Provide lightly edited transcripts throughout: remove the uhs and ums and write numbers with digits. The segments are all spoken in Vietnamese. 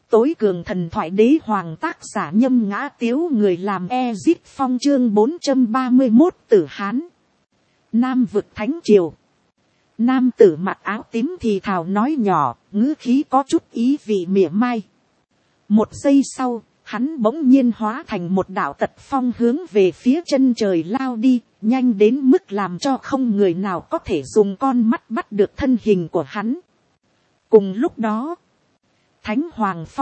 tối cường thần thoại đế hoàng, tác giả Nhâm Ngã Tiếu, người làm Ezip Phong, chương 431 Tử Hán. Nam vực Thánh Triều. Nam tử mặc áo tím thì thào nói nhỏ, ngữ khí có chút ý vị mỉa mai. Một giây sau, hắn bỗng nhiên hóa thành một đạo tật phong hướng về phía chân trời lao đi, nhanh đến mức làm cho không người nào có thể dùng con mắt bắt được thân hình của hắn. Cùng lúc đó, Thánh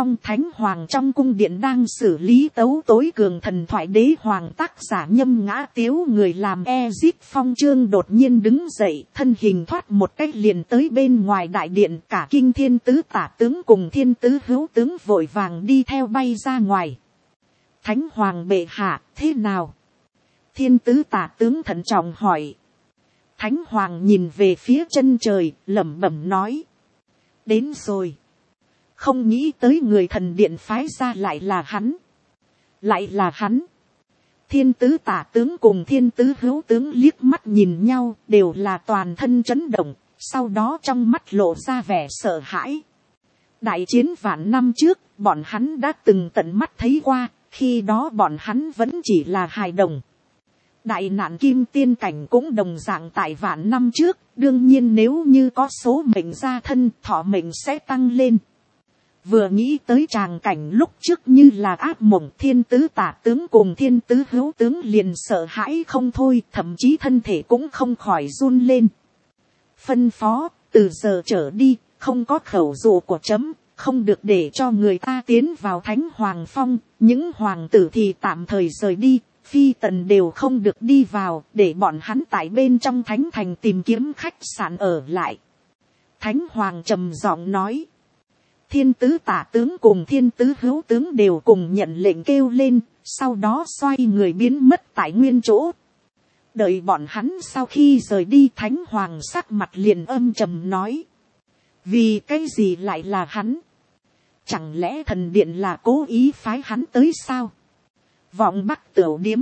Hoàng trong cung điện đang xử lý tấu tối cường thần thoại đế hoàng, tác giả Nhâm Ngã Tiếu, người làm Ezip Phong chương đột nhiên đứng dậy, thân hình thoát một cách liền tới bên ngoài đại điện, cả kinh thiên tứ tả tướng cùng thiên tứ hữu tướng vội vàng đi theo bay ra ngoài. Thánh Hoàng bệ hạ, thế nào? Thiên tứ tả tướng thận trọng hỏi. Thánh Hoàng nhìn về phía chân trời, lẩm bẩm nói. Đến rồi. Không nghĩ tới người thần điện phái ra lại là hắn. Lại là hắn. Thiên tứ tả tướng cùng thiên tứ hữu tướng liếc mắt nhìn nhau, đều là toàn thân chấn động, sau đó trong mắt lộ ra vẻ sợ hãi. Đại chiến vạn năm trước, bọn hắn đã từng tận mắt thấy qua, khi đó bọn hắn vẫn chỉ là hài đồng. Đại nạn kim tiên cảnh cũng đồng dạng tại vạn năm trước, đương nhiên nếu như có số mệnh gia thân, thọ mệnh sẽ tăng lên. Vừa nghĩ tới tràng cảnh lúc trước như là ác mộng, thiên tứ tả tướng cùng thiên tứ hữu tướng liền sợ hãi không thôi, thậm chí thân thể cũng không khỏi run lên. Phân phó, từ giờ trở đi, không có khẩu dụ của chấm, không được để cho người ta tiến vào Thánh Hoàng Phong, những hoàng tử thì tạm thời rời đi, phi tần đều không được đi vào, để bọn hắn tại bên trong thánh thành tìm kiếm khách sạn ở lại. Thánh Hoàng trầm giọng nói. Thiên tứ tả tướng cùng thiên tứ hữu tướng đều cùng nhận lệnh kêu lên, sau đó xoay người biến mất tại nguyên chỗ. Đợi bọn hắn sau khi rời đi, Thánh Hoàng sắc mặt liền âm trầm nói. Vì cái gì lại là hắn? Chẳng lẽ thần điện là cố ý phái hắn tới sao? Vọng Bắc Tửu Điếm.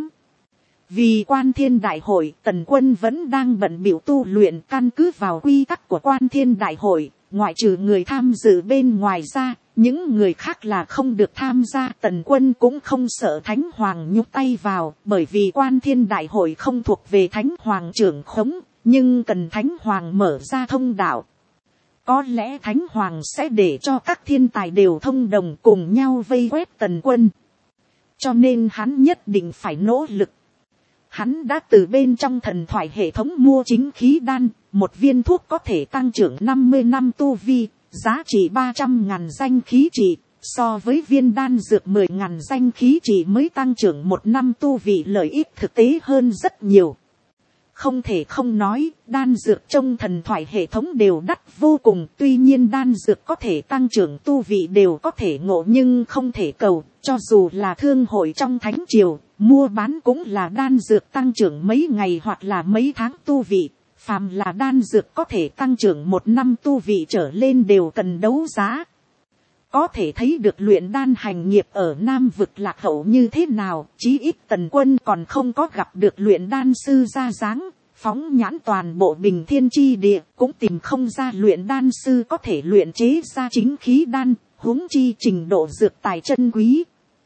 Vì Quan Thiên Đại Hội, Tần Quân vẫn đang bận bịu tu luyện, căn cứ vào quy tắc của Quan Thiên Đại Hội. Ngoại trừ người tham dự bên ngoài ra, những người khác là không được tham gia. Tần Quân cũng không sợ Thánh Hoàng nhúc tay vào, bởi vì Quan Thiên Đại Hội không thuộc về Thánh Hoàng trưởng khống, nhưng cần Thánh Hoàng mở ra thông đạo. Có lẽ Thánh Hoàng sẽ để cho các thiên tài đều thông đồng cùng nhau vây quét Tần Quân. Cho nên hắn nhất định phải nỗ lực. Hắn đã từ bên trong thần thoại hệ thống mua chính khí đan, một viên thuốc có thể tăng trưởng 50 năm tu vi, giá trị 300.000 danh khí trị, so với viên đan dược 10.000 danh khí trị mới tăng trưởng 1 năm tu vị lợi ích thực tế hơn rất nhiều. Không thể không nói, đan dược trong thần thoại hệ thống đều đắt vô cùng, tuy nhiên đan dược có thể tăng trưởng tu vị đều có thể ngộ nhưng không thể cầu, cho dù là thương hội trong thánh triều, mua bán cũng là đan dược tăng trưởng mấy ngày hoặc là mấy tháng tu vị, phàm là đan dược có thể tăng trưởng 1 năm tu vị trở lên đều cần đấu giá. Có thể thấy được luyện đan hành nghiệp ở Nam vực lạc hậu như thế nào, chí ít Tần Quân còn không có gặp được luyện đan sư ra dáng, phóng nhãn toàn bộ Bình Thiên Chi Địa cũng tìm không ra luyện đan sư có thể luyện chế ra chính khí đan, huống chi trình độ dược tài chân quý.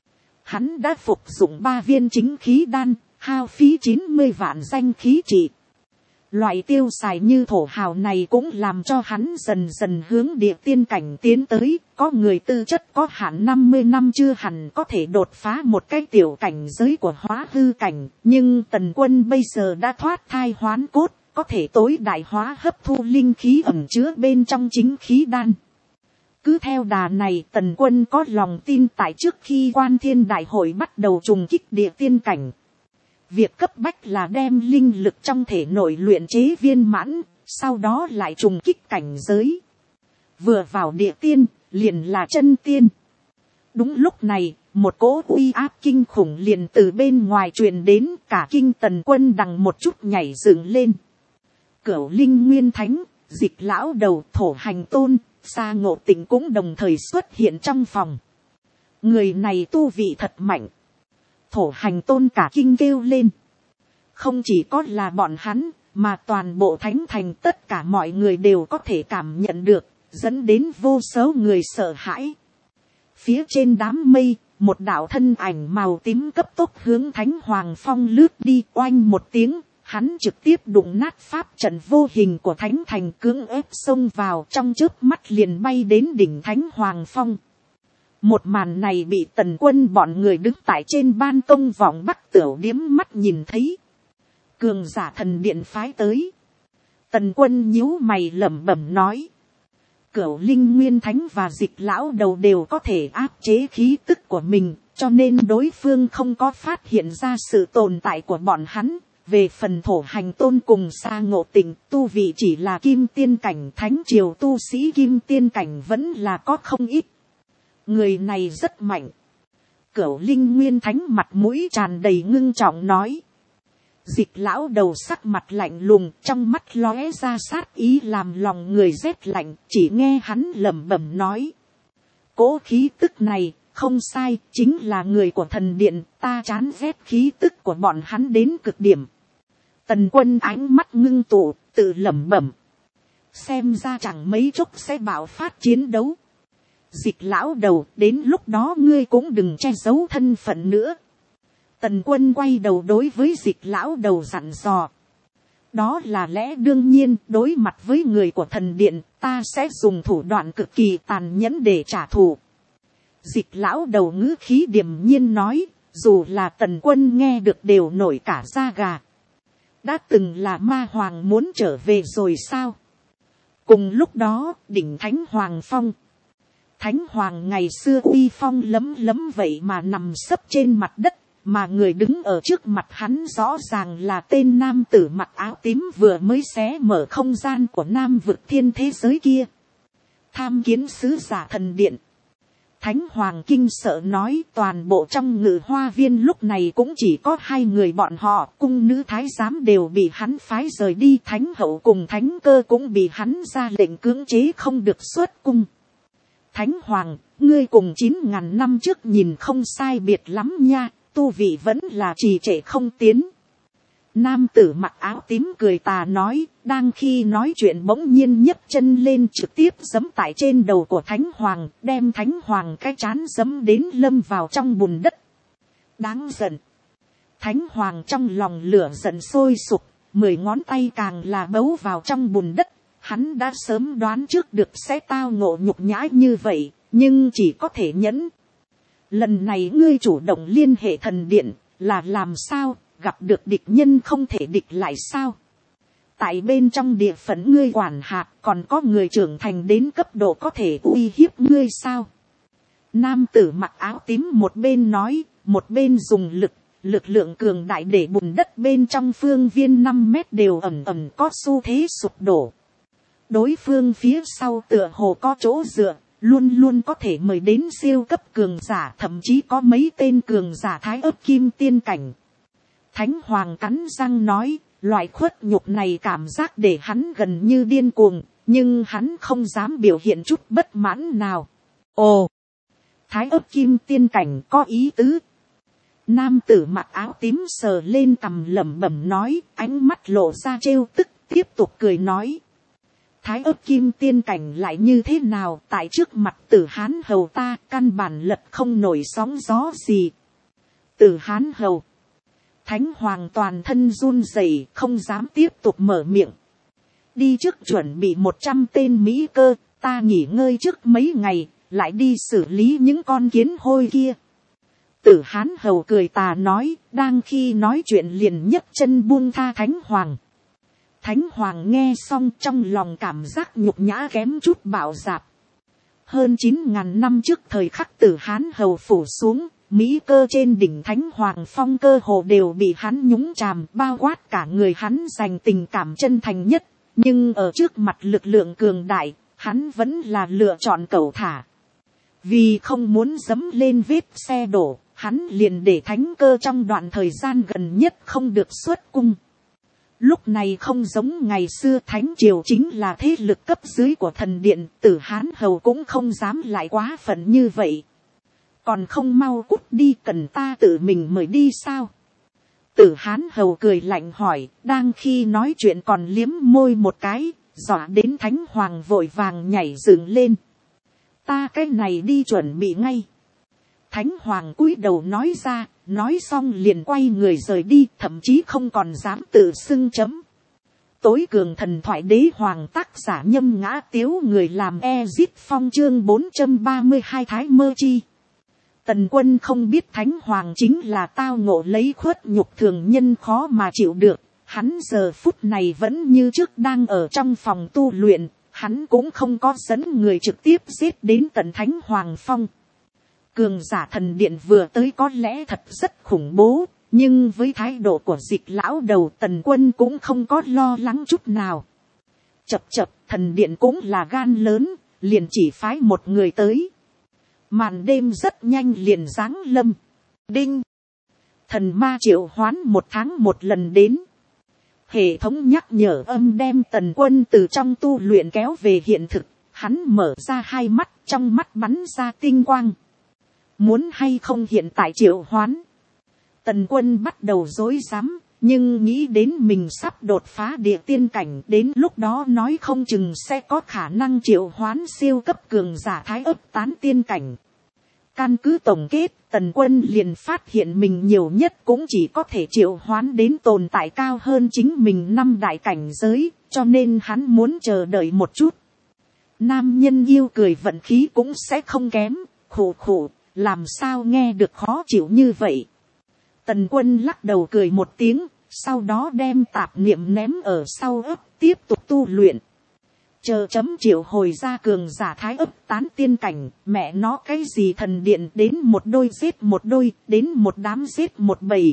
Hắn đã phục dụng 3 viên chính khí đan, hao phí 90 vạn danh khí trị. Loại tiêu xài như thổ hào này cũng làm cho hắn dần dần hướng địa tiên cảnh tiến tới, có người tư chất có hạn 50 năm chưa hẳn có thể đột phá một cái tiểu cảnh giới của hóa hư cảnh, nhưng Tần Quân bây giờ đã thoát thai hoán cốt, có thể tối đại hóa hấp thu linh khí ẩn chứa bên trong chính khí đan. Cứ theo đà này, Tần Quân có lòng tin tại trước khi Quan Thiên Đại Hội bắt đầu trùng kích địa tiên cảnh. Việc cấp bách là đem linh lực trong thể nội luyện chế viên mãn, sau đó lại trùng kích cảnh giới. Vừa vào địa tiên, liền là chân tiên. Đúng lúc này, một cỗ uy áp kinh khủng liền từ bên ngoài truyền đến, cả kinh Tần Quân đằng một chút nhảy dựng lên. Cửu Linh Nguyên Thánh, Dịch Lão Đầu, Thổ Hành Tôn, Sa Ngộ Tịnh cũng đồng thời xuất hiện trong phòng. Người này tu vị thật mạnh. Thổ Hành Tôn cả kinh kêu lên. Không chỉ có là bọn hắn, mà toàn bộ thánh thành tất cả mọi người đều có thể cảm nhận được, dẫn đến vô số người sợ hãi. Phía trên đám mây, một đạo thân ảnh màu tím cấp tốc hướng Thánh Hoàng Phong lướt đi, oanh một tiếng, hắn trực tiếp đụng nát pháp trận vô hình của Thánh Thành, cưỡng ép xông vào, trong chớp mắt liền bay đến đỉnh Thánh Hoàng Phong. Một màn này bị Tần Quân bọn người đứng tại trên ban công vọng Bắc Tiểu Điếm mắt nhìn thấy. Cường giả thần điện phái tới. Tần Quân nhíu mày lẩm bẩm nói. Cửu Linh Nguyên Thánh và Dịch Lão Đầu đều có thể áp chế khí tức của mình, cho nên đối phương không có phát hiện ra sự tồn tại của bọn hắn. Về phần Thổ Hành Tôn cùng Sa Ngộ Tịnh, tu vị chỉ là kim tiên cảnh, thánh triều tu sĩ kim tiên cảnh vẫn là có không ít. Người này rất mạnh. Cửu Linh Nguyên Thánh mặt mũi tràn đầy ngưng trọng nói. Dịch Lão Đầu sắc mặt lạnh lùng, trong mắt lóe ra sát ý làm lòng người rét lạnh, chỉ nghe hắn lẩm bẩm nói. Cỗ khí tức này, không sai, chính là người của thần điện, ta chán ghét khí tức của bọn hắn đến cực điểm. Tần Quân ánh mắt ngưng tụ, tự lẩm bẩm. Xem ra chẳng mấy chốc sẽ bạo phát chiến đấu. Dịch Lão Đầu, đến lúc đó ngươi cũng đừng che giấu thân phận nữa. Tần Quân quay đầu đối với Dịch Lão Đầu dặn dò. Đó là lẽ đương nhiên, đối mặt với người của thần điện, ta sẽ dùng thủ đoạn cực kỳ tàn nhẫn để trả thù. Dịch Lão Đầu ngữ khí điềm nhiên nói, dù là Tần Quân nghe được đều nổi cả da gà. Đã từng là ma hoàng muốn trở về rồi sao? Cùng lúc đó, đỉnh Thánh Hoàng Phong. Thánh Hoàng ngày xưa uy phong lấm lấm vậy mà nằm sấp trên mặt đất, mà người đứng ở trước mặt hắn rõ ràng là tên nam tử mặc áo tím vừa mới xé mở không gian của Nam Vực Thiên thế giới kia. Tham kiến sứ giả thần điện. Thánh Hoàng kinh sợ nói, toàn bộ trong Ngự Hoa Viên lúc này cũng chỉ có 2 người bọn họ, cung nữ thái giám đều bị hắn phái rời đi, Thánh Hậu cùng Thánh Cơ cũng bị hắn ra lệnh cưỡng chế không được xuất cung. Thánh Hoàng, ngươi cùng 9.000 năm trước nhìn không sai biệt lắm nha, tu vị vẫn là trì trệ không tiến. Nam tử mặc áo tím cười tà nói, đang khi nói chuyện bỗng nhiên nhấc chân lên trực tiếp giẫm tại trên đầu của Thánh Hoàng, đem Thánh Hoàng cái trán giẫm đến lâm vào trong bùn đất. Đáng giận. Thánh Hoàng trong lòng lửa giận sôi sục, 10 ngón tay càng là bấu vào trong bùn đất. Hắn đã sớm đoán trước được sẽ tao ngộ nhục nhã như vậy, nhưng chỉ có thể nhẫn. Lần này ngươi chủ động liên hệ thần điện, là làm sao, gặp được địch nhân không thể địch lại sao? Tại bên trong địa phận ngươi quản hạt còn có người trưởng thành đến cấp độ có thể uy hiếp ngươi sao? Nam tử mặc áo tím một bên nói, một bên dùng lực lượng cường đại để bùn đất bên trong phương viên 5 mét đều ẩm ẩm có xu thế sụp đổ. Đối phương phía sau tựa hồ có chỗ dựa, luôn luôn có thể mời đến siêu cấp cường giả, thậm chí có mấy tên cường giả thái ấp kim tiên cảnh. Thánh Hoàng cắn răng nói, loại khuất nhục này cảm giác để hắn gần như điên cuồng, nhưng hắn không dám biểu hiện chút bất mãn nào. Ồ, thái ấp kim tiên cảnh có ý tứ. Nam tử mặc áo tím sờ lên cằm lẩm bẩm nói, ánh mắt lộ ra trêu tức, tiếp tục cười nói. Thái ấp kim tiên cảnh lại như thế nào, tại trước mặt Tử Hán Hầu ta căn bản lật không nổi sóng gió gì. Tử Hán Hầu. Thánh Hoàng toàn thân run rẩy, không dám tiếp tục mở miệng. Đi trước chuẩn bị 100 tên Mỹ cơ, ta nghỉ ngơi trước mấy ngày, lại đi xử lý những con kiến hôi kia. Tử Hán Hầu cười tà nói, đang khi nói chuyện liền nhấc chân buông tha Thánh Hoàng. Thánh Hoàng nghe xong trong lòng cảm giác nhục nhã kém chút bạo dạp. Hơn 9.000 năm trước thời khắc Tử Hán Hầu phủ xuống, Mỹ cơ trên đỉnh Thánh Hoàng Phong cơ hồ đều bị hắn nhúng chàm, bao quát cả người hắn dành tình cảm chân thành nhất. Nhưng ở trước mặt lực lượng cường đại, hắn vẫn là lựa chọn cẩu thả. Vì không muốn dẫm lên vết xe đổ, hắn liền để Thánh Cơ trong đoạn thời gian gần nhất không được xuất cung. Lúc này không giống ngày xưa, Thánh Triều chính là thế lực cấp dưới của thần điện, Tử Hán Hầu cũng không dám lại quá phận như vậy. Còn không mau cút đi, cần ta tự mình mời đi sao? Tử Hán Hầu cười lạnh hỏi, đang khi nói chuyện còn liếm môi một cái, dọa đến Thánh Hoàng vội vàng nhảy dựng lên. ta cái này đi chuẩn bị ngay. Thánh hoàng cúi đầu nói ra, nói xong liền quay người rời đi, thậm chí không còn dám tự xưng chấm. Tối cường thần thoại đế hoàng tác giả Nhâm Ngã Tiếu, người làm Ezit Phong, chương 432 Thái Mơ Chi. Tần Quân không biết Thánh hoàng chính là tao ngộ lấy khuất nhục thường nhân khó mà chịu được. Hắn giờ phút này vẫn như trước đang ở trong phòng tu luyện, hắn cũng không có dẫn người trực tiếp giết đến tận Thánh hoàng phong. Cường giả thần điện vừa tới có lẽ thật rất khủng bố, nhưng với thái độ của Dịch lão đầu, Tần Quân cũng không có lo lắng chút nào. Chập chập, thần điện cũng là gan lớn, liền chỉ phái một người tới. Màn đêm rất nhanh liền giáng lâm. Đinh! Thần ma triệu hoán 1 tháng 1 lần đến. Hệ thống nhắc nhở âm đem Tần Quân từ trong tu luyện kéo về hiện thực. Hắn mở ra hai mắt, trong mắt bắn ra tinh quang. Muốn hay không hiện tại triệu hoán? Tần Quân bắt đầu rối rắm, nhưng nghĩ đến mình sắp đột phá địa tiên cảnh, đến lúc đó nói không chừng sẽ có khả năng triệu hoán siêu cấp cường giả thái ấp tán tiên cảnh. Căn cứ tổng kết, Tần Quân liền phát hiện mình nhiều nhất cũng chỉ có thể triệu hoán đến tồn tại cao hơn chính mình 5 đại cảnh giới, cho nên hắn muốn chờ đợi một chút. Nam nhân yêu cười vận khí cũng sẽ không kém, khổ khổ, làm sao nghe được khó chịu như vậy. Tần Quân lắc đầu cười một tiếng, sau đó đem tạp niệm ném ở sau ấp, tiếp tục tu luyện. Chờ chấm triệu hồi ra cường giả thái ấp tán tiên cảnh, mẹ nó cái gì thần điện, đến một đôi giết một đôi, đến một đám giết một bầy.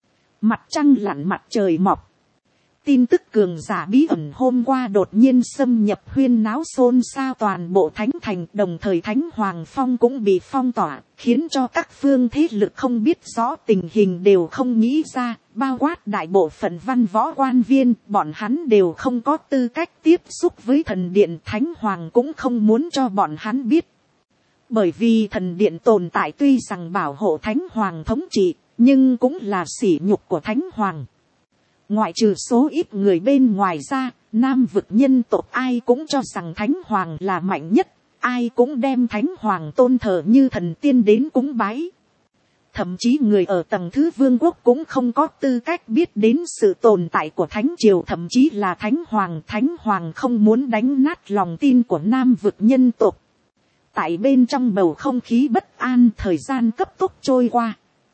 Mặt trăng lặn mặt trời mọc. Tin tức cường giả bí ẩn hôm qua đột nhiên xâm nhập, huyên náo xôn xao toàn bộ thánh thành, đồng thời Thánh Hoàng Phong cũng bị phong tỏa, khiến cho các phương thế lực không biết rõ tình hình đều không nghĩ ra, bao quát đại bộ phận văn võ quan viên, bọn hắn đều không có tư cách tiếp xúc với thần điện, Thánh Hoàng cũng không muốn cho bọn hắn biết. Bởi vì thần điện tồn tại tuy rằng bảo hộ Thánh Hoàng thống trị, nhưng cũng là sỉ nhục của Thánh Hoàng. Ngoại trừ số ít người bên ngoài ra, Nam vực nhân tộc ai cũng cho rằng Thánh Hoàng là mạnh nhất, ai cũng đem Thánh Hoàng tôn thờ như thần tiên đến cúng bái. Thậm chí người ở tầng thứ vương quốc cũng không có tư cách biết đến sự tồn tại của Thánh Triều, thậm chí là Thánh Hoàng. Thánh Hoàng không muốn đánh nát lòng tin của Nam vực nhân tộc. Tại bên trong bầu không khí bất an, thời gian cấp tốc trôi qua.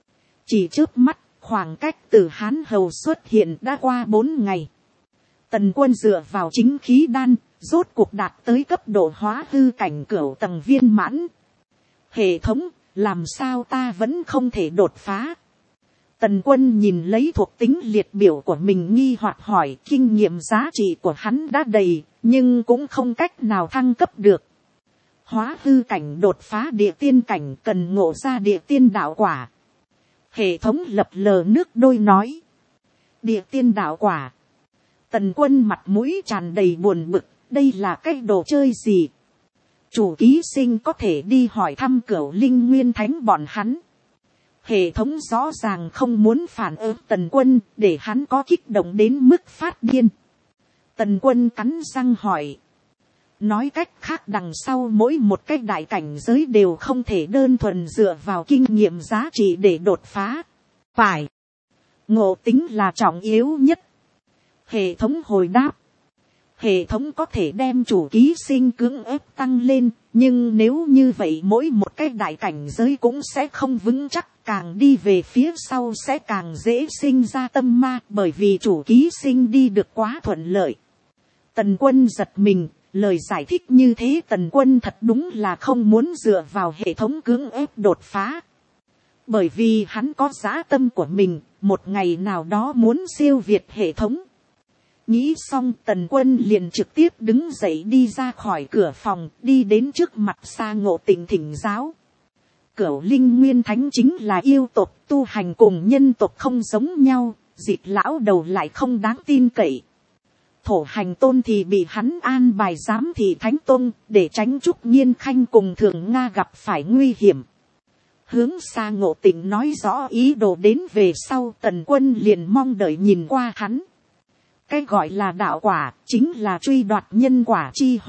Chỉ chớp mắt, khoảng cách từ Hán Hầu xuất hiện đã qua 4 ngày. Tần Quân dựa vào chính khí đan, rốt cuộc đạt tới cấp độ hóa hư cảnh cửu tầng viên mãn. Hệ thống, làm sao ta vẫn không thể đột phá? Tần Quân nhìn lấy thuộc tính liệt biểu của mình nghi hoặc hỏi, kinh nghiệm giá trị của hắn đã đầy, nhưng cũng không cách nào thăng cấp được. Hóa hư cảnh đột phá địa tiên cảnh cần ngộ ra địa tiên đạo quả. Hệ thống lập lờ nước đôi nói. Địa tiên đạo quả. Tần Quân mặt mũi tràn đầy buồn bực. Đây là cái đồ chơi gì? Chủ ký sinh có thể đi hỏi thăm Cửu Linh Nguyên Thánh bọn hắn. Hệ thống rõ ràng không muốn phản ứng Tần Quân, để hắn có kích động đến mức phát điên. Tần Quân cắn răng hỏi. Nói cách khác, đằng sau mỗi một cái đại cảnh giới đều không thể đơn thuần dựa vào kinh nghiệm giá trị để đột phá. Phải. Ngộ tính là trọng yếu nhất. Hệ thống hồi đáp. Hệ thống có thể đem chủ ký sinh cưỡng ép tăng lên, nhưng nếu như vậy mỗi một cái đại cảnh giới cũng sẽ không vững chắc, càng đi về phía sau sẽ càng dễ sinh ra tâm ma, bởi vì chủ ký sinh đi được quá thuận lợi. Tần Quân giật mình. Lời giải thích như thế Tần Quân thật đúng là không muốn dựa vào hệ thống cưỡng ép đột phá. Bởi vì hắn có dã tâm của mình, một ngày nào đó muốn siêu việt hệ thống. Nghĩ xong Tần Quân liền trực tiếp đứng dậy đi ra khỏi cửa phòng, đi đến trước mặt Sa Ngộ Tịnh thỉnh giáo. Cửu Linh Nguyên Thánh chính là yêu tộc, tu hành cùng nhân tộc không giống nhau, Dịch lão đầu lại không đáng tin cậy. Thổ Hành Tôn thì bị hắn an bài giám thị Thánh Tôn, để tránh Trúc Nhiên Khanh cùng Thượng Nga gặp phải nguy hiểm. Hướng Sa Ngộ Tịnh nói rõ ý đồ đến về sau, Tần Quân liền mong đợi nhìn qua hắn. Cái gọi là đạo quả, chính là truy đoạt nhân quả chi hóa,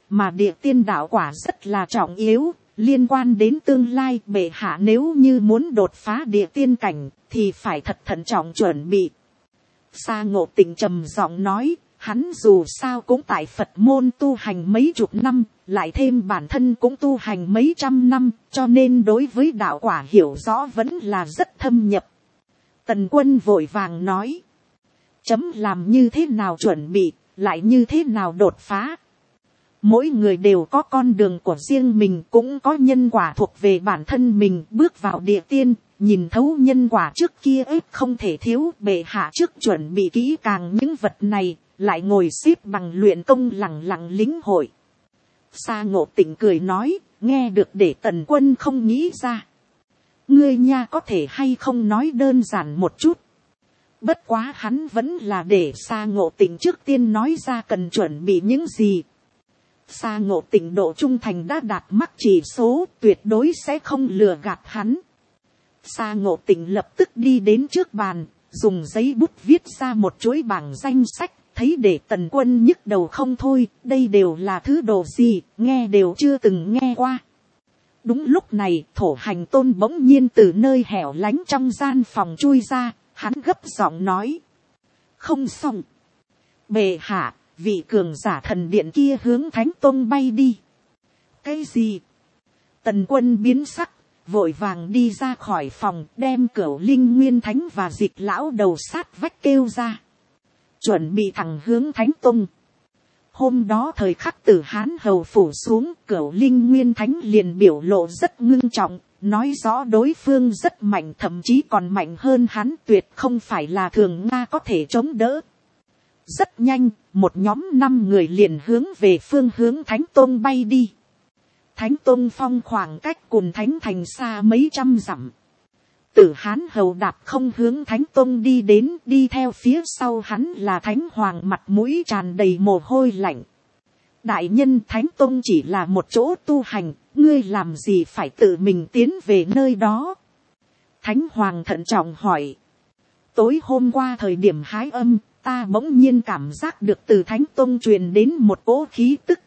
mà địa tiên đạo quả rất là trọng yếu, liên quan đến tương lai. Bệ hạ nếu như muốn đột phá địa tiên cảnh, thì phải thật thận trọng chuẩn bị. Sa Ngộ Tịnh trầm giọng nói, hắn dù sao cũng tại Phật môn tu hành mấy chục năm, lại thêm bản thân cũng tu hành mấy trăm năm, cho nên đối với đạo quả hiểu rõ vẫn là rất thâm nhập. Tần Quân vội vàng nói, chấm làm như thế nào chuẩn bị, lại như thế nào đột phá. Mỗi người đều có con đường của riêng mình, cũng có nhân quả thuộc về bản thân mình. Bước vào địa tiên, nhìn thấu nhân quả trước kia ếp không thể thiếu. Bệ hạ trước chuẩn bị kỹ càng những vật này, lại ngồi xếp bằng luyện công lẳng lặng lĩnh hội. Sa Ngộ Tịnh cười nói, nghe được để Tần Quân không nghĩ ra. Ngươi nha có thể hay không nói đơn giản một chút. Bất quá hắn vẫn là để Sa Ngộ Tịnh trước tiên nói ra cần chuẩn bị những gì. Sa Ngộ Tịnh độ trung thành đã đạt mắc chỉ số, tuyệt đối sẽ không lừa gạt hắn. Sa Ngộ Tịnh lập tức đi đến trước bàn, dùng giấy bút viết ra một chuỗi bảng danh sách, thấy để Tần Quân nhức đầu không thôi, đây đều là thứ đồ gì, nghe đều chưa từng nghe qua. Đúng lúc này, Thổ Hành Tôn bỗng nhiên từ nơi hẻo lánh trong gian phòng chui ra, hắn gấp giọng nói. Không xong. Bệ hạ, vị cường giả thần điện kia hướng Thánh Tông bay đi. Cái gì? Tần Quân biến sắc, vội vàng đi ra khỏi phòng, đem Cửu Linh Nguyên Thánh và Dịch Lão đầu sát vách kêu ra. Chuẩn bị thẳng hướng Thánh Tông. Hôm đó thời khắc Tử Hán hầu phủ xuống, Cửu Linh Nguyên Thánh liền biểu lộ rất ngưng trọng, nói rõ đối phương rất mạnh, thậm chí còn mạnh hơn hắn, tuyệt không phải là thường Nga có thể chống đỡ. Rất nhanh, một nhóm 5 người liền hướng về phương hướng Thánh Tông bay đi. Thánh Tông phong khoảng cách Cùn Thánh thành xa mấy trăm dặm. Tử Hán hầu đạp không hướng Thánh Tông đi đến, đi theo phía sau hắn là Thánh Hoàng, mặt mũi tràn đầy mồ hôi lạnh. Đại nhân, Thánh Tông chỉ là một chỗ tu hành, ngươi làm gì phải tự mình tiến về nơi đó? Thánh Hoàng thận trọng hỏi. Tối hôm qua thời điểm hái âm, ta bỗng nhiên cảm giác được từ Thánh Tông truyền đến một cỗ khí tức,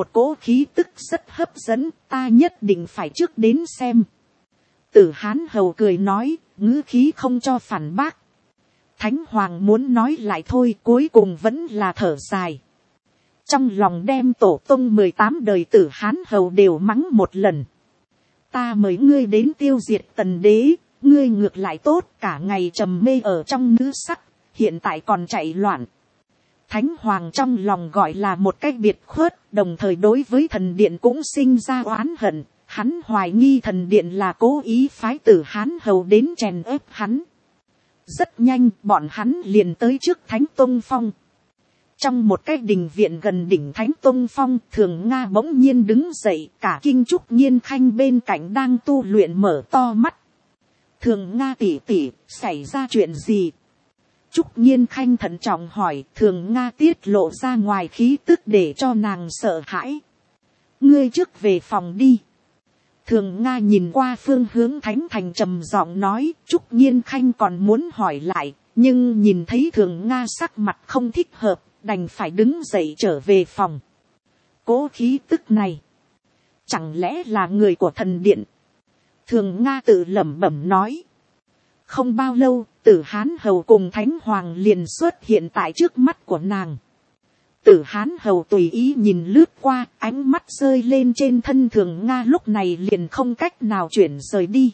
rất hấp dẫn, ta nhất định phải trước đến xem. Tử Hán hầu cười nói, ngữ khí không cho phản bác. Thánh Hoàng muốn nói lại thôi, cuối cùng vẫn là thở dài. Trong lòng đem tổ tông 18 đời Tử Hán hầu đều mắng một lần. Ta mời ngươi đến tiêu diệt Tần đế, ngươi ngược lại tốt, cả ngày trầm mê ở trong nữ sắc, hiện tại còn chạy loạn. Thánh Hoàng trong lòng gọi là một cách biệt khuất, đồng thời đối với thần điện cũng sinh ra oán hận. Hắn hoài nghi thần điện là cố ý phái Tử Hán hầu đến chèn ép hắn. Rất nhanh, bọn hắn liền tới trước Thánh Tông Phong. Trong một cái đình viện gần đỉnh Thánh Tông Phong, Thường Nga bỗng nhiên đứng dậy, cả kinh Trúc Nhiên Khanh bên cạnh đang tu luyện mở to mắt. Thường Nga tỷ tỷ, xảy ra chuyện gì? Trúc Nhiên Khanh thận trọng hỏi. Thường Nga tiết lộ ra ngoài khí tức để cho nàng sợ hãi. Ngươi trước về phòng đi. Thường Nga nhìn qua phương hướng Thánh Thành trầm giọng nói. Trúc Nhiên Khanh còn muốn hỏi lại, nhưng nhìn thấy Thường Nga sắc mặt không thích hợp, đành phải đứng dậy trở về phòng. Cố khí tức này, chẳng lẽ là người của thần điện? Thường Nga tự lẩm bẩm nói. Không bao lâu, Tử Hán hầu cùng Thánh Hoàng liền xuất hiện tại trước mắt của nàng. Tử Hán hầu tùy ý nhìn lướt qua, ánh mắt rơi lên trên thân Thường Nga, lúc này liền không cách nào chuyển rời đi.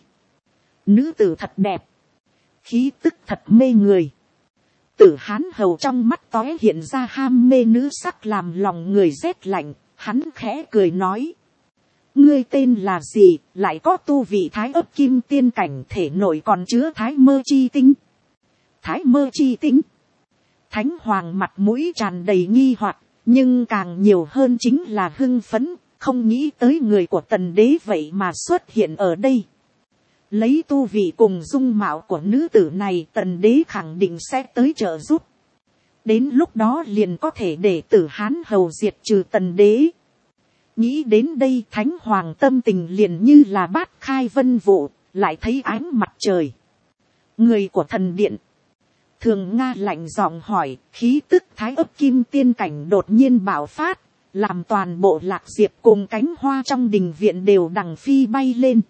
Nữ tử thật đẹp, khí tức thật mê người. Tử Hán hầu trong mắt tóe hiện ra ham mê nữ sắc làm lòng người rét lạnh, hắn khẽ cười nói. Ngươi tên là gì, lại có tu vị Thái Ấp Kim Tiên cảnh, thể nội còn chứa Thái Mơ Chi Tinh. Thái Mơ Chi Tinh. Thánh Hoàng mặt mũi tràn đầy nghi hoặc, nhưng càng nhiều hơn chính là hưng phấn, không nghĩ tới người của Tần đế vậy mà xuất hiện ở đây. Lấy tu vị cùng dung mạo của nữ tử này, Tần đế khẳng định sẽ tới trợ giúp. Đến lúc đó liền có thể để Tử Hán hầu diệt trừ Tần đế. Nghĩ đến đây, Thánh Hoàng tâm tình liền như là bát khai vân vụ, lại thấy ánh mặt trời. Người của thần điện. Thường Nga lạnh giọng hỏi, khí tức Thái Ấp Kim Tiên cảnh đột nhiên bạo phát, làm toàn bộ Lạc Diệp cùng cánh hoa trong đình viện đều đằng phi bay lên.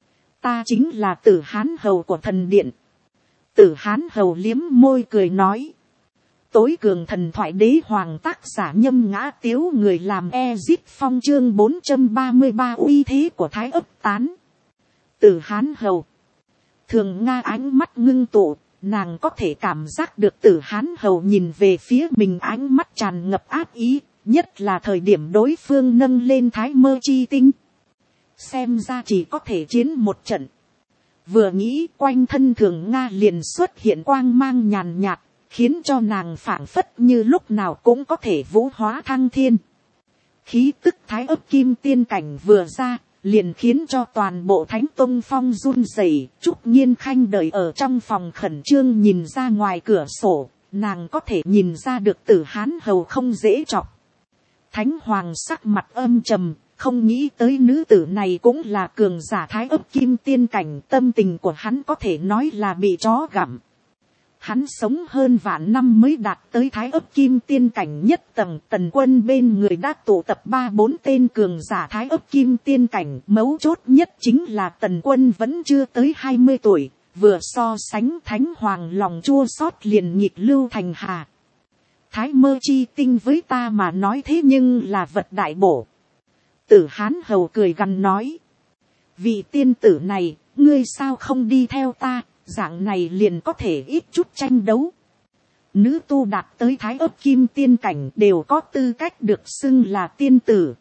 Ta chính là Tử Hán hầu của thần điện. Tử Hán hầu liếm môi cười nói. Tối cường thần thoại đế hoàng tác giả Nhâm Ngã Tiếu, người làm Ezip Phong, chương 433 uy thế của Thái Ấp Tán. Tử Hán hầu. Thường Nga ánh mắt ngưng tụ, nàng có thể cảm giác được Tử Hán hầu nhìn về phía mình ánh mắt tràn ngập ác ý, nhất là thời điểm đối phương nâng lên Thái Mơ Chi Tinh. Xem ra chỉ có thể chiến một trận. Vừa nghĩ, quanh thân Thường Nga liền xuất hiện quang mang nhàn nhạt, khiến cho nàng phảng phất như lúc nào cũng có thể vũ hóa thăng thiên. Khí tức Thái Ấp Kim Tiên cảnh vừa ra, liền khiến cho toàn bộ Thánh Tông Phong run rẩy. Trúc Nhiên Khanh đợi ở trong phòng khẩn trương nhìn ra ngoài cửa sổ, nàng có thể nhìn ra được Tử Hán hầu không dễ chọc. Thánh Hoàng sắc mặt âm trầm, không nghĩ tới nữ tử này cũng là cường giả Thái Ấp Kim Tiên cảnh, tâm tình của hắn có thể nói là bị chó gặm. Hắn sống hơn vạn năm mới đạt tới Thái Ấp Kim Tiên cảnh nhất tầng, Tần Quân bên người đã tụ tập 3-4 tên cường giả Thái Ấp Kim Tiên cảnh. Mấu chốt nhất chính là Tần Quân vẫn chưa tới 20 tuổi, vừa so sánh Thánh Hoàng lòng chua xót liền nghịch lưu thành hà. Thái Mơ Chi Tinh với ta mà nói thế nhưng là vật đại bổ. Tử Hán hầu cười gằn nói. Vị tiên tử này, ngươi sao không đi theo ta? Dạng này liền có thể ít chút tranh đấu. Nữ tu đạt tới Thái Ấp Kim Tiên cảnh đều có tư cách được xưng là tiên tử.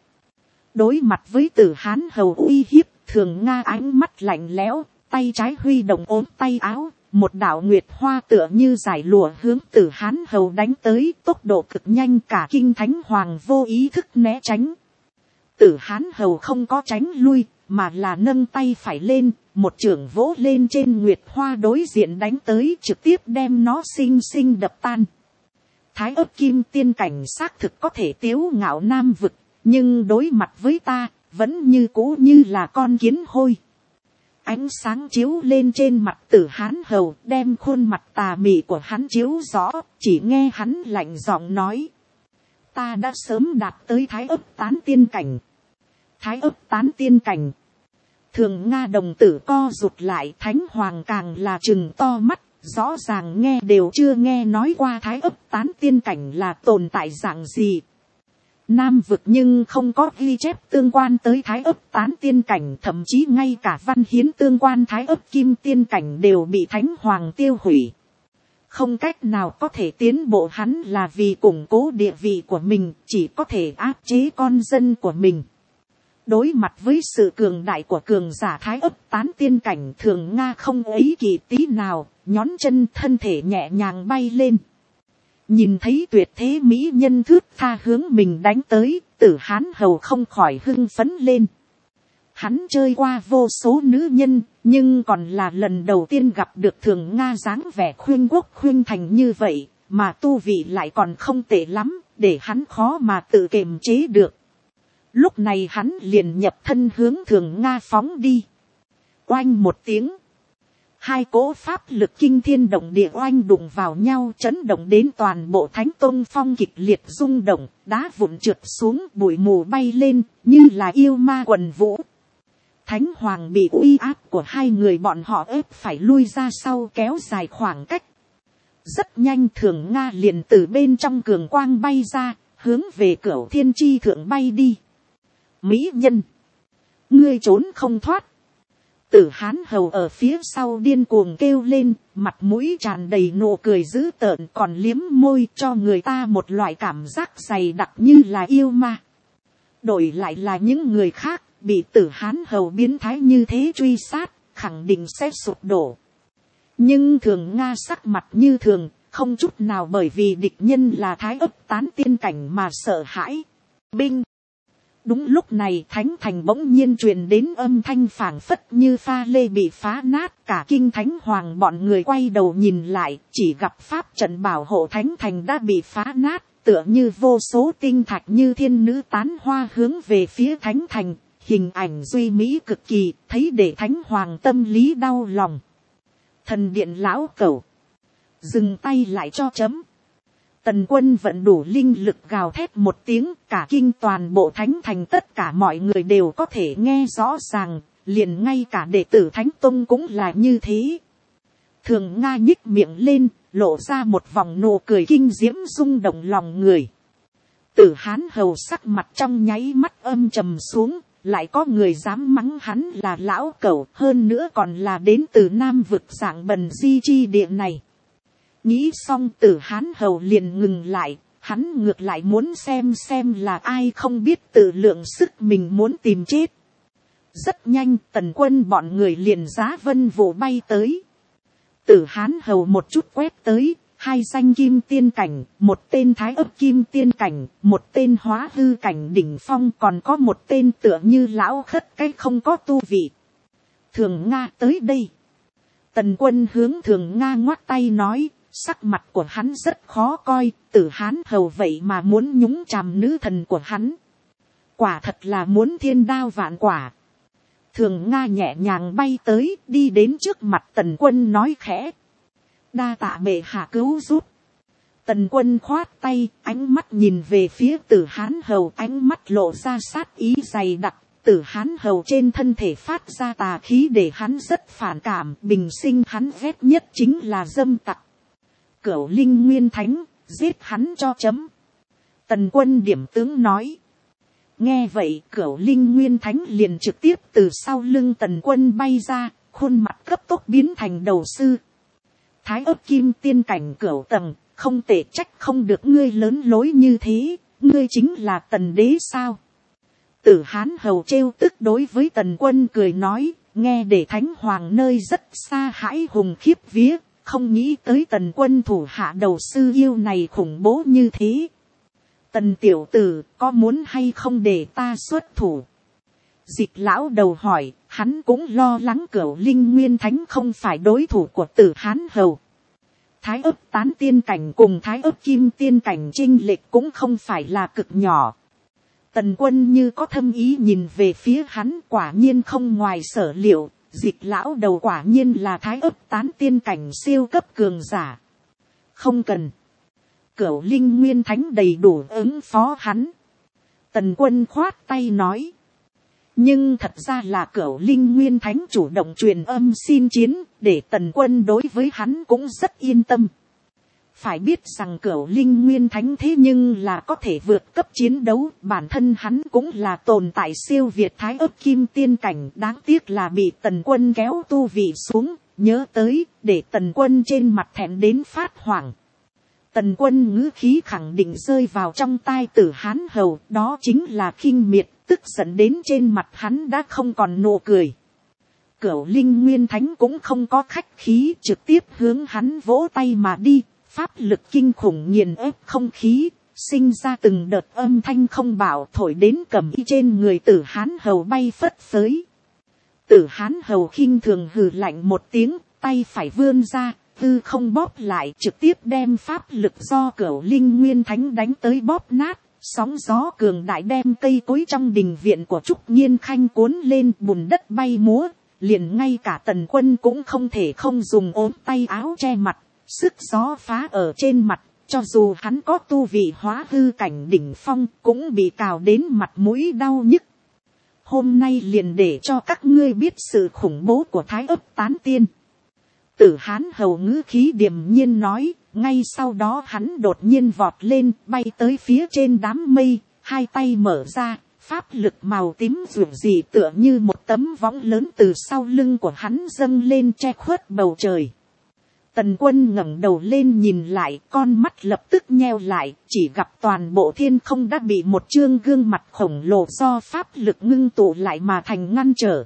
Đối mặt với Tử Hán hầu uy hiếp, Thường Nga ánh mắt lạnh lẽo, tay trái huy động ốm tay áo, một đạo nguyệt hoa tựa như giải lụa hướng Tử Hán hầu đánh tới, tốc độ cực nhanh, cả kinh Thánh Hoàng vô ý thức né tránh. Tử Hán hầu không có tránh lui, mà là nâng tay phải lên, một chưởng vỗ lên trên nguyệt hoa đối diện đánh tới, trực tiếp đem nó xinh xinh đập tan. Thái Ấp Kim Tiên cảnh xác thực có thể tiếu ngạo Nam vực, nhưng đối mặt với ta, vẫn như cũ như là con kiến hôi. Ánh sáng chiếu lên trên mặt Tử Hán hầu, đem khuôn mặt tà mị của hắn chiếu rõ, chỉ nghe hắn lạnh giọng nói. Ta đã sớm đạt tới Thái Ấp Tán Tiên cảnh. Thái Ấp Tán Tiên cảnh. Thường Nga đồng tử co rụt lại, Thánh Hoàng càng là trừng to mắt, rõ ràng nghe đều chưa nghe nói qua Thái Ấp Tán Tiên cảnh là tồn tại dạng gì. Nam vực nhưng không có ghi chép tương quan tới Thái Ấp Tán Tiên cảnh, thậm chí ngay cả văn hiến tương quan Thái Ấp Kim Tiên cảnh đều bị Thánh Hoàng tiêu hủy. Không cách nào có thể tiến bộ, hắn là vì củng cố địa vị của mình, chỉ có thể áp chế con dân của mình. Đối mặt với sự cường đại của cường giả Thái Ấp Tán Tiên cảnh, Thường Nga không ấy kỳ tí nào, nhón chân thân thể nhẹ nhàng bay lên. Nhìn thấy tuyệt thế mỹ nhân thướt tha hướng mình đánh tới, Tử Hán hầu không khỏi hưng phấn lên. Hắn chơi qua vô số nữ nhân, nhưng còn là lần đầu tiên gặp được Thường Nga dáng vẻ khuyên quốc khuyên thành như vậy, mà tu vị lại còn không tệ lắm, để hắn khó mà tự kiềm chế được. Lúc này hắn liền nhập thân hướng Thường Nga phóng đi. Oanh một tiếng. Hai cỗ pháp lực kinh thiên động địa oanh đụng vào nhau, chấn động đến toàn bộ Thánh Tông Phong kịch liệt rung động, đá vụn trượt xuống, bụi mù bay lên, như là yêu ma quần vũ. Thánh Hoàng bị uy áp của hai người bọn họ ép phải lui ra sau, kéo dài khoảng cách. Rất nhanh Thường Nga liền từ bên trong cường quang bay ra, hướng về Cửu Thiên Chi Thượng bay đi. Mỹ nhân, ngươi trốn không thoát. Tử Hán hầu ở phía sau điên cuồng kêu lên, mặt mũi tràn đầy nụ cười dữ tợn, còn liếm môi, cho người ta một loại cảm giác dày đặc như là yêu ma. Đổi lại là những người khác, bị Tử Hán hầu biến thái như thế truy sát, khẳng định sẽ sụp đổ. Nhưng Thường Nga sắc mặt như thường, không chút nào bởi vì địch nhân là Thái Ấp Tán Tiên cảnh mà sợ hãi. Binh. Đúng lúc này Thánh Thành bỗng nhiên truyền đến âm thanh phảng phất như pha lê bị phá nát, cả kinh Thánh Hoàng bọn người quay đầu nhìn lại, chỉ gặp pháp trận bảo hộ Thánh Thành đã bị phá nát, tựa như vô số tinh thạch như thiên nữ tán hoa hướng về phía Thánh Thành, hình ảnh duy mỹ cực kỳ, thấy để Thánh Hoàng tâm lý đau lòng. Thần điện lão cẩu, dừng tay lại cho chấm. Tần Quân vận đủ linh lực gào thét một tiếng, cả kinh toàn bộ thánh thành, tất cả mọi người đều có thể nghe rõ ràng, liền ngay cả đệ tử Thánh Tông cũng là như thế. Thường Nga nhích miệng lên, lộ ra một vòng nụ cười kinh diễm rung động lòng người. Tử Hán Hầu sắc mặt trong nháy mắt âm trầm xuống, lại có người dám mắng hắn là lão cẩu, hơn nữa còn là đến từ Nam vực dạng bần di chi địa này. Nghĩ xong Tử Hán Hầu liền ngừng lại, hắn ngược lại muốn xem là ai không biết tự lượng sức mình muốn tìm chết. Rất nhanh Tần Quân bọn người liền giá vân vụ bay tới. Tử Hán Hầu một chút quét tới, 2 danh kim tiên cảnh, một tên thái ấp kim tiên cảnh, một tên hóa hư cảnh đỉnh phong, còn có một tên tựa như lão khất cái không có tu vị. Thường Nga tới đây. Tần Quân hướng Thường Nga ngoắt tay nói, sắc mặt của hắn rất khó coi, Tử Hán Hầu vậy mà muốn nhúng chàm nữ thần của hắn. Quả thật là muốn thiên đao vạn quả. Thường Nga nhẹ nhàng bay tới, đi đến trước mặt Tần Quân nói khẽ. Đa tạ bệ hạ cứu giúp. Tần Quân khoát tay, ánh mắt nhìn về phía Tử Hán Hầu, ánh mắt lộ ra sát ý dày đặc. Tử Hán Hầu trên thân thể phát ra tà khí để hắn rất phản cảm, bình sinh hắn ghét nhất chính là dâm tặc. Cửu Linh Nguyên Thánh, giết hắn cho chấm. Tần Quân điểm tướng nói. Nghe vậy Cửu Linh Nguyên Thánh liền trực tiếp từ sau lưng Tần Quân bay ra, khuôn mặt cấp tốc biến thành đầu sư. Thái ấp kim tiên cảnh cửu tầng, không thể trách không được ngươi lớn lối như thế, ngươi chính là Tần Đế sao? Tử Hán Hầu trêu tức đối với Tần Quân cười nói, nghe để Thánh Hoàng nơi rất xa hãi hùng khiếp vía, không nghĩ tới Tần Quân thủ hạ đầu sư yêu này khủng bố như thế. Tần tiểu tử có muốn hay không để ta xuất thủ? Dịch lão đầu hỏi, hắn cũng lo lắng Cửu Linh Nguyên Thánh không phải đối thủ của Tử Hán Hầu. Thái ấp tán tiên cảnh cùng thái ấp kim tiên cảnh chênh lệch cũng không phải là cực nhỏ. Tần Quân như có thâm ý nhìn về phía hắn, quả nhiên không ngoài sở liệu, dịch lão đầu quả nhiên là thái ấp tán tiên cảnh siêu cấp cường giả. Không cần. Cửu Linh Nguyên Thánh đầy đủ ứng phó hắn. Tần Quân khoát tay nói. Nhưng thật ra là Cửu Linh Nguyên Thánh chủ động truyền âm xin chiến, để Tần Quân đối với hắn cũng rất yên tâm. Phải biết rằng Cửu Linh Nguyên Thánh thế nhưng là có thể vượt cấp chiến đấu, bản thân hắn cũng là tồn tại siêu việt thái ấp kim tiên cảnh, đáng tiếc là bị Tần Quân kéo tu vị xuống, nhớ tới, để Tần Quân trên mặt thẹn đến phát hoảng. Tần Quân ngữ khí khẳng định rơi vào trong tai Tử Hán Hầu, đó chính là khinh miệt, tức giận đến trên mặt hắn đã không còn nụ cười. Cửu Linh Nguyên Thánh cũng không có khách khí, trực tiếp hướng hắn vỗ tay mà đi, pháp lực kinh khủng nghiền ép không khí, sinh ra từng đợt âm thanh không bảo thổi đến cẩm y trên người Tử Hán Hầu bay phất phới. Tử Hán Hầu khinh thường hừ lạnh một tiếng, tay phải vươn ra, tư không bóp lại, trực tiếp đem pháp lực do Cửu Linh Nguyên Thánh đánh tới bóp nát. Sóng gió cường đại đem cây cối trong đình viện của Trúc Nhiên Khanh cuốn lên, bùn đất bay múa, liền ngay cả Tần Quân cũng không thể không dùng ốm tay áo che mặt, sức gió phá ở trên mặt, cho dù hắn có tu vị hóa hư cảnh đỉnh phong cũng bị cào đến mặt mũi đau nhức. Hôm nay liền để cho các ngươi biết sự khủng bố của thái ấp tán tiên. Tử Hán Hầu ngữ khí điềm nhiên nói, ngay sau đó hắn đột nhiên vọt lên, bay tới phía trên đám mây, hai tay mở ra, pháp lực màu tím rủ rì tựa như một tấm võng lớn từ sau lưng của hắn dâng lên che khuất bầu trời. Tần Quân ngẩng đầu lên nhìn lại, con mắt lập tức nheo lại, chỉ gặp toàn bộ thiên không đã bị một chương gương mặt khổng lồ do pháp lực ngưng tụ lại mà thành ngăn trở.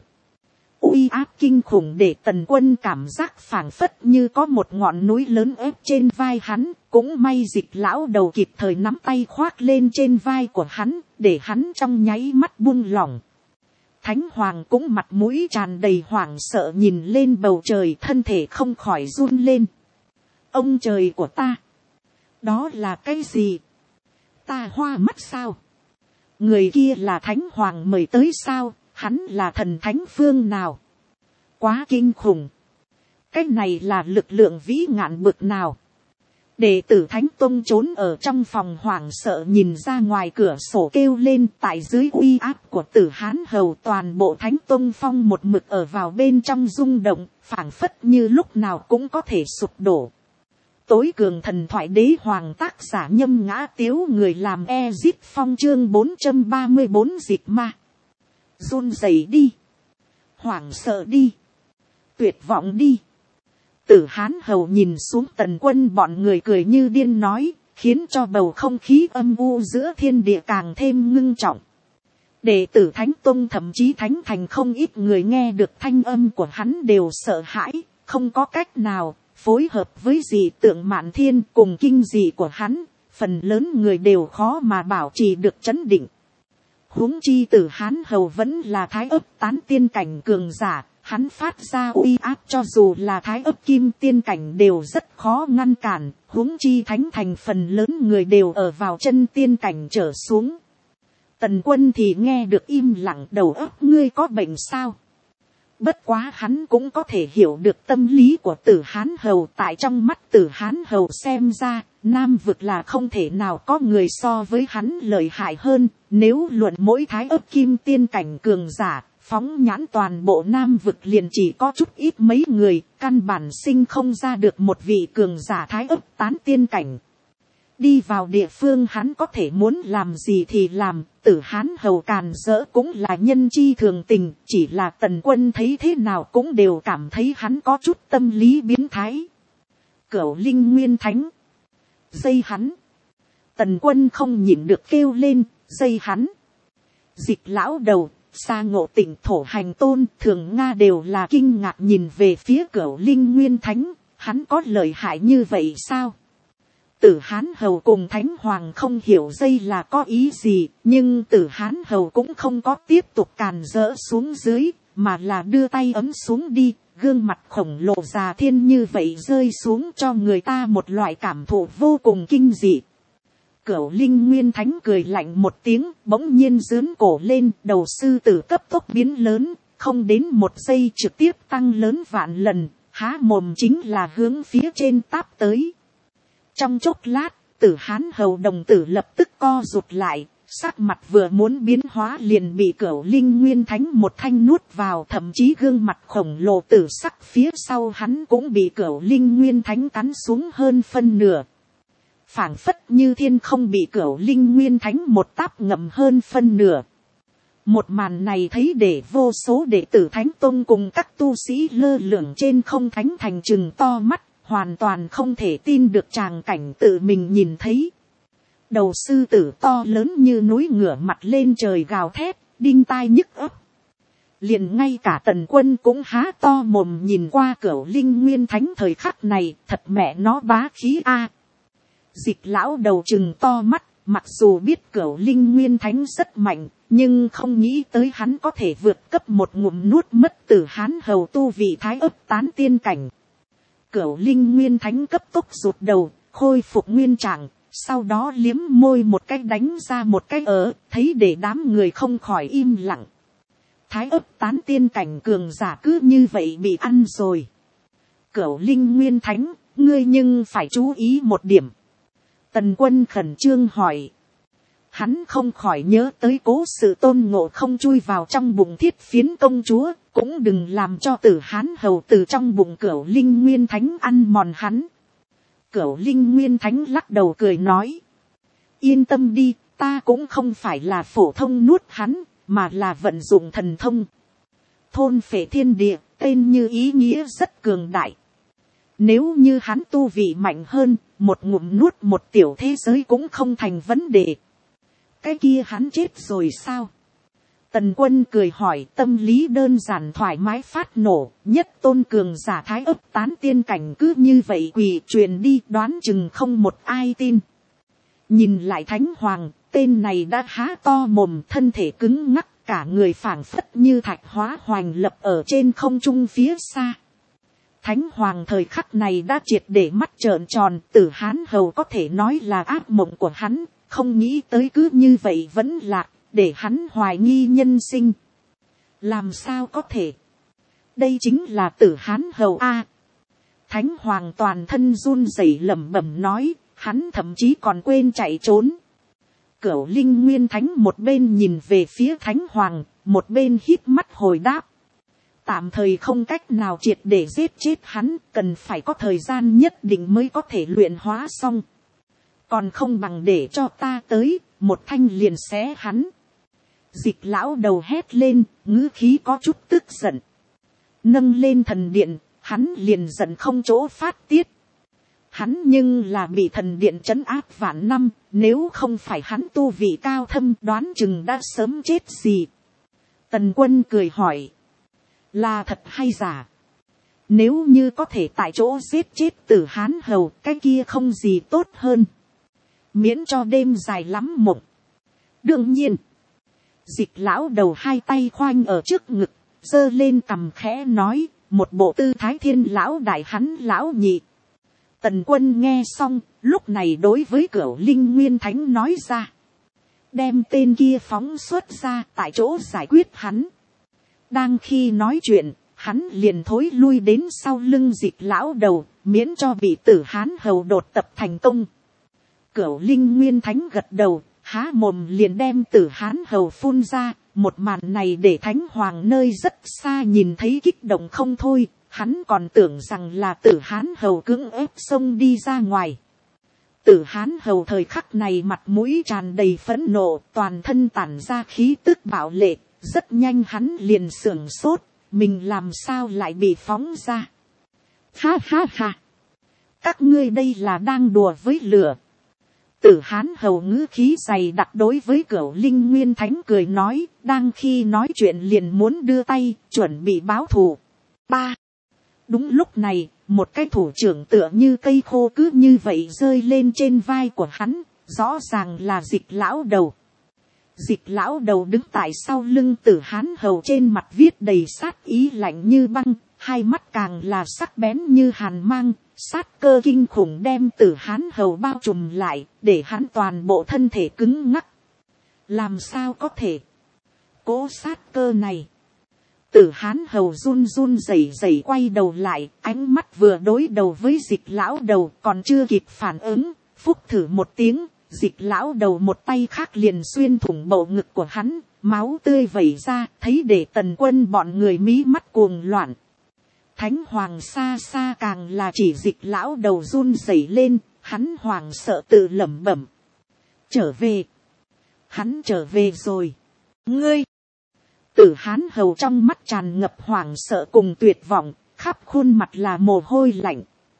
Uy áp kinh khủng để Tần Quân cảm giác phảng phất như có một ngọn núi lớn ép trên vai hắn, cũng may dịch lão đầu kịp thời nắm tay khoác lên trên vai của hắn, để hắn trong nháy mắt buông lỏng. Thánh Hoàng cũng mặt mũi tràn đầy hoảng sợ nhìn lên bầu trời, thân thể không khỏi run lên. Ông trời của ta! Đó là cái gì? Ta hoa mắt sao? Người kia là Thánh Hoàng mời tới sao? Hắn là thần thánh phương nào? Quá kinh khủng. Cái này là lực lượng vĩ ngạn bực nào? Đệ tử Thánh Tông trốn ở trong phòng hoảng sợ nhìn ra ngoài cửa sổ kêu lên, tại dưới uy áp của Tử Hán Hầu toàn bộ Thánh Tông phong một mực ở vào bên trong rung động, phảng phất như lúc nào cũng có thể sụp đổ. Tối cường thần thoại đế hoàng, tác giả Nhâm Ngã Tiếu, người làm Ezip Phong, chương 434 dịch ma. Run rẩy đi, hoảng sợ đi, tuyệt vọng đi. Tử Hán Hầu nhìn xuống Tần Quân bọn người cười như điên nói, khiến cho bầu không khí âm u giữa thiên địa càng thêm ngưng trọng. Đệ tử Thánh Tông, thậm chí Thánh Thành không ít người nghe được thanh âm của hắn đều sợ hãi, không có cách nào, phối hợp với dị tượng Mạn Thiên cùng kinh dị của hắn, phần lớn người đều khó mà bảo trì được trấn định. Huống chi Tử Hán Hầu vẫn là Thái Ấp tán tiên cảnh cường giả. Hắn phát ra uy áp cho dù là Thái Ấp kim tiên cảnh đều rất khó ngăn cản, huống chi Thánh Thành phần lớn người đều ở vào chân tiên cảnh trở xuống. Tần Quân thì nghe được im lặng, đầu óc ngươi có bệnh sao? Bất quá hắn cũng có thể hiểu được tâm lý của Tử Hán Hầu, tại trong mắt Tử Hán Hầu xem ra, Nam vực là không thể nào có người so với hắn lợi hại hơn, nếu luận mỗi Thái Ấp kim tiên cảnh cường giả. Phóng nhãn toàn bộ Nam vực liền chỉ có chút ít mấy người, căn bản sinh không ra được một vị cường giả Thái Ấp tán tiên cảnh. Đi vào địa phương hắn có thể muốn làm gì thì làm, Tử Hán Hầu càn rỡ cũng là nhân chi thường tình, chỉ là Tần Quân thấy thế nào cũng đều cảm thấy hắn có chút tâm lý biến thái. Cửu Linh Nguyên Thánh, dây hắn. Tần Quân không nhịn được kêu lên, dây hắn. Dịch lão đầu, Sa Ngộ Tịnh, Thổ Hành Tôn, Thường Nga đều là kinh ngạc nhìn về phía Cửu Linh Nguyên Thánh, hắn có lợi hại như vậy sao? Tử Hán Hầu cùng Thánh Hoàng không hiểu dây là có ý gì, nhưng Tử Hán Hầu cũng không có tiếp tục càn rỡ xuống dưới, mà là đưa tay ấm xuống đi, gương mặt khổng lồ già thiên như vậy rơi xuống cho người ta một loại cảm thụ vô cùng kinh dị. Cửu Linh Nguyên Thánh cười lạnh một tiếng, bỗng nhiên giương cổ lên, đầu sư tử cấp tốc biến lớn, không đến một giây trực tiếp tăng lớn vạn lần, há mồm chính là hướng phía trên táp tới. Trong chốc lát, Tử Hán Hầu đồng tử lập tức co rụt lại, sắc mặt vừa muốn biến hóa liền bị Cửu Linh Nguyên Thánh một thanh nuốt vào, thậm chí gương mặt khổng lồ tử sắc phía sau hắn cũng bị Cửu Linh Nguyên Thánh cắn xuống hơn phân nửa. Phảng phất như thiên không bị Cửu Linh Nguyên Thánh một táp ngậm hơn phân nửa. Một màn này thấy để vô số đệ tử Thánh Tông cùng các tu sĩ lơ lửng trên không Thánh Thành trừng to mắt, hoàn toàn không thể tin được tràng cảnh tự mình nhìn thấy. Đầu sư tử to lớn như núi ngửa mặt lên trời gào thét, đinh tai nhức óc. Liền ngay cả Tần Quân cũng há to mồm nhìn qua Cửu Linh Nguyên Thánh thời khắc này, thật mẹ nó bá khí a. Dịch lão đầu trừng to mắt, mặc dù biết Cửu Linh Nguyên Thánh rất mạnh, nhưng không nghĩ tới hắn có thể vượt cấp một ngụm nuốt mất Tử Hán Hầu tu vị Thái Ấp tán tiên cảnh. Cửu Linh Nguyên Thánh cấp tốc rụt đầu, khôi phục nguyên trạng, sau đó liếm môi một cái đánh ra một cái thấy để đám người không khỏi im lặng. Thái Ấp tán tiên cảnh cường giả cứ như vậy bị ăn rồi. Cửu Linh Nguyên Thánh, ngươi nhưng phải chú ý một điểm. Tần Quân khẩn trương hỏi. Hắn không khỏi nhớ tới cố sự Tôn Ngộ Không chui vào trong bụng Thiết Phiến công chúa, cũng đừng làm cho Tử Hán Hầu từ trong bụng Cửu Linh Nguyên Thánh ăn mòn hắn. Cửu Linh Nguyên Thánh lắc đầu cười nói. Yên tâm đi, ta cũng không phải là phổ thông nuốt hắn, mà là vận dụng thần thông. Thôn phệ thiên địa, tên như ý nghĩa rất cường đại. Nếu như hắn tu vị mạnh hơn, một ngụm nuốt một tiểu thế giới cũng không thành vấn đề. Cái kia hắn chết rồi sao? Tần Quân cười hỏi, tâm lý đơn giản thoải mái phát nổ, nhất tôn cường giả Thái Ấp tán tiên cảnh cứ như vậy quỳ truyền đi, đoán chừng không một ai tin. Nhìn lại Thánh Hoàng, tên này đã há to mồm, thân thể cứng ngắc, cả người phảng phất như thạch hóa hoành lập ở trên không trung phía xa. Thánh Hoàng thời khắc này đã triệt để mắt trợn tròn, Tử Hán Hầu có thể nói là ác mộng của hắn, không nghĩ tới cứ như vậy vẫn lạc, để hắn hoài nghi nhân sinh. Làm sao có thể? Đây chính là Tử Hán Hầu a. Thánh Hoàng toàn thân run rẩy lẩm bẩm nói, hắn thậm chí còn quên chạy trốn. Cửu Linh Nguyên Thánh một bên nhìn về phía Thánh Hoàng, một bên híp mắt hồi đáp. Tạm thời không cách nào triệt để giết chết hắn, cần phải có thời gian nhất định mới có thể luyện hóa xong. Còn không bằng để cho ta tới, một thanh liền xé hắn. Dịch lão đầu hét lên, ngữ khí có chút tức giận. Nâng lên thần điện, hắn liền giận không chỗ phát tiết. Hắn nhưng là bị thần điện trấn áp vạn năm, nếu không phải hắn tu vị cao thâm đoán chừng đã sớm chết gì. Tần Quân cười hỏi, là thật hay giả? Nếu như có thể tại chỗ giết chết Tử Hán Hầu, cái kia không gì tốt hơn. Miễn cho đêm dài lắm mộng. Đương nhiên, Dịch lão đầu hai tay khoanh ở trước ngực, giơ lên cằm khẽ nói, một bộ tư thái thiên lão đại hắn lão nhị. Tần Quân nghe xong, lúc này đối với Cửu Linh Nguyên Thánh nói ra. Đem tên kia phóng xuất ra, tại chỗ giải quyết hắn. Đang khi nói chuyện, hắn liền thối lui đến sau lưng Dịch lão đầu, miễn cho bị Tử Hán Hầu đột tập thành công. Cửu Linh Nguyên Thánh gật đầu, há mồm liền đem Tử Hán Hầu phun ra. Một màn này để Thánh Hoàng nơi rất xa nhìn thấy kích động không thôi. Hắn còn tưởng rằng là Tử Hán Hầu cưỡng ép xông đi ra ngoài. Tử Hán Hầu thời khắc này mặt mũi tràn đầy phẫn nộ, toàn thân tản ra khí tức bạo lệ. Rất nhanh hắn liền sưởng sốt, mình làm sao lại bị phóng ra. Ha ha ha, các ngươi đây là đang đùa với lửa. Tử Hán Hầu ngữ khí dày đặc đối với Cửu Linh Nguyên Thánh cười nói, đang khi nói chuyện liền muốn đưa tay, chuẩn bị báo thù. Ba. Đúng lúc này, một cái thủ trưởng tựa như cây khô cứ như vậy rơi lên trên vai của hắn, rõ ràng là Dịch lão đầu. Dịch lão đầu đứng tại sau lưng Tử Hán Hầu, trên mặt viết đầy sát ý lạnh như băng, hai mắt càng là sắc bén như hàn mang, sát cơ kinh khủng đem Tử Hán Hầu bao trùm lại, để hắn toàn bộ thân thể cứng ngắc. Làm sao có thể? Cố sát cơ này. Tử Hán Hầu run run rẩy rẩy quay đầu lại, ánh mắt vừa đối đầu với Dịch lão đầu, còn chưa kịp phản ứng, phúc thử một tiếng, Dịch lão đầu một tay khác liền xuyên thủng bầu ngực của hắn, máu tươi vẩy ra, thấy để Tần Quân bọn người mí mắt cuồng loạn. Thánh Hoàng xa xa càng là chỉ Dịch lão đầu run rẩy lên, hắn hoàng sợ tự lẩm bẩm. Trở về. Hắn trở về rồi. Ngươi. Tử Hán Hầu trong mắt tràn ngập hoảng sợ cùng tuyệt vọng, khắp khuôn mặt là mồ hôi lạnh.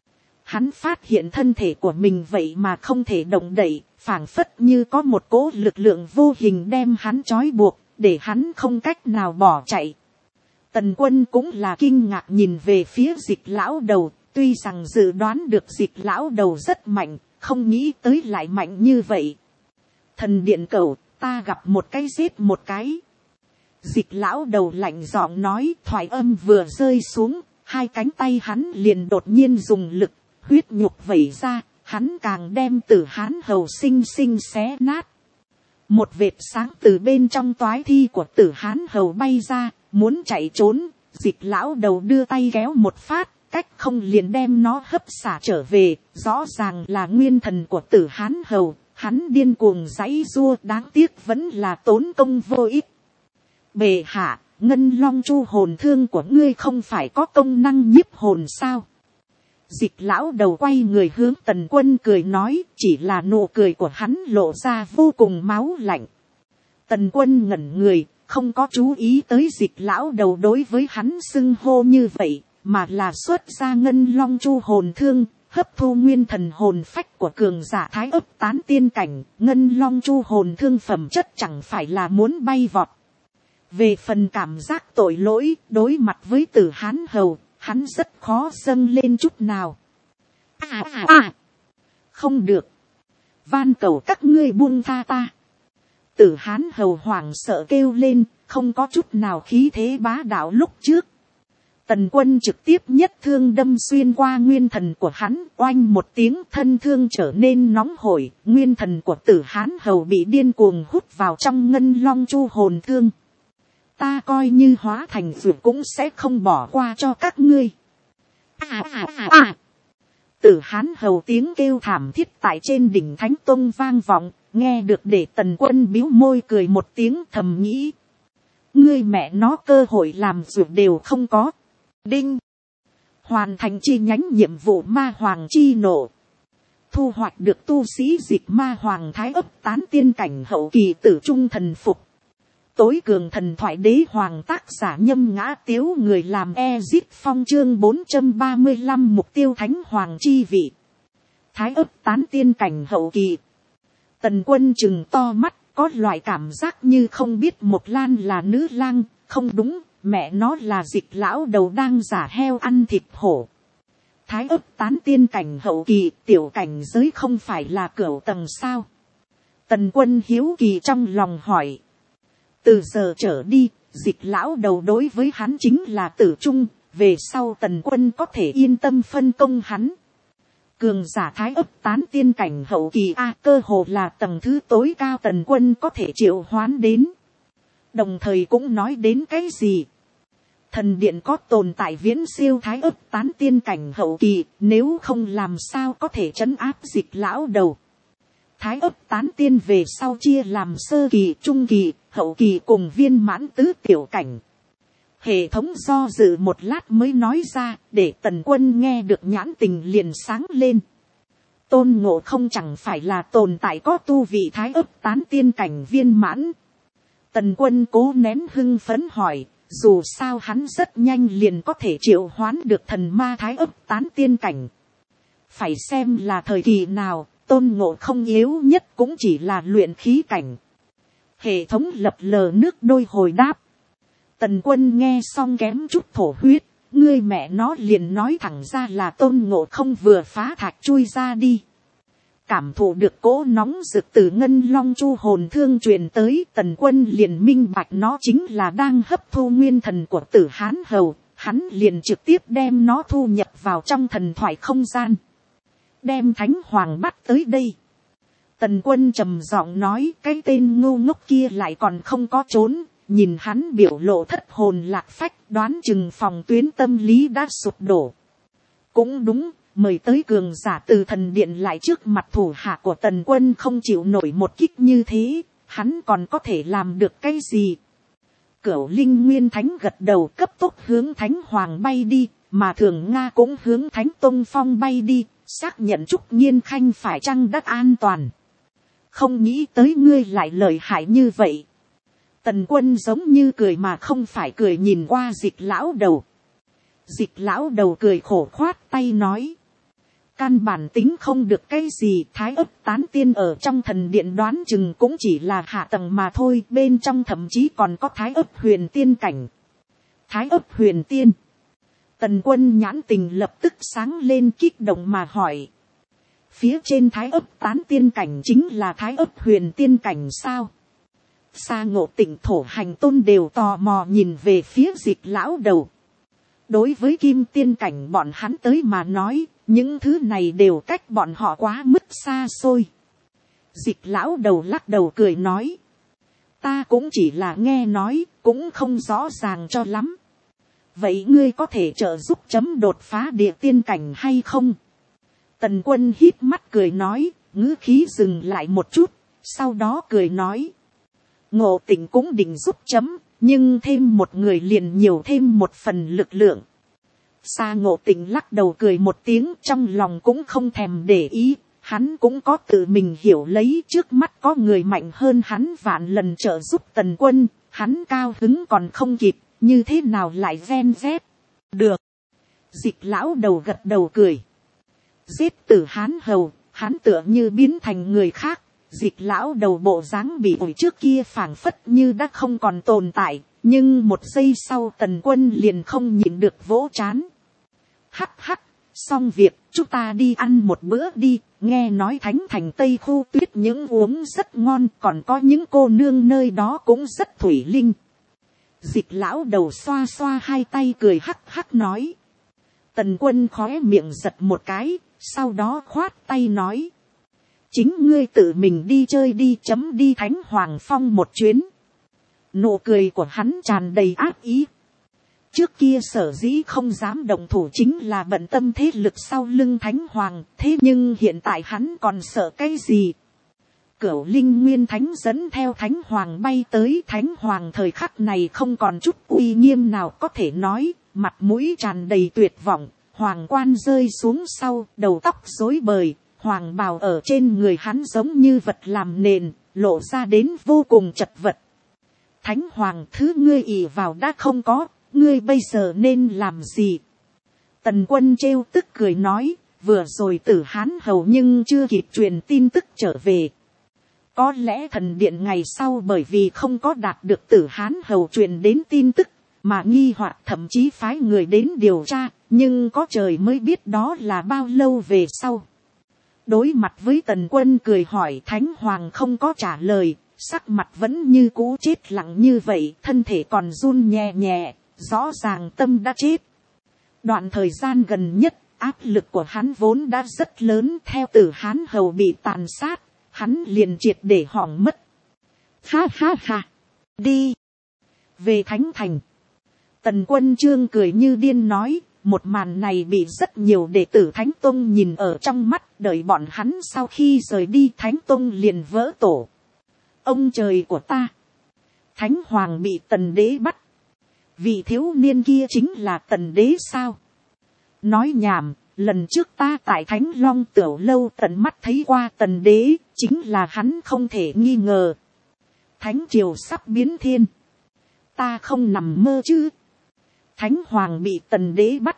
Hắn phát hiện thân thể của mình vậy mà không thể động đậy, phảng phất như có một cỗ lực lượng vô hình đem hắn trói buộc, để hắn không cách nào bỏ chạy. Tần Quân cũng là kinh ngạc nhìn về phía Dịch lão đầu, tuy rằng dự đoán được Dịch lão đầu rất mạnh, không nghĩ tới lại mạnh như vậy. Thần điện cẩu, ta gặp một cái giết một cái. Dịch lão đầu lạnh giọng nói, thoại âm vừa rơi xuống, hai cánh tay hắn liền đột nhiên dùng lực, huyết nhục vẩy ra, hắn càng đem Tử Hán Hầu xinh xinh xé nát. Một vệt sáng từ bên trong toái thi của Tử Hán Hầu bay ra, muốn chạy trốn, Dịch lão đầu đưa tay kéo một phát, cách không liền đem nó hấp xả trở về, rõ ràng là nguyên thần của Tử Hán Hầu, hắn điên cuồng giãy giụa, đáng tiếc vẫn là tốn công vô ích. Bệ hạ, Ngân Long Chu hồn thương của ngươi không phải có công năng nhiếp hồn sao? Dịch lão đầu quay người hướng Tần Quân cười nói, chỉ là nụ cười của hắn lộ ra vô cùng máu lạnh. Tần Quân ngẩn người, không có chú ý tới Dịch lão đầu đối với hắn xưng hô như vậy, mà là xuất ra Ngân Long Chu hồn thương, hấp thu nguyên thần hồn phách của cường giả thái ấp tán tiên cảnh. Ngân Long Chu hồn thương phẩm chất chẳng phải là muốn bay vọt. Về phần cảm giác tội lỗi, đối mặt với Tử Hán Hầu, hắn rất khó dâng lên chút nào. Không được. Van cầu các ngươi buông tha ta. Tử Hán Hầu hoảng sợ kêu lên, không có chút nào khí thế bá đạo lúc trước. Tần Quân trực tiếp nhất thương đâm xuyên qua nguyên thần của hắn, oanh một tiếng, thân thương trở nên nóng hổi, nguyên thần của Tử Hán Hầu bị điên cuồng hút vào trong Ngân Long Chu hồn thương. Ta coi như hóa thành dược cũng sẽ không bỏ qua cho các ngươi. Tử Hán hầu tiếng kêu thảm thiết tại trên đỉnh Thánh Tông vang vọng, nghe được để Tần Quân bĩu môi cười một tiếng thầm nghĩ. Ngươi mẹ nó cơ hội làm ruột đều không có. Đinh. Hoàn thành chi nhánh nhiệm vụ ma hoàng chi nộ. Thu hoạch được tu sĩ dịch ma hoàng thái ấp tán tiên cảnh hậu kỳ tử trung thần phục. Tối cường thần thoại đế hoàng tác giả Nhâm Ngã Tiếu, người làm Ezit Phong chương 435 mục tiêu thánh hoàng chi vị. Thái ấp tán tiên cảnh hậu kỳ. Tần Quân chừng to mắt, có loại cảm giác như không biết Mộc Lan là nữ lang, không đúng, mẹ nó là Dịch lão đầu đang giả heo ăn thịt hổ. Thái ấp tán tiên cảnh hậu kỳ, tiểu cảnh giới không phải là cửu tầng sao? Tần Quân hiếu kỳ trong lòng hỏi. Từ giờ trở đi, Dịch lão đầu đối với hắn chính là tử trung, về sau Tần Quân có thể yên tâm phân công hắn. Cường giả thái ấp tán tiên cảnh hậu kỳ cơ hồ là tầng thứ tối cao Tần Quân có thể triệu hoán đến. Đồng thời cũng nói đến cái gì? Thần điện có tồn tại viễn siêu thái ấp tán tiên cảnh hậu kỳ, nếu không làm sao có thể trấn áp Dịch lão đầu. Thái ấp tán tiên về sau chia làm sơ kỳ, trung kỳ, hậu kỳ cùng viên mãn tứ tiểu cảnh. Hệ thống do dự một lát mới nói ra, để Tần Quân nghe được nhãn tình liền sáng lên. Tôn Ngộ Không chẳng phải là tồn tại có tu vị thái ấp tán tiên cảnh viên mãn. Tần Quân cố nén hưng phấn hỏi, dù sao hắn rất nhanh liền có thể triệu hoán được thần ma thái ấp tán tiên cảnh. Phải xem là thời kỳ nào, Tôn Ngộ Không yếu nhất cũng chỉ là luyện khí cảnh. Hệ thống lập lờ nước đôi hồi đáp. Tần Quân nghe xong kém chút thổ huyết, ngươi mẹ nó liền nói thẳng ra là Tôn Ngộ Không vừa phá thạch chui ra đi. Cảm thụ được cỗ nóng rực từ ngân long chu hồn thương truyền tới, Tần Quân liền minh bạch nó chính là đang hấp thu nguyên thần của Tử Hán hầu, hắn liền trực tiếp đem nó thu nhập vào trong thần thoại không gian. Đem Thánh Hoàng bắt tới đây. Tần Quân trầm giọng nói, cái tên ngu ngốc kia lại còn không có trốn, nhìn hắn biểu lộ thất hồn lạc phách, đoán chừng phòng tuyến tâm lý đã sụp đổ. Cũng đúng, mời tới cường giả từ thần điện lại trước mặt thủ hạ của Tần Quân không chịu nổi một kích như thế, hắn còn có thể làm được cái gì? Cửu Linh Nguyên Thánh gật đầu cấp tốc hướng Thánh Hoàng bay đi, mà Thường Nga cũng hướng Thánh Tông Phong bay đi, xác nhận Trúc Nhiên Khanh phải chăng đã an toàn. Không nghĩ tới ngươi lại lợi hại như vậy. Tần Quân giống như cười mà không phải cười nhìn qua Dịch lão đầu. Dịch lão đầu cười khổ khoát tay nói. Căn bản tính không được cái gì, thái ấp tán tiên ở trong thần điện đoán chừng cũng chỉ là hạ tầng mà thôi, bên trong thậm chí còn có thái ấp huyền tiên cảnh. Thái ấp huyền tiên. Tần Quân nhãn tình lập tức sáng lên kích động mà hỏi. Phía trên thái ấp tán tiên cảnh chính là thái ấp huyền tiên cảnh sao? Sa Ngộ Tịnh Thổ Hành Tôn đều tò mò nhìn về phía Dịch lão đầu. Đối với kim tiên cảnh bọn hắn tới mà nói, những thứ này đều cách bọn họ quá mức xa xôi. Dịch lão đầu lắc đầu cười nói. Ta cũng chỉ là nghe nói, cũng không rõ ràng cho lắm. Vậy ngươi có thể trợ giúp chấm đột phá địa tiên cảnh hay không? Tần Quân hít mắt cười nói, ngữ khí dừng lại một chút, sau đó cười nói. Ngộ Tịnh cũng định giúp chấm, nhưng thêm một người liền nhiều thêm một phần lực lượng. Sa Ngộ Tịnh lắc đầu cười một tiếng, trong lòng cũng không thèm để ý, hắn cũng có tự mình hiểu lấy, trước mắt có người mạnh hơn hắn vạn lần trợ giúp Tần Quân, hắn cao hứng còn không kịp, như thế nào lại ven vét. Được. Dịch lão đầu gật đầu cười. Giết Tử Hán hầu, hắn tựa như biến thành người khác. Dịch lão đầu bộ dáng bị ủi trước kia phảng phất như đã không còn tồn tại, nhưng một giây sau Tần Quân liền không nhịn được vỗ trán. Hắc hắc, xong việc, chúng ta đi ăn một bữa đi, nghe nói Thánh Thành Tây Khu tuyết những uống rất ngon, còn có những cô nương nơi đó cũng rất thủy linh. Dịch lão đầu xoa xoa hai tay cười hắc hắc nói. Tần Quân khóe miệng giật một cái, sau đó khoát tay nói. Chính ngươi tự mình đi chơi đi, chấm đi Thánh Hoàng Phong một chuyến. Nụ cười của hắn tràn đầy ác ý. Trước kia sở dĩ không dám động thủ chính là bận tâm thế lực sau lưng Thánh Hoàng, thế nhưng hiện tại hắn còn sợ cái gì? Cửu Linh Nguyên Thánh dẫn theo Thánh Hoàng bay tới. Thánh Hoàng thời khắc này không còn chút uy nghiêm nào có thể nói, mặt mũi tràn đầy tuyệt vọng, hoàng quan rơi xuống sau, đầu tóc rối bời, hoàng bào ở trên người hắn giống như vật làm nền, lộ ra đến vô cùng chật vật. Thánh Hoàng, thứ ngươi ỷ vào đã không có, ngươi bây giờ nên làm gì? Tần Quân trêu tức cười nói, vừa rồi Tử Hán hầu nhưng chưa kịp truyền tin tức trở về. Có lẽ thần điện ngày sau bởi vì không có đạt được Tử Hán hầu truyền đến tin tức, mà nghi hoặc thậm chí phái người đến điều tra, nhưng có trời mới biết đó là bao lâu về sau. Đối mặt với Tần Quân cười hỏi, Thánh Hoàng không có trả lời, sắc mặt vẫn như cũ chết lặng như vậy, thân thể còn run nhẹ nhẹ, rõ ràng tâm đã chết. Đoạn thời gian gần nhất, áp lực của hắn vốn đã rất lớn, theo Tử Hán hầu bị tàn sát, hắn liền triệt để hỏng mất. Ha ha ha, đi về Thánh Thành. Tần Quân Chương cười như điên nói, một màn này bị rất nhiều đệ tử Thánh Tông nhìn ở trong mắt, đợi bọn hắn sau khi rời đi Thánh Tông liền vỡ tổ. Ông trời của ta! Thánh Hoàng bị Tần Đế bắt. Vị thiếu niên kia chính là Tần Đế sao? Nói nhảm, lần trước ta tại Thánh Long Tiểu Lâu tận mắt thấy qua Tần Đế, chính là hắn không thể nghi ngờ. Thánh triều sắp biến thiên. Ta không nằm mơ chứ? Thánh Hoàng bị Tần Đế bắt.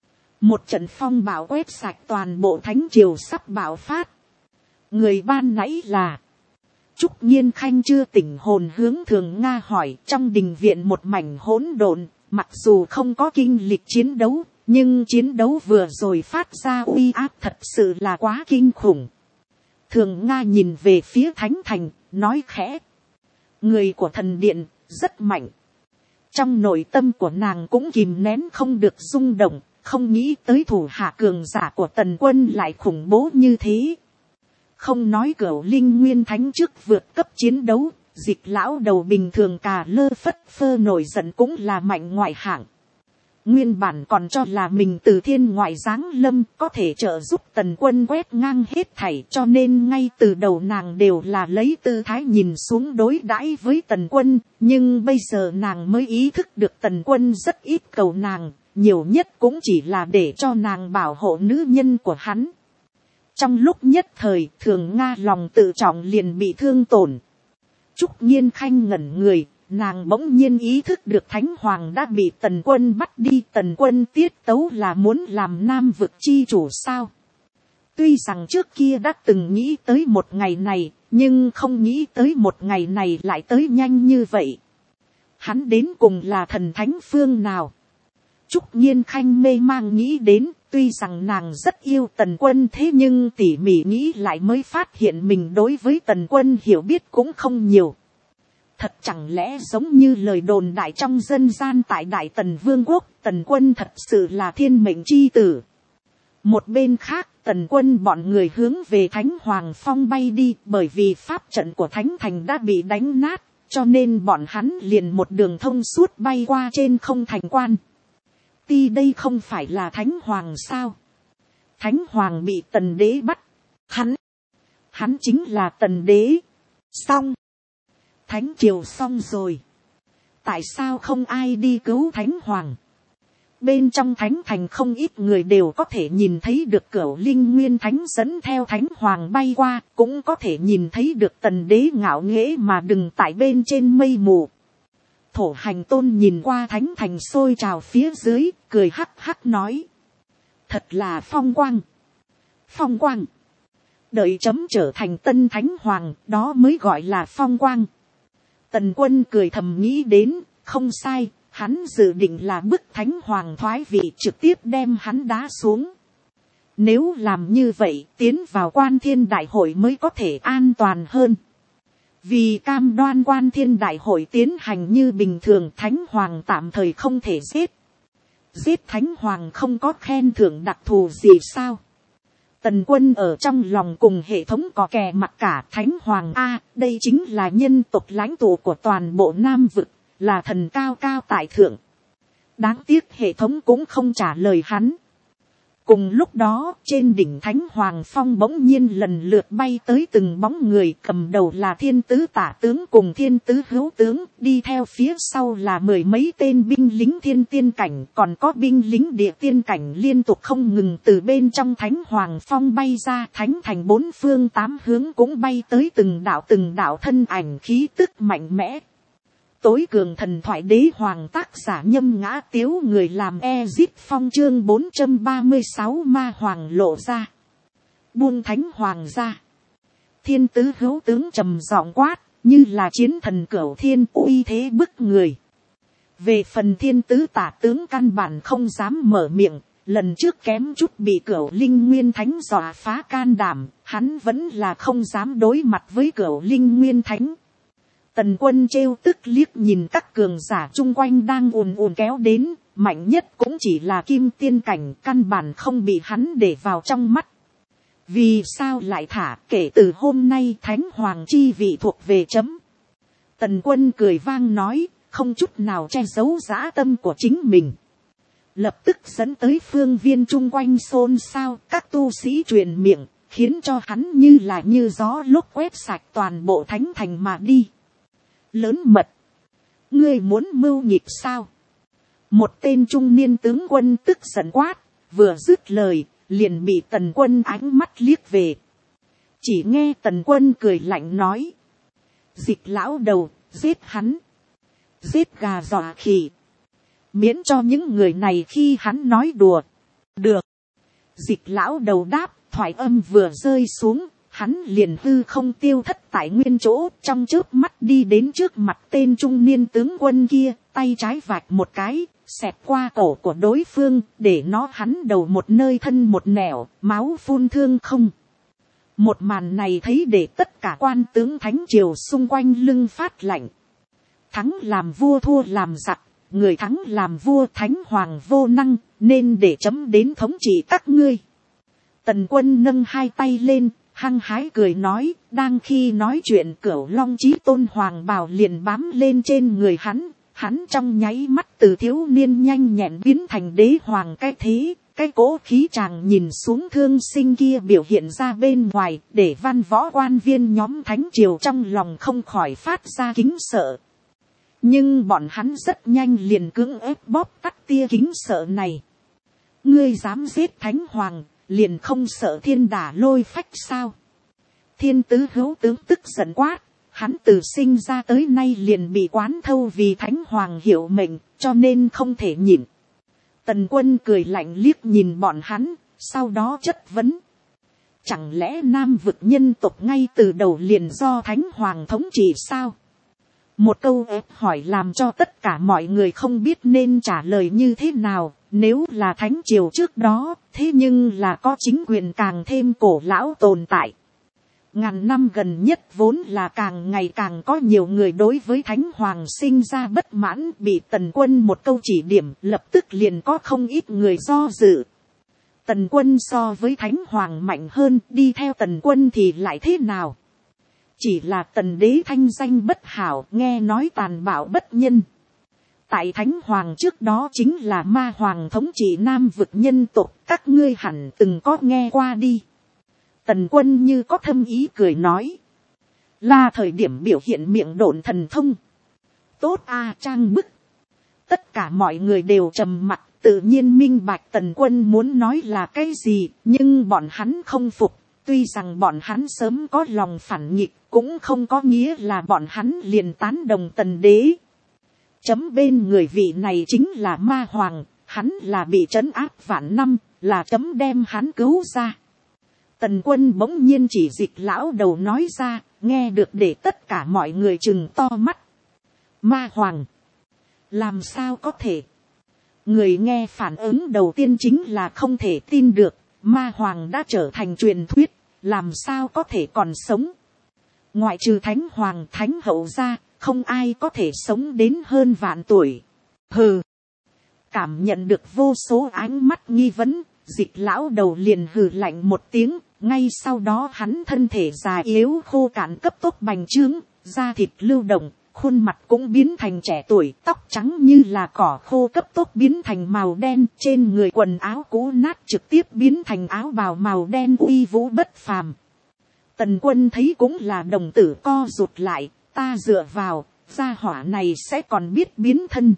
Một trận phong bạo quét sạch toàn bộ Thánh triều sắp bạo phát. Người ban nãy là Trúc Nhiên Khanh chưa tỉnh hồn, hướng Thường Nga hỏi. Trong đình viện một mảnh hỗn độn, mặc dù không có kinh lịch chiến đấu, nhưng chiến đấu vừa rồi phát ra uy áp thật sự là quá kinh khủng. Thường Nga nhìn về phía Thánh Thành, nói khẽ. Người của thần điện rất mạnh. Trong nội tâm của nàng cũng kìm nén không được rung động, không nghĩ tới thủ hạ cường giả của Tần Quân lại khủng bố như thế. Không nói Cửu Linh Nguyên Thánh trước vượt cấp chiến đấu, Dịch lão đầu bình thường cà lơ phất phơ nổi giận cũng là mạnh ngoại hạng. Nguyên bản còn cho là mình từ thiên ngoại giáng lâm có thể trợ giúp Tần Quân quét ngang hết thảy, cho nên ngay từ đầu nàng đều là lấy tư thái nhìn xuống đối đãi với Tần Quân, nhưng bây giờ nàng mới ý thức được Tần Quân rất ít cầu nàng, nhiều nhất cũng chỉ là để cho nàng bảo hộ nữ nhân của hắn. Trong lúc nhất thời, Thường Nga lòng tự trọng liền bị thương tổn. Trúc Nhiên Khanh ngẩn người, nàng bỗng nhiên ý thức được Thánh Hoàng đã bị Tần Quân bắt đi. Tần Quân tiết tấu là muốn làm Nam vực chi chủ sao? Tuy rằng trước kia đã từng nghĩ tới một ngày này, nhưng không nghĩ tới một ngày này lại tới nhanh như vậy. Hắn đến cùng là thần thánh phương nào? Trúc Nhiên Khanh mê mang nghĩ đến, tuy rằng nàng rất yêu Tần Quân, thế nhưng tỉ mỉ nghĩ lại mới phát hiện mình đối với Tần Quân hiểu biết cũng không nhiều. Thật chẳng lẽ giống như lời đồn đại trong dân gian tại Đại Tần Vương quốc, Tần Quân thật sự là thiên mệnh chi tử. Một bên khác, Tần Quân bọn người hướng về Thánh Hoàng Phong bay đi, bởi vì pháp trận của Thánh Thành đã bị đánh nát, cho nên bọn hắn liền một đường thông suốt bay qua trên không thành quan. Ti đây không phải là Thánh Hoàng sao? Thánh Hoàng bị Tần Đế bắt. Hắn chính là Tần Đế. Xong. Thánh triều xong rồi. Tại sao không ai đi cứu Thánh Hoàng? Bên trong Thánh Thành không ít người đều có thể nhìn thấy được Cửu Linh Nguyên Thánh dẫn theo Thánh Hoàng bay qua, cũng có thể nhìn thấy được Tần Đế ngạo nghễ mà đừng tại bên trên mây mù. Thổ Hành Tôn nhìn qua Thánh Thành sôi trào phía dưới, cười hắc hắc nói. Thật là phong quang. Phong quang. Đợi chấm trở thành tân Thánh Hoàng, đó mới gọi là phong quang. Tần Quân cười thầm nghĩ đến, không sai, hắn dự định là bức Thánh Hoàng thoái vị, trực tiếp đem hắn đá xuống. Nếu làm như vậy, tiến vào Quan Thiên Đại Hội mới có thể an toàn hơn. Vì cam đoan Quan Thiên Đại Hội tiến hành như bình thường, Thánh Hoàng tạm thời không thể giết. Giết Thánh Hoàng không có khen thưởng đặc thù gì sao? Tần Quân ở trong lòng cùng hệ thống có kè mặt cả. Thánh Hoàng A, đây chính là nhân tộc lãnh tụ của toàn bộ Nam vực, là thần cao cao tại thượng. Đáng tiếc hệ thống cũng không trả lời hắn. Cùng lúc đó, trên đỉnh Thánh Hoàng Phong bỗng nhiên lần lượt bay tới từng bóng người, cầm đầu là thiên tứ tả tướng cùng thiên tứ hữu tướng, đi theo phía sau là mười mấy tên binh lính thiên tiên cảnh, còn có binh lính địa tiên cảnh liên tục không ngừng từ bên trong Thánh Hoàng Phong bay ra. Thánh thành bốn phương tám hướng cũng bay tới từng đạo thân ảnh khí tức mạnh mẽ. Tối cường thần thoại đế hoàng tác giả Nhâm Ngã Tiếu, người làm Ezip Phong chương 436 ma hoàng lộ ra. Buông Thánh Hoàng ra. Thiên tứ hữu tướng trầm giọng quát, như là chiến thần cửu thiên, uy thế bức người. Về phần thiên tứ tả tướng căn bản không dám mở miệng, lần trước kém chút bị Cửu Linh Nguyên Thánh dọa phá can đảm, hắn vẫn là không dám đối mặt với Cửu Linh Nguyên Thánh. Tần Quân trêu tức liếc nhìn các cường giả chung quanh đang ùn ùn kéo đến, mạnh nhất cũng chỉ là kim tiên cảnh, căn bản không bị hắn để vào trong mắt. Vì sao lại thả, kể từ hôm nay Thánh Hoàng chi vị thuộc về chấm. Tần Quân cười vang nói, không chút nào che giấu dã tâm của chính mình. Lập tức dẫn tới phương viên chung quanh xôn xao, các tu sĩ truyền miệng, khiến cho hắn như là như gió lốc quét sạch toàn bộ thánh thành mà đi. Lớn mật, ngươi muốn mưu nhịp sao? Một tên trung niên tướng quân tức giận quát, vừa dứt lời, liền bị Tần Quân ánh mắt liếc về. Chỉ nghe Tần Quân cười lạnh nói, Dịch lão đầu, giết hắn, giết gà dọa khỉ, miễn cho những người này khi hắn nói đùa. Được. Dịch lão đầu đáp, thoại âm vừa rơi xuống, hắn liền hư không tiêu thất tại nguyên chỗ, trong chớp mắt đi đến trước mặt tên trung niên tướng quân kia, tay trái vạch một cái, xẹt qua cổ của đối phương, để nó hắn đầu một nơi thân một nẻo, máu phun thương không. Một màn này thấy để tất cả quan tướng thánh triều xung quanh lưng phát lạnh. Thắng làm vua, thua làm giặc, người thắng làm vua. Thánh Hoàng vô năng, nên để chấm đến thống trị các ngươi. Tần Quân nâng hai tay lên, hăng hái cười nói, đang khi nói chuyện Cửu Long Chí Tôn hoàng bào liền bám lên trên người hắn. Hắn trong nháy mắt từ thiếu niên nhanh nhẹn biến thành đế hoàng cái thế. Cái cỗ khí chàng nhìn xuống thương sinh kia biểu hiện ra bên ngoài, để văn võ quan viên nhóm thánh triều trong lòng không khỏi phát ra kính sợ. Nhưng bọn hắn rất nhanh liền cưỡng ép bóp tắt tia kính sợ này. Ngươi dám giết Thánh Hoàng, liền không sợ thiên đả lôi phách sao? Thiên tứ hữu tướng tức giận quát, hắn từ sinh ra tới nay liền bị quán thâu vì Thánh Hoàng hiệu mệnh, cho nên không thể nhịn. Tần Quân cười lạnh liếc nhìn bọn hắn, sau đó chất vấn. Chẳng lẽ Nam vực nhân tộc ngay từ đầu liền do Thánh Hoàng thống trị sao? Một câu ép hỏi làm cho tất cả mọi người không biết nên trả lời như thế nào. Nếu là thánh triều trước đó, thế nhưng là có chính quyền càng thêm cổ lão tồn tại. Ngàn năm gần nhất vốn là càng ngày càng có nhiều người đối với Thánh Hoàng sinh ra bất mãn, bị Tần Quân một câu chỉ điểm lập tức liền có không ít người do dự. Tần Quân so với Thánh Hoàng mạnh hơn, đi theo Tần Quân thì lại thế nào? Chỉ là Tần đế thanh danh bất hảo, nghe nói tàn bạo bất nhân. Tại Thánh Hoàng trước đó chính là ma hoàng thống trị Nam vực nhân tộc, các ngươi hẳn từng có nghe qua đi. Tần Quân như có thâm ý cười nói. Là thời điểm biểu hiện miệng độn thần thông. Tốt a, trang bức. Tất cả mọi người đều trầm mặc, tự nhiên minh bạch Tần Quân muốn nói là cái gì, nhưng bọn hắn không phục. Tuy rằng bọn hắn sớm có lòng phản nghịch, cũng không có nghĩa là bọn hắn liền tán đồng Tần đế. Chấm bên người vị này chính là ma hoàng, hắn là bị trấn áp vạn năm, là chấm đem hắn cứu ra. Tần Quân bỗng nhiên chỉ Dịch lão đầu nói ra, nghe được để tất cả mọi người trừng to mắt. Ma hoàng, làm sao có thể? Người nghe phản ứng đầu tiên chính là không thể tin được, ma hoàng đã trở thành truyền thuyết, làm sao có thể còn sống? Ngoại trừ Thánh Hoàng Thánh hậu ra, không ai có thể sống đến hơn vạn tuổi. Hừ. Cảm nhận được vô số ánh mắt nghi vấn, Dịch lão đầu liền hừ lạnh một tiếng, ngay sau đó hắn thân thể già yếu khô cạn cấp tốc bành trướng, da thịt lưu động, khuôn mặt cũng biến thành trẻ tuổi, tóc trắng như là cỏ khô cấp tốc biến thành màu đen, trên người quần áo cũ nát trực tiếp biến thành áo bào màu đen uy vũ bất phàm. Tần Quân thấy cũng là đồng tử co rụt lại, ta dựa vào, gia hỏa này sẽ còn biết biến thân.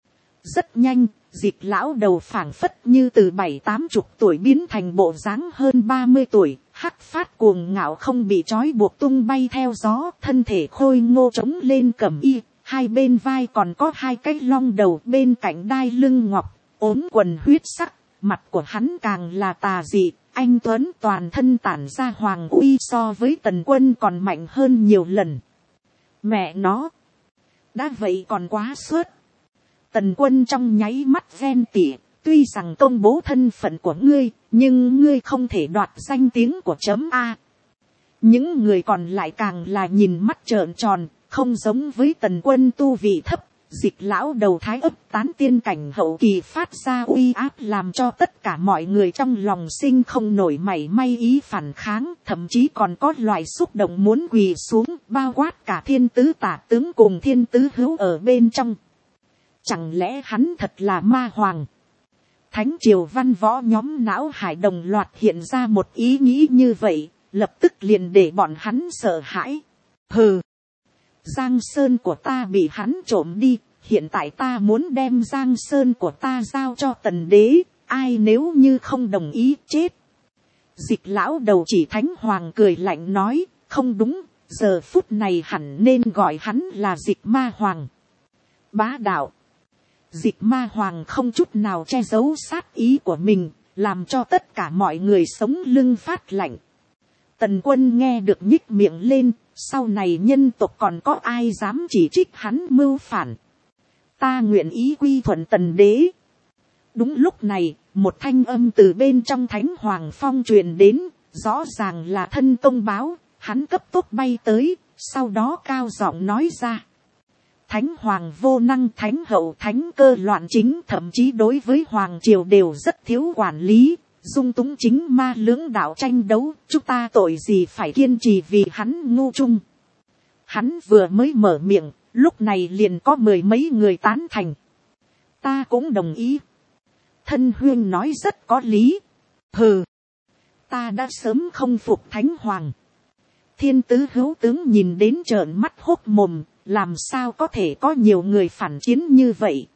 Rất nhanh, Dịch lão đầu phảng phất như từ 70-80 tuổi biến thành bộ dáng hơn 30 tuổi, hắc phát cuồng ngạo không bị trói buộc tung bay theo gió, thân thể khôi ngô trống lên cẩm y, hai bên vai còn có hai cái long đầu, bên cạnh đai lưng ngọc, ốm quần huyết sắc, mặt của hắn càng là tà dị, anh tuấn toàn thân tản ra hoàng uy, so với Tần Quân còn mạnh hơn nhiều lần. Mẹ nó, đã vậy còn quá suốt. Tần Quân trong nháy mắt ghen tị, tuy rằng công bố thân phận của ngươi, nhưng ngươi không thể đoạt danh tiếng của chấm A. Những người còn lại càng là nhìn mắt trợn tròn, không giống với Tần Quân tu vị thấp. Dịch lão đầu thái ấp tán tiên cảnh hậu kỳ phát ra uy áp làm cho tất cả mọi người trong lòng sinh không nổi mảy may ý phản kháng, thậm chí còn có loại xúc động muốn quỳ xuống, bao quát cả thiên tứ tả tướng cùng thiên tứ hữu ở bên trong. Chẳng lẽ hắn thật là ma hoàng? Thánh triều văn võ nhóm não hải đồng loạt hiện ra một ý nghĩ như vậy, lập tức liền để bọn hắn sợ hãi. Hừ! Giang sơn của ta bị hắn trộm đi, hiện tại ta muốn đem giang sơn của ta giao cho Tần đế, ai nếu như không đồng ý chết. Dịch lão đầu chỉ Thánh Hoàng cười lạnh nói, không đúng, giờ phút này hẳn nên gọi hắn là Dịch Ma Hoàng. Bá đạo. Dịch Ma Hoàng không chút nào che giấu sát ý của mình, làm cho tất cả mọi người sống lưng phát lạnh. Tần Quân nghe được nhích miệng lên, sau này nhân tộc còn có ai dám chỉ trích hắn mưu phản. Ta nguyện ý quy thuận Tần đế. Đúng lúc này, một thanh âm từ bên trong Thánh Hoàng Phong truyền đến, rõ ràng là thân công báo, hắn cấp tốc bay tới, sau đó cao giọng nói ra. Thánh Hoàng vô năng, Thánh hậu Thánh cơ loạn chính, thậm chí đối với Hoàng triều đều rất thiếu quản lý, dung túng chính ma lưỡng đạo tranh đấu, chúng ta tội gì phải kiên trì vì hắn ngu trung. Hắn vừa mới mở miệng, lúc này liền có 10 mấy người tán thành. Ta cũng đồng ý. Thân huyên nói rất có lý. Hừ, ta đã sớm không phục Thánh Hoàng. Thiên tứ hữu tướng nhìn đến trợn mắt hốt mồm, làm sao có thể có nhiều người phản chiến như vậy.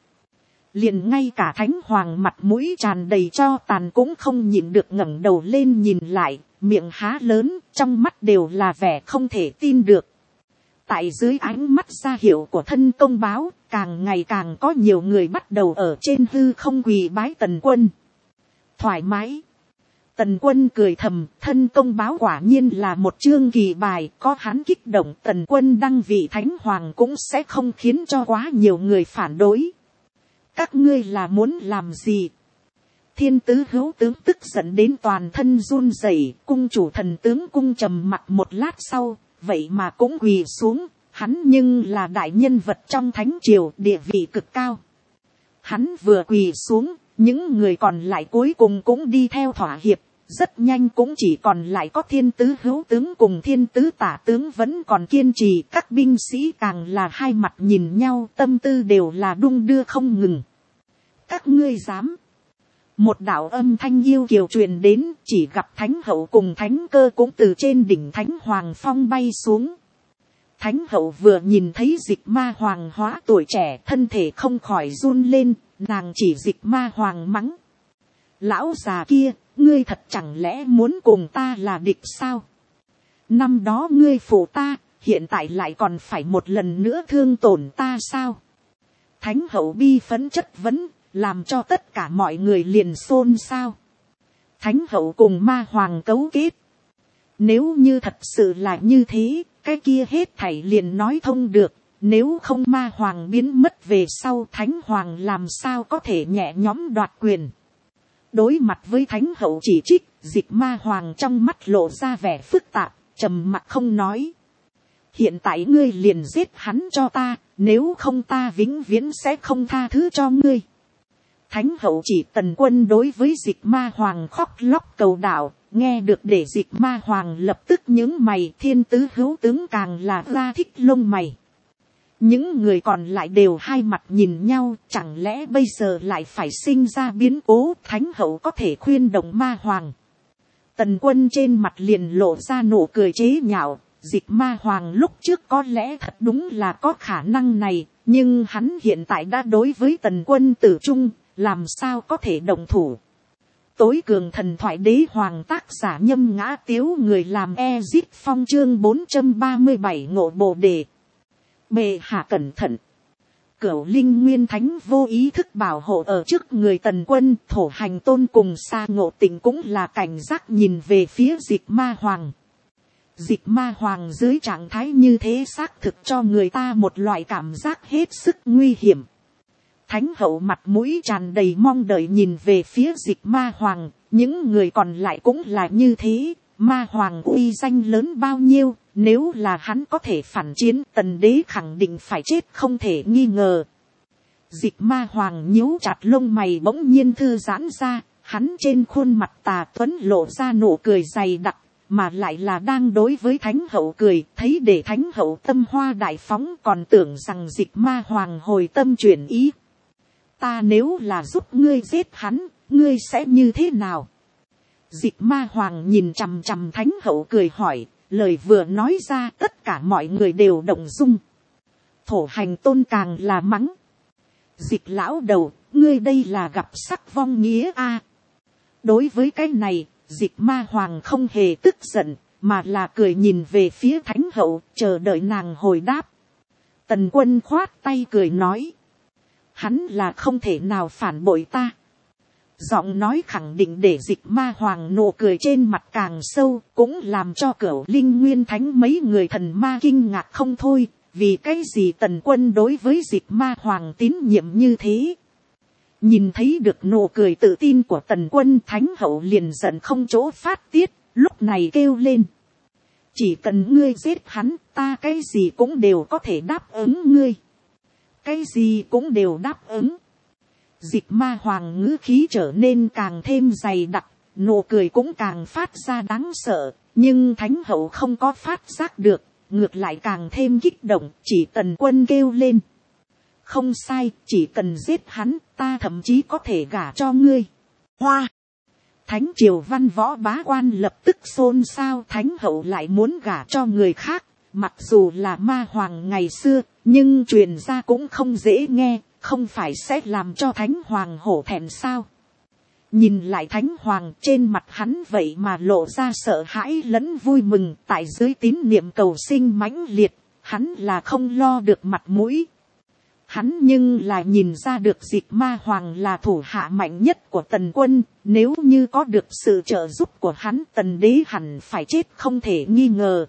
Liền ngay cả Thánh Hoàng mặt mũi tràn đầy cho tàn cũng không nhịn được ngẩng đầu lên nhìn lại, miệng há lớn, trong mắt đều là vẻ không thể tin được. Tại dưới ánh mắt ra hiệu của thân công báo, càng ngày càng có nhiều người bắt đầu ở trên hư không quỳ bái Tần Quân. Thoải mái. Tần Quân cười thầm, thân công báo quả nhiên là một chương kỳ bài, có hắn kích động Tần Quân đăng vị Thánh Hoàng cũng sẽ không khiến cho quá nhiều người phản đối. Các ngươi là muốn làm gì? Thiên tứ hữu tướng tức giận đến toàn thân run rẩy, cung chủ thần tướng cung trầm mặt một lát sau, vậy mà cũng quỳ xuống, hắn nhưng là đại nhân vật trong thánh triều, địa vị cực cao. Hắn vừa quỳ xuống, những người còn lại cuối cùng cũng đi theo thỏa hiệp, rất nhanh cũng chỉ còn lại có thiên tứ hữu tướng cùng thiên tứ tả tướng vẫn còn kiên trì, các binh sĩ càng là hai mặt nhìn nhau, tâm tư đều là đung đưa không ngừng. Các ngươi dám? Một đạo âm thanh yêu kiều truyền đến, chỉ gặp Thánh hậu cùng Thánh cơ cũng từ trên đỉnh Thánh Hoàng Phong bay xuống. Thánh hậu vừa nhìn thấy Dịch Ma Hoàng hóa tuổi trẻ, thân thể không khỏi run lên, nàng chỉ Dịch Ma Hoàng mắng. Lão già kia, ngươi thật chẳng lẽ muốn cùng ta là địch sao? Năm đó ngươi phụ ta, hiện tại lại còn phải một lần nữa thương tổn ta sao? Thánh hậu bi phấn chất vấn, làm cho tất cả mọi người liền xôn xao. Thánh hậu cùng Ma Hoàng cấu kết. Nếu như thật sự là như thế, cái kia hết thảy liền nói thông được. Nếu không Ma Hoàng biến mất về sau, Thánh Hoàng làm sao có thể nhẹ nhõm đoạt quyền. Đối mặt với Thánh hậu chỉ trích, Dịch Ma Hoàng trong mắt lộ ra vẻ phức tạp, trầm mặc không nói. Hiện tại ngươi liền giết hắn cho ta, nếu không ta vĩnh viễn sẽ không tha thứ cho ngươi. Thánh hậu chỉ Tần Quân đối với Dịch Ma Hoàng khóc lóc cầu đạo, nghe được để Dịch Ma Hoàng lập tức nhướng mày, thiên tứ hữu tướng càng là ra thích lông mày. Những người còn lại đều hai mặt nhìn nhau, chẳng lẽ bây giờ lại phải sinh ra biến cố, thánh hậu có thể khuyên động ma hoàng. Tần Quân trên mặt liền lộ ra nụ cười chế nhạo, Dịch Ma Hoàng lúc trước có lẽ thật đúng là có khả năng này, nhưng hắn hiện tại đã đối với Tần Quân tử trung, làm sao có thể động thủ. Tối cường thần thoại đế hoàng tác giả Nhâm Ngã Tiếu, người làm Ezit Phong chương 437 ngộ bồ đề. Bệ hạ cẩn thận. Cửu Linh Nguyên Thánh vô ý thức bảo hộ ở trước người Tần Quân, Thổ Hành Tôn cùng Sa Ngộ Tịnh cũng là cảnh giác nhìn về phía Dịch Ma Hoàng. Dịch Ma Hoàng dưới trạng thái như thế xác thực cho người ta một loại cảm giác hết sức nguy hiểm. Thánh hậu mặt mũi tràn đầy mong đợi nhìn về phía Dịch Ma Hoàng, những người còn lại cũng là như thế. Ma Hoàng uy danh lớn bao nhiêu, nếu là hắn có thể phản chiến, Tần đế khẳng định phải chết không thể nghi ngờ. Dịch Ma Hoàng nhíu chặt lông mày bỗng nhiên thư giãn ra, hắn trên khuôn mặt tà tuấn lộ ra nụ cười dày đặc, mà lại là đang đối với Thánh hậu cười, thấy để Thánh hậu tâm hoa đại phóng, còn tưởng rằng Dịch Ma Hoàng hồi tâm chuyển ý. Ta nếu là giúp ngươi giết hắn, ngươi sẽ như thế nào? Dịch Ma Hoàng nhìn chằm chằm Thánh hậu cười hỏi, lời vừa nói ra tất cả mọi người đều động dung. Thổ Hành Tôn càng là mắng. Dịch lão đầu, ngươi đây là gặp sắc vong nghĩa a. Đối với cái này, Dịch Ma Hoàng không hề tức giận, mà là cười nhìn về phía Thánh hậu, chờ đợi nàng hồi đáp. Tần Quân khoát tay cười nói. Hắn là không thể nào phản bội ta. Giọng nói khẳng định để Dịch Ma Hoàng nụ cười trên mặt càng sâu, cũng làm cho Cửu Linh Nguyên Thánh mấy người thần ma kinh ngạc không thôi, vì cái gì Tần Quân đối với Dịch Ma Hoàng tín nhiệm như thế. Nhìn thấy được nụ cười tự tin của Tần Quân, Thánh hậu liền giận không chỗ phát tiết, lúc này kêu lên. Chỉ cần ngươi giết hắn, ta cái gì cũng đều có thể đáp ứng ngươi. Cái gì cũng đều đáp ứng. Dịch Ma Hoàng ngữ khí trở nên càng thêm dày đặc, nụ cười cũng càng phát ra đáng sợ, nhưng Thánh hậu không có phát giác được, ngược lại càng thêm kích động, chỉ Tần Quân kêu lên. Không sai, chỉ cần giết hắn, ta thậm chí có thể gả cho ngươi. Hoa! Thánh triều văn võ bá quan lập tức xôn xao, Thánh hậu lại muốn gả cho người khác, mặc dù là Ma Hoàng ngày xưa, nhưng truyền ra cũng không dễ nghe, không phải sẽ làm cho Thánh Hoàng hổ thẹn sao. Nhìn lại Thánh Hoàng, trên mặt hắn vậy mà lộ ra sợ hãi lẫn vui mừng, tại dưới tín niệm cầu sinh mãnh liệt, hắn là không lo được mặt mũi. Hắn nhưng là nhìn ra được Dịch Ma Hoàng là thủ hạ mạnh nhất của Tần Quân, nếu như có được sự trợ giúp của hắn, Tần đế hẳn phải chết không thể nghi ngờ.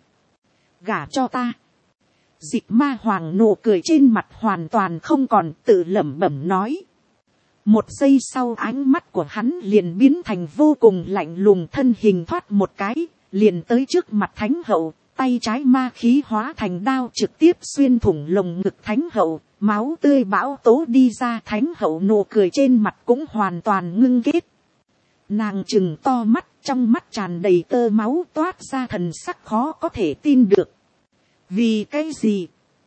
Gả cho ta. Dịch Ma Hoàng nụ cười trên mặt hoàn toàn không còn, tự lẩm bẩm nói. Một giây sau ánh mắt của hắn liền biến thành vô cùng lạnh lùng, thân hình thoát một cái, liền tới trước mặt Thánh hậu, tay trái ma khí hóa thành đao trực tiếp xuyên thủng lồng ngực Thánh hậu, máu tươi bão tố đi ra. Thánh hậu nụ cười trên mặt cũng hoàn toàn ngưng kết. Nàng trừng to mắt, trong mắt tràn đầy tơ máu, toát ra thần sắc khó có thể tin được. Vì cái gì?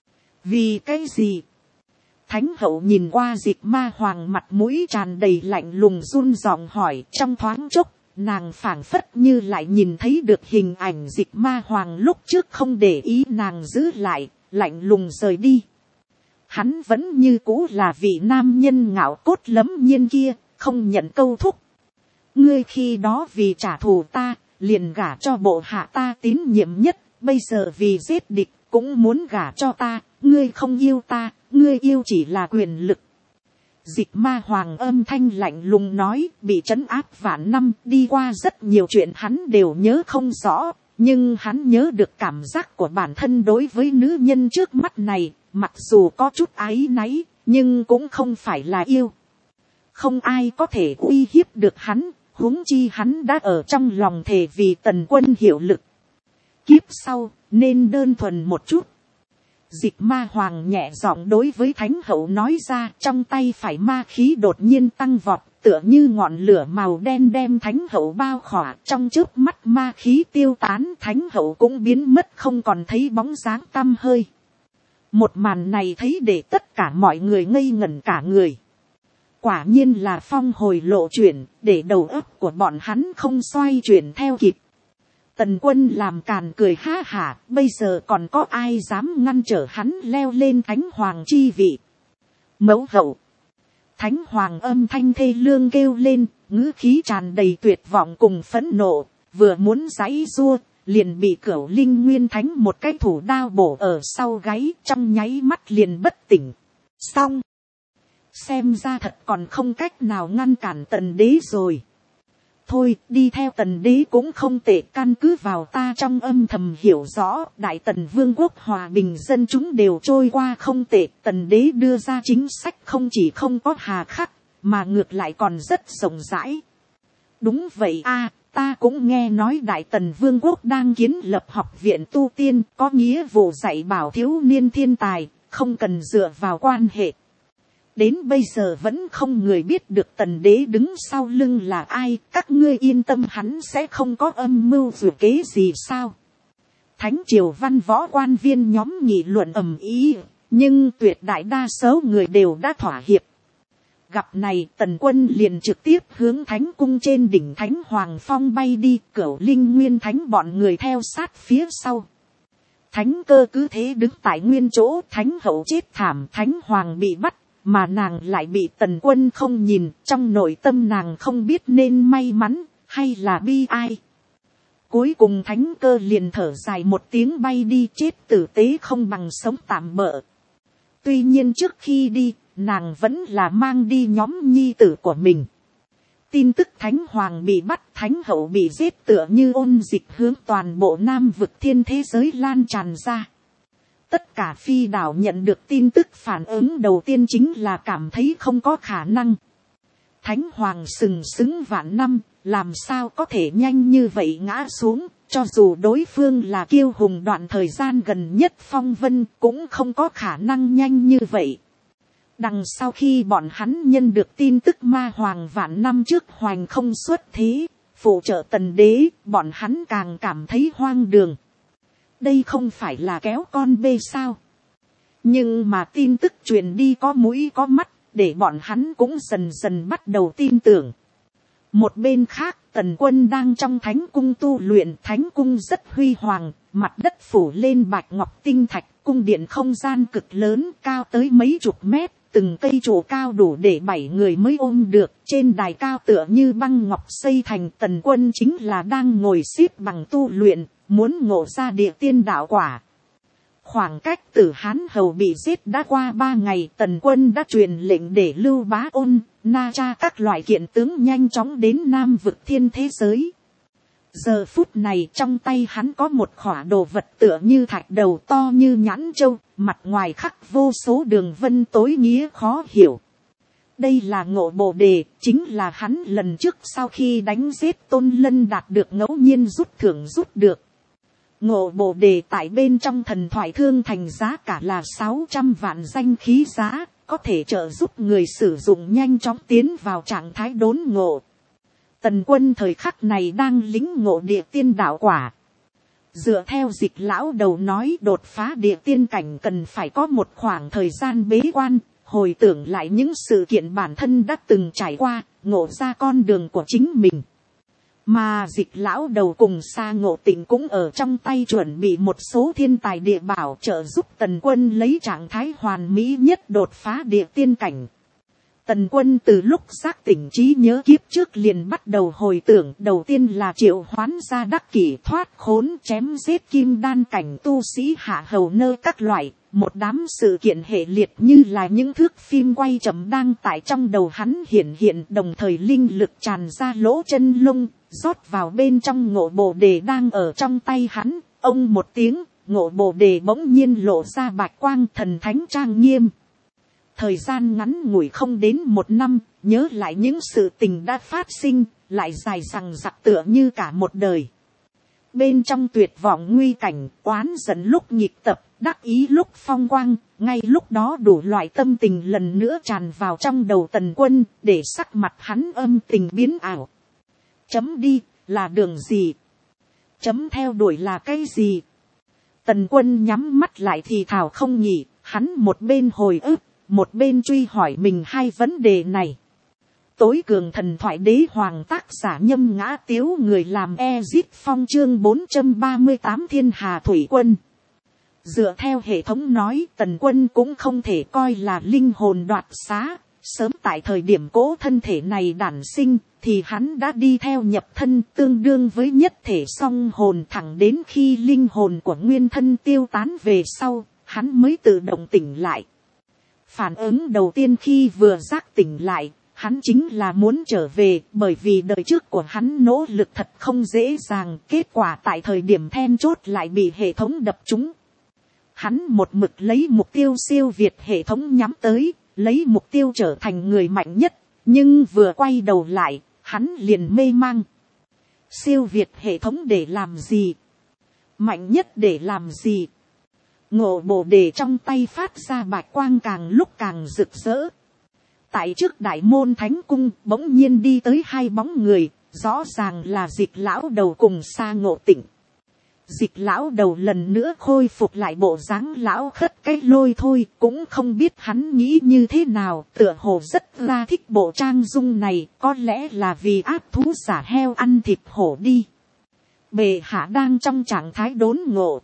Vì cái gì? Thánh hậu nhìn qua Dịch Ma Hoàng mặt mũi tràn đầy lạnh lùng run giọng hỏi, trong thoáng chốc, nàng phảng phất như lại nhìn thấy được hình ảnh Dịch Ma Hoàng lúc trước không để ý nàng giữ lại, lạnh lùng rời đi. Hắn vẫn như cũ là vị nam nhân ngạo cốt lẫm nhiên kia, không nhận câu thúc. Ngươi khi đó vì trả thù ta, liền gả cho bộ hạ ta tín nhiệm nhất, bây giờ vì giết địch, cũng muốn gả cho ta, ngươi không yêu ta, ngươi yêu chỉ là quyền lực. Dịch Ma Hoàng âm thanh lạnh lùng nói, bị trấn áp vạn năm, đi qua rất nhiều chuyện hắn đều nhớ không rõ, nhưng hắn nhớ được cảm giác của bản thân đối với nữ nhân trước mắt này, mặc dù có chút áy náy, nhưng cũng không phải là yêu. Không ai có thể uy hiếp được hắn, huống chi hắn đã ở trong lòng thề vì Tần Quân hiệu lực. Kiếp sau, nên đơn thuần một chút. Dịch Ma Hoàng nhẹ giọng đối với Thánh hậu nói ra, trong tay phải ma khí đột nhiên tăng vọt, tựa như ngọn lửa màu đen đem Thánh hậu bao khỏa, trong chớp mắt ma khí tiêu tán, Thánh hậu cũng biến mất không còn thấy bóng dáng tăm hơi. Một màn này thấy để tất cả mọi người ngây ngẩn cả người. Quả nhiên là phong hồi lộ chuyển, để đầu óc của bọn hắn không xoay chuyển theo kịp. Tần Quân làm càn cười ha hả, bây giờ còn có ai dám ngăn trở hắn leo lên thánh hoàng chi vị. Mẫu hậu. Thánh hoàng âm thanh thê lương kêu lên, ngữ khí tràn đầy tuyệt vọng cùng phẫn nộ, vừa muốn giãy giụa, liền bị Cửu Linh Nguyên Thánh một cái thủ đao bổ ở sau gáy, trong nháy mắt liền bất tỉnh. Xong. Xem ra thật còn không cách nào ngăn cản Tần đế rồi. Thôi, đi theo Tần đế cũng không tệ, căn cứ vào ta trong âm thầm hiểu rõ, Đại Tần Vương quốc hòa bình dân chúng đều trôi qua không tệ. Tần đế đưa ra chính sách không chỉ không có hà khắc, mà ngược lại còn rất rộng rãi. Đúng vậy a, ta cũng nghe nói Đại Tần Vương quốc đang kiến lập học viện tu tiên, có nghĩa vụ dạy bảo thiếu niên thiên tài, không cần dựa vào quan hệ. Đến bây giờ vẫn không người biết được Tần đế đứng sau lưng là ai, các ngươi yên tâm hắn sẽ không có âm mưu dù kế gì sao. Thánh triều văn võ quan viên nhóm nghị luận ầm ĩ, nhưng tuyệt đại đa số người đều đã thỏa hiệp. Gặp này Tần Quân liền trực tiếp hướng thánh cung trên đỉnh Thánh Hoàng Phong bay đi, Cửu Linh Nguyên Thánh bọn người theo sát phía sau. Thánh Cơ cứ thế đứng tại nguyên chỗ, Thánh Hậu chết thảm, Thánh Hoàng bị bắt. Mà nàng lại bị Tần Quân không nhìn, trong nội tâm nàng không biết nên may mắn, hay là bi ai. Cuối cùng Thánh Cơ liền thở dài một tiếng bay đi, chết tử tế không bằng sống tạm bợ. Tuy nhiên trước khi đi, nàng vẫn là mang đi nhóm nhi tử của mình. Tin tức Thánh Hoàng bị bắt, Thánh Hậu bị giết tựa như ôn dịch hướng toàn bộ Nam vực thiên thế giới lan tràn ra. Tất cả phi đảo nhận được tin tức phản ứng đầu tiên chính là cảm thấy không có khả năng. Thánh Hoàng sừng sững vạn năm, làm sao có thể nhanh như vậy ngã xuống, cho dù đối phương là kiêu hùng đoạn thời gian gần nhất phong vân cũng không có khả năng nhanh như vậy. Đằng sau khi bọn hắn nhận được tin tức ma hoàng vạn năm trước hoành không xuất thế, phụ trợ Tần đế, bọn hắn càng cảm thấy hoang đường. Đây không phải là kéo con bê sao. Nhưng mà tin tức truyền đi có mũi có mắt, để bọn hắn cũng dần dần bắt đầu tin tưởng. Một bên khác, Tần Quân đang trong thánh cung tu luyện, thánh cung rất huy hoàng, mặt đất phủ lên bạch ngọc tinh thạch, cung điện không gian cực lớn, cao tới mấy chục mét, từng cây trụ cao đủ để 7 người mới ôm được, trên đài cao tựa như băng ngọc xây thành. Tần Quân chính là đang ngồi xếp bằng tu luyện, muốn ngộ ra địa tiên đạo quả. Khoảng cách Tử Hán Hầu bị giết đã qua 3 ngày, Tần Quân đã truyền lệnh để Lưu Bá Ôn, Na Cha các loại kiện tướng nhanh chóng đến Nam vực thiên thế giới. Giờ phút này trong tay hắn có một khỏa đồ vật tựa như thạch đầu to như nhãn châu, mặt ngoài khắc vô số đường vân tối nghĩa khó hiểu. Đây là Ngộ Bồ Đề, chính là hắn lần trước sau khi đánh giết Tôn Lân đạt được ngẫu nhiên rút thưởng rút được. Ngộ Bồ Đề tại bên trong thần thoại thương thành giá cả là 600 vạn danh khí giá, có thể trợ giúp người sử dụng nhanh chóng tiến vào trạng thái đốn ngộ. Tần Quân thời khắc này đang lĩnh ngộ địa tiên đạo quả. Dựa theo Dịch lão đầu nói, đột phá địa tiên cảnh cần phải có một khoảng thời gian bế quan, hồi tưởng lại những sự kiện bản thân đã từng trải qua, ngộ ra con đường của chính mình. Mà Dịch lão đầu cùng Sa Ngộ Tịnh cũng ở trong tay chuẩn bị một số thiên tài địa bảo trợ giúp Tần Quân lấy trạng thái hoàn mỹ nhất đột phá địa tiên cảnh. Tần Quân từ lúc giác tỉnh trí nhớ kiếp trước liền bắt đầu hồi tưởng, đầu tiên là triệu hoán ra đắc kỷ thoát khốn chém giết kim đan cảnh tu sĩ hạ hầu nơ các loại, một đám sự kiện hệ liệt như là những thước phim quay chậm đang tại trong đầu hắn hiện, đồng thời linh lực tràn ra lỗ chân lông, rót vào bên trong Ngộ Bồ Đề đang ở trong tay hắn. Ông một tiếng, Ngộ Bồ Đề bỗng nhiên lộ ra bạch quang, thần thánh trang nghiêm. Thời gian ngắn ngủi không đến 1 năm, nhớ lại những sự tình đã phát sinh, lại dài dằng dặc tựa như cả một đời. Bên trong tuyệt vọng nguy cảnh, oán giận lúc nhịp tập, đắc ý lúc phong quang, ngay lúc đó đủ loại tâm tình lần nữa tràn vào trong đầu Tần Quân, để sắc mặt hắn âm tình biến ảo. Chấm đi, là đường gì? Chấm theo đuổi là cái gì? Tần Quân nhắm mắt lại thì thào không nhỉ. hắn một bên hồi ức, một bên truy hỏi mình hai vấn đề này. Tối cường thần thoại đế hoàng tác giả Nhâm Ngã Tiếu, người làm Ezip Phong, chương 438 Thiên Hà Thủy Quân. Dựa theo hệ thống nói, Tần Quân cũng không thể coi là linh hồn đoạt xá. Sớm tại thời điểm cỗ thân thể này đản sinh, thì hắn đã đi theo nhập thân, tương đương với nhất thể song hồn, thẳng đến khi linh hồn của nguyên thân tiêu tán về sau, hắn mới tự động tỉnh lại. Phản ứng đầu tiên khi vừa giác tỉnh lại, hắn chính là muốn trở về, bởi vì đời trước của hắn nỗ lực thật không dễ dàng, kết quả tại thời điểm then chốt lại bị hệ thống đập trúng. Hắn một mực lấy mục tiêu siêu việt hệ thống nhắm tới, lấy mục tiêu trở thành người mạnh nhất, nhưng vừa quay đầu lại, hắn liền mê mang. Siêu việt hệ thống để làm gì? Mạnh nhất để làm gì? Ngộ bồ đề trong tay phát ra bạch quang càng lúc càng rực rỡ. Tại trước đại môn thánh cung bỗng nhiên đi tới hai bóng người, rõ ràng là Dịch lão đầu cùng Sa Ngộ Tịnh. Dịch lão đầu lần nữa khôi phục lại bộ dáng lão khất cái lôi thôi, cũng không biết hắn nghĩ như thế nào, tựa hồ rất ra thích bộ trang dung này, có lẽ là vì áp thú giả heo ăn thịt hổ đi. Bệ hạ đang trong trạng thái đốn ngộ.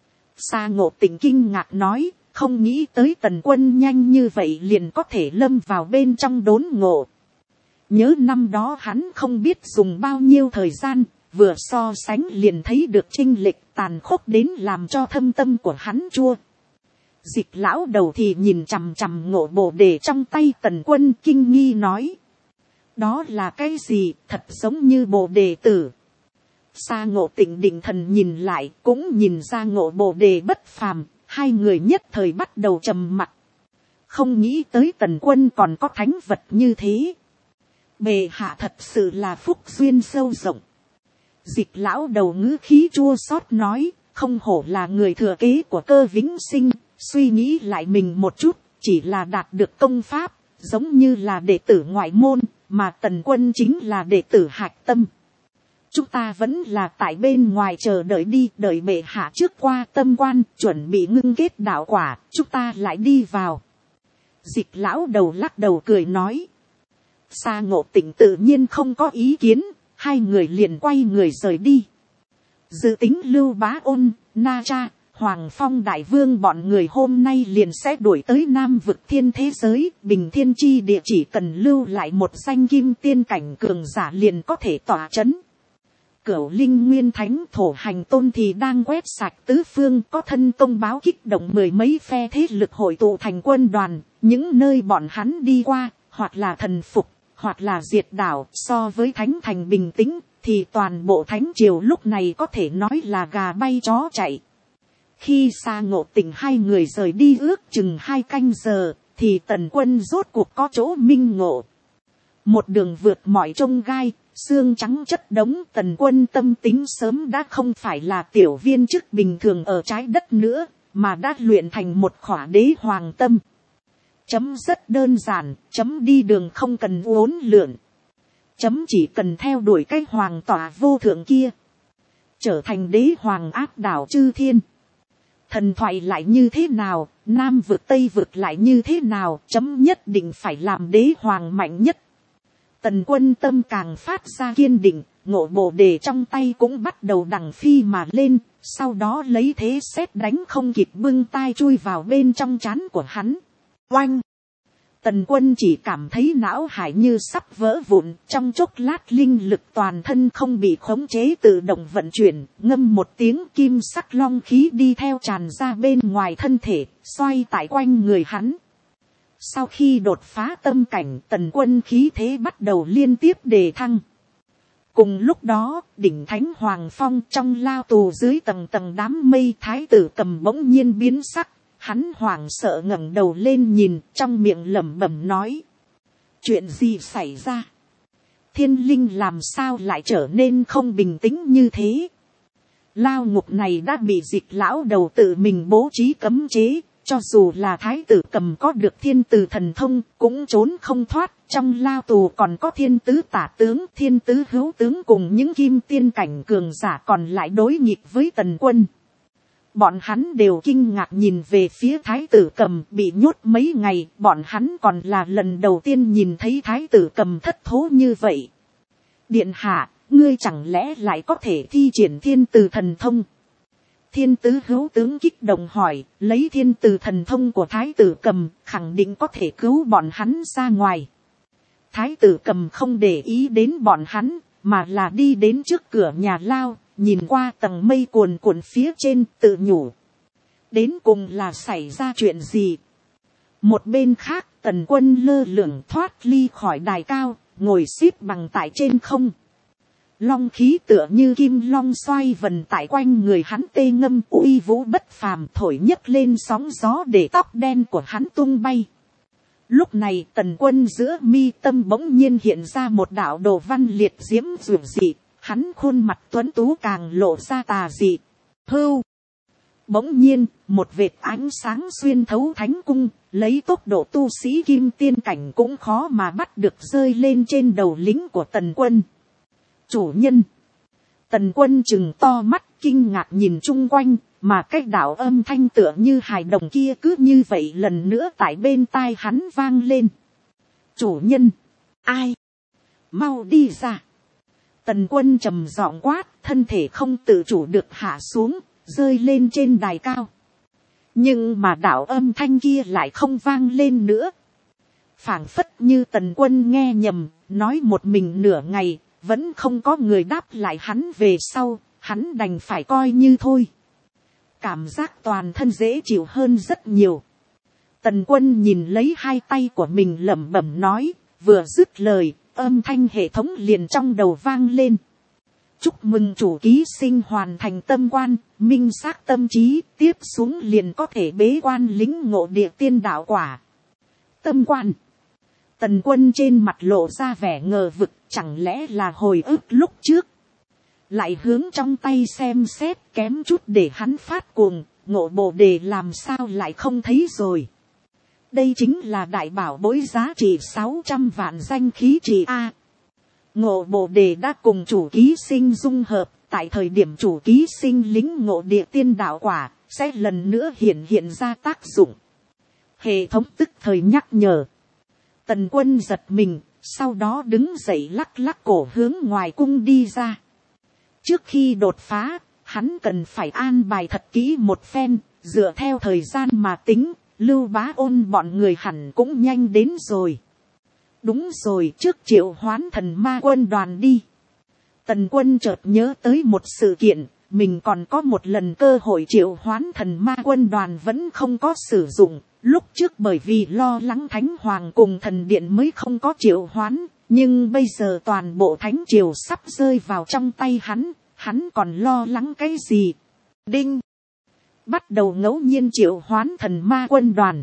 Sa Ngộ Tịnh kinh ngạc nói, không nghĩ tới Tần Quân nhanh như vậy liền có thể lâm vào bên trong đốn ngộ. Nhớ năm đó hắn không biết dùng bao nhiêu thời gian, vừa so sánh liền thấy được chênh lệch tàn khốc đến làm cho thâm tâm của hắn chua. Dịch lão đầu thì nhìn chằm chằm ngộ bồ đề trong tay Tần Quân, kinh nghi nói. Đó là cái gì, thật giống như bồ đề tử. Sa Ngộ Tịnh định thần nhìn lại, cũng nhìn ra ngộ bồ đề bất phàm, hai người nhất thời bắt đầu trầm mặc. Không nghĩ tới Tần Quân còn có thánh vật như thế. Bệ hạ thật sự là phúc duyên sâu rộng. Dịch lão đầu ngữ khí chua xót nói, không hổ là người thừa kế của Cơ Vĩnh Sinh, suy nghĩ lại mình một chút, chỉ là đạt được công pháp, giống như là đệ tử ngoại môn, mà Tần Quân chính là đệ tử hạch tâm. Chúng ta vẫn là tại bên ngoài chờ đợi đi, đợi bệ hạ trước qua tâm quan, chuẩn bị ngưng kết đạo quả, chúng ta lại đi vào. Dịch lão đầu lắc đầu cười nói. Sa Ngộ Tịnh tự nhiên không có ý kiến, hai người liền quay người rời đi. Dự tính Lưu Bá Ôn, Na Cha, Hoàng Phong Đại Vương bọn người hôm nay liền sẽ đuổi tới Nam Vực Thiên thế giới, Bình Thiên Chi địa chỉ cần lưu lại một danh kim tiên cảnh cường giả liền có thể tỏa chấn. Cửu Linh Nguyên Thánh Thổ Hành Tôn thì đang quét sạch tứ phương, có thân công báo kích động mười mấy phe thế lực hội tụ thành quân đoàn, những nơi bọn hắn đi qua, hoặc là thần phục, hoặc là diệt đảo. So với Thánh Thành bình tĩnh, thì toàn bộ Thánh Triều lúc này có thể nói là gà bay chó chạy. Khi Sa Ngộ Tịnh hai người rời đi ước chừng 2 canh giờ, thì Tần Quân rốt cuộc có chỗ minh ngộ. Một đường vượt mọi chông gai, xương trắng chất đống, Tần Quân tâm tính sớm đã không phải là tiểu viên chức bình thường ở trái đất nữa, mà đã luyện thành một khỏa đế hoàng tâm. Chấm rất đơn giản, chấm đi đường không cần uốn lượn. Chấm chỉ cần theo đuổi cái hoàng tỏa vô thượng kia. Trở thành đế hoàng áp đảo chư thiên. Thần thoại lại như thế nào, Nam vực Tây vực lại như thế nào, chấm nhất định phải làm đế hoàng mạnh nhất. Tần Quân tâm càng phát ra kiên định, ngộ bồ đề trong tay cũng bắt đầu đằng phi mà lên, sau đó lấy thế sét đánh không kịp bưng tai chui vào bên trong trán của hắn. Oanh! Tần Quân chỉ cảm thấy não hải như sắp vỡ vụn, trong chốc lát linh lực toàn thân không bị khống chế tự động vận chuyển, ngâm một tiếng kim sắc long khí đi theo tràn ra bên ngoài thân thể, xoay tại quanh người hắn. Sau khi đột phá tâm cảnh, Tần Quân khí thế bắt đầu liên tiếp đề thăng. Cùng lúc đó, đỉnh Thánh Hoàng Phong trong lao tù dưới tầng tầng đám mây, Thái tử Cầm bỗng nhiên biến sắc. Hắn hoảng sợ ngẩng đầu lên nhìn, trong miệng lẩm bẩm nói. Chuyện gì xảy ra? Thiên linh làm sao lại trở nên không bình tĩnh như thế? Lao ngục này đã bị Dịch lão đầu tự mình bố trí cấm chế. Cho dù là Thái tử Cầm có được thiên từ thần thông, cũng trốn không thoát. Trong lao tù còn có thiên tứ tả tướng, thiên tứ hữu tướng cùng những kim tiên cảnh cường giả còn lại đối nghịch với Tần Quân. Bọn hắn đều kinh ngạc nhìn về phía thái tử Cầm, bị nhốt mấy ngày, bọn hắn còn là lần đầu tiên nhìn thấy thái tử Cầm thất thố như vậy. Điện hạ, ngươi chẳng lẽ lại có thể thi triển thiên từ thần thông? Thiên tứ hữu tướng kích động hỏi, lấy thiên từ thần thông của thái tử Cầm, khẳng định có thể cứu bọn hắn ra ngoài. Thái tử Cầm không để ý đến bọn hắn, mà là đi đến trước cửa nhà lao, nhìn qua tầng mây cuồn cuộn phía trên, tự nhủ. Đến cùng là xảy ra chuyện gì? Một bên khác, Tần Quân lơ lửng thoát ly khỏi đài cao, ngồi xếp bằng tại trên không. Long khí tựa như kim long xoay vần tại quanh người hắn, tê ngâm uy vũ bất phàm, thổi nhấc lên sóng gió để tóc đen của hắn tung bay. Lúc này Tần Quân giữa mi tâm bỗng nhiên hiện ra một đạo đồ văn liệt diễm rực dị, hắn khuôn mặt tuấn tú càng lộ ra tà dị. Hưu! Bỗng nhiên, một vệt ánh sáng xuyên thấu thánh cung, lấy tốc độ tu sĩ kim tiên cảnh cũng khó mà bắt được, rơi lên trên đầu lính của Tần Quân. Chủ nhân! Tần Quân trừng to mắt kinh ngạc nhìn chung quanh, mà cái đạo âm thanh tựa như hài đồng kia cứ như vậy lần nữa tại bên tai hắn vang lên. Chủ nhân! Ai? Mau đi ra! Tần Quân trầm giọng quát, thân thể không tự chủ được hạ xuống, rơi lên trên đài cao. Nhưng mà đạo âm thanh kia lại không vang lên nữa. Phảng phất như Tần Quân nghe nhầm, nói một mình nửa ngày, vẫn không có người đáp lại hắn. Về sau, hắn đành phải coi như thôi. Cảm giác toàn thân dễ chịu hơn rất nhiều. Tần Quân nhìn lấy hai tay của mình lẩm bẩm nói, vừa dứt lời, âm thanh hệ thống liền trong đầu vang lên. Chúc mừng chủ ký sinh hoàn thành tâm quan, minh xác tâm trí, tiếp xuống liền có thể bế quan lĩnh ngộ địa tiên đạo quả. Tâm quan. Tần Quân trên mặt lộ ra vẻ ngờ vực, chẳng lẽ là hồi ức lúc trước. Lại hướng trong tay xem xét, kém chút để hắn phát cuồng, ngộ bồ đề làm sao lại không thấy rồi. Đây chính là đại bảo bối giá trị 600 vạn danh khí trị A. Ngộ bồ đề đã cùng chủ ký sinh dung hợp, tại thời điểm chủ ký sinh lĩnh ngộ địa tiên đạo quả, sẽ lần nữa hiện ra tác dụng. Hệ thống tức thời nhắc nhở. Tần Quân giật mình, sau đó đứng dậy lắc lắc cổ hướng ngoài cung đi ra. Trước khi đột phá, hắn cần phải an bài thật kỹ một phen, dựa theo thời gian mà tính, Lưu Bá Ôn bọn người hẳn cũng nhanh đến rồi. Đúng rồi, trước triệu hoán thần ma quân đoàn đi. Tần Quân chợt nhớ tới một sự kiện, mình còn có một lần cơ hội triệu hoán thần ma quân đoàn vẫn không có sử dụng. Lúc trước bởi vì lo lắng Thánh Hoàng cùng thần điện mới không có triệu hoán, nhưng bây giờ toàn bộ thánh triều sắp rơi vào trong tay hắn còn lo lắng cái gì? Đinh! Bắt đầu ngẫu nhiên triệu hoán thần ma quân đoàn.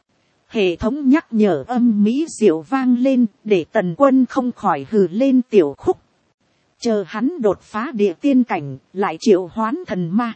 Hệ thống nhắc nhở âm mỹ diệu vang lên, để Tần Quân không khỏi hừ lên tiểu khúc. Chờ hắn đột phá địa tiên cảnh, lại triệu hoán thần ma.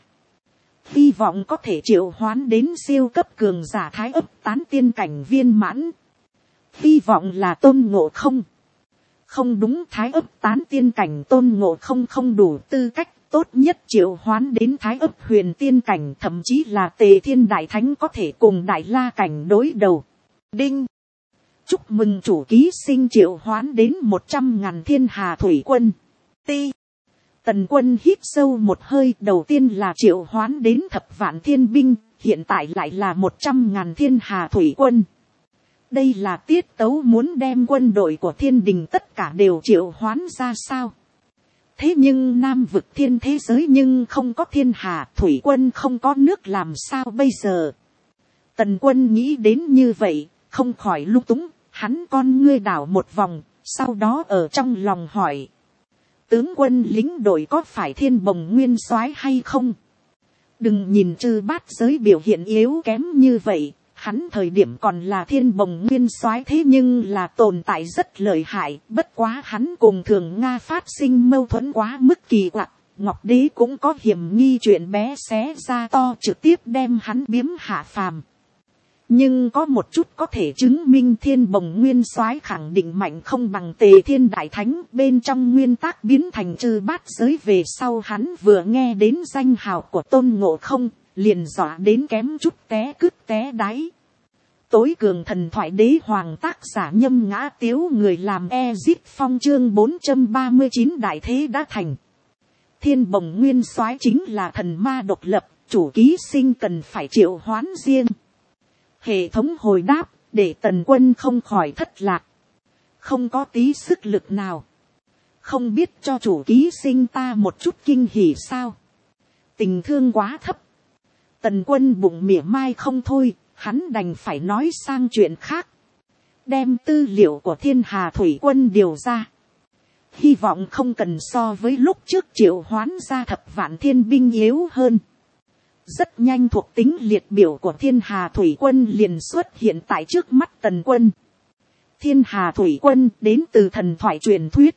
Hy vọng có thể triệu hoán đến siêu cấp cường giả thái ấp tán tiên cảnh viên mãn. Hy vọng là Tôn Ngộ Không. Không đúng, thái ấp tán tiên cảnh Tôn Ngộ Không không đủ tư cách, tốt nhất triệu hoán đến thái ấp huyền tiên cảnh, thậm chí là Tề Thiên Đại Thánh có thể cùng Đại La cảnh đối đầu. Đinh! Chúc mừng chủ ký sinh triệu hoán đến 100.000 thiên hà thủy quân. Ti! Tần Quân hít sâu một hơi, đầu tiên là triệu hoán đến thập vạn thiên binh, hiện tại lại là 100.000 thiên hà thủy quân. Đây là tiết tấu muốn đem quân đội của thiên đình tất cả đều triệu hoán ra sao? Thế nhưng Nam vực thiên thế giới nhưng không có thiên hà thủy quân, không có nước, làm sao bây giờ? Tần Quân nghĩ đến như vậy, không khỏi lung túng, hắn con ngươi đảo một vòng, sau đó ở trong lòng hỏi. Tướng quân lính đội có phải Thiên Bồng Nguyên Soái hay không? Đừng nhìn Chư Bát Giới biểu hiện yếu kém như vậy, hắn thời điểm còn là Thiên Bồng Nguyên Soái, thế nhưng là tồn tại rất lợi hại, bất quá hắn cùng Thường Nga phát sinh mâu thuẫn quá mức kỳ quặc, Ngọc Đế cũng có hiểm nghi chuyện bé xé ra to, trực tiếp đem hắn biếm hạ phàm. Nhưng có một chút có thể chứng minh Thiên Bồng Nguyên Soái khẳng định mạnh không bằng Tề Thiên Đại Thánh, bên trong nguyên tắc biến thành Chư Bát Giới về sau hắn vừa nghe đến danh hào của Tôn Ngộ Không, liền dọa đến kém chút té cứt té đáy. Tối cường thần thoại đế hoàng tác giả Nhâm Ngã Tiếu, người làm Ezip Phong. Chương 439 đại thế đã thành. Thiên Bồng Nguyên Soái chính là thần ma độc lập, chủ ký sinh cần phải triệu hoán riêng. Hệ thống hồi đáp, để Tần Quân không khỏi thất lạc. Không có tí sức lực nào. Không biết cho chủ ký sinh ta một chút kinh hỉ sao? Tình thương quá thấp. Tần Quân bụng mỉa mai không thôi, hắn đành phải nói sang chuyện khác. Đem tư liệu của Thiên Hà Thủy Quân điều ra. Hy vọng không cần so với lúc trước triệu hoán ra thập vạn thiên binh yếu hơn. Rất nhanh thuộc tính liệt biểu của Thiên Hà Thủy Quân liền xuất hiện tại trước mắt Tần Quân. Thiên Hà Thủy Quân đến từ thần thoại truyền thuyết.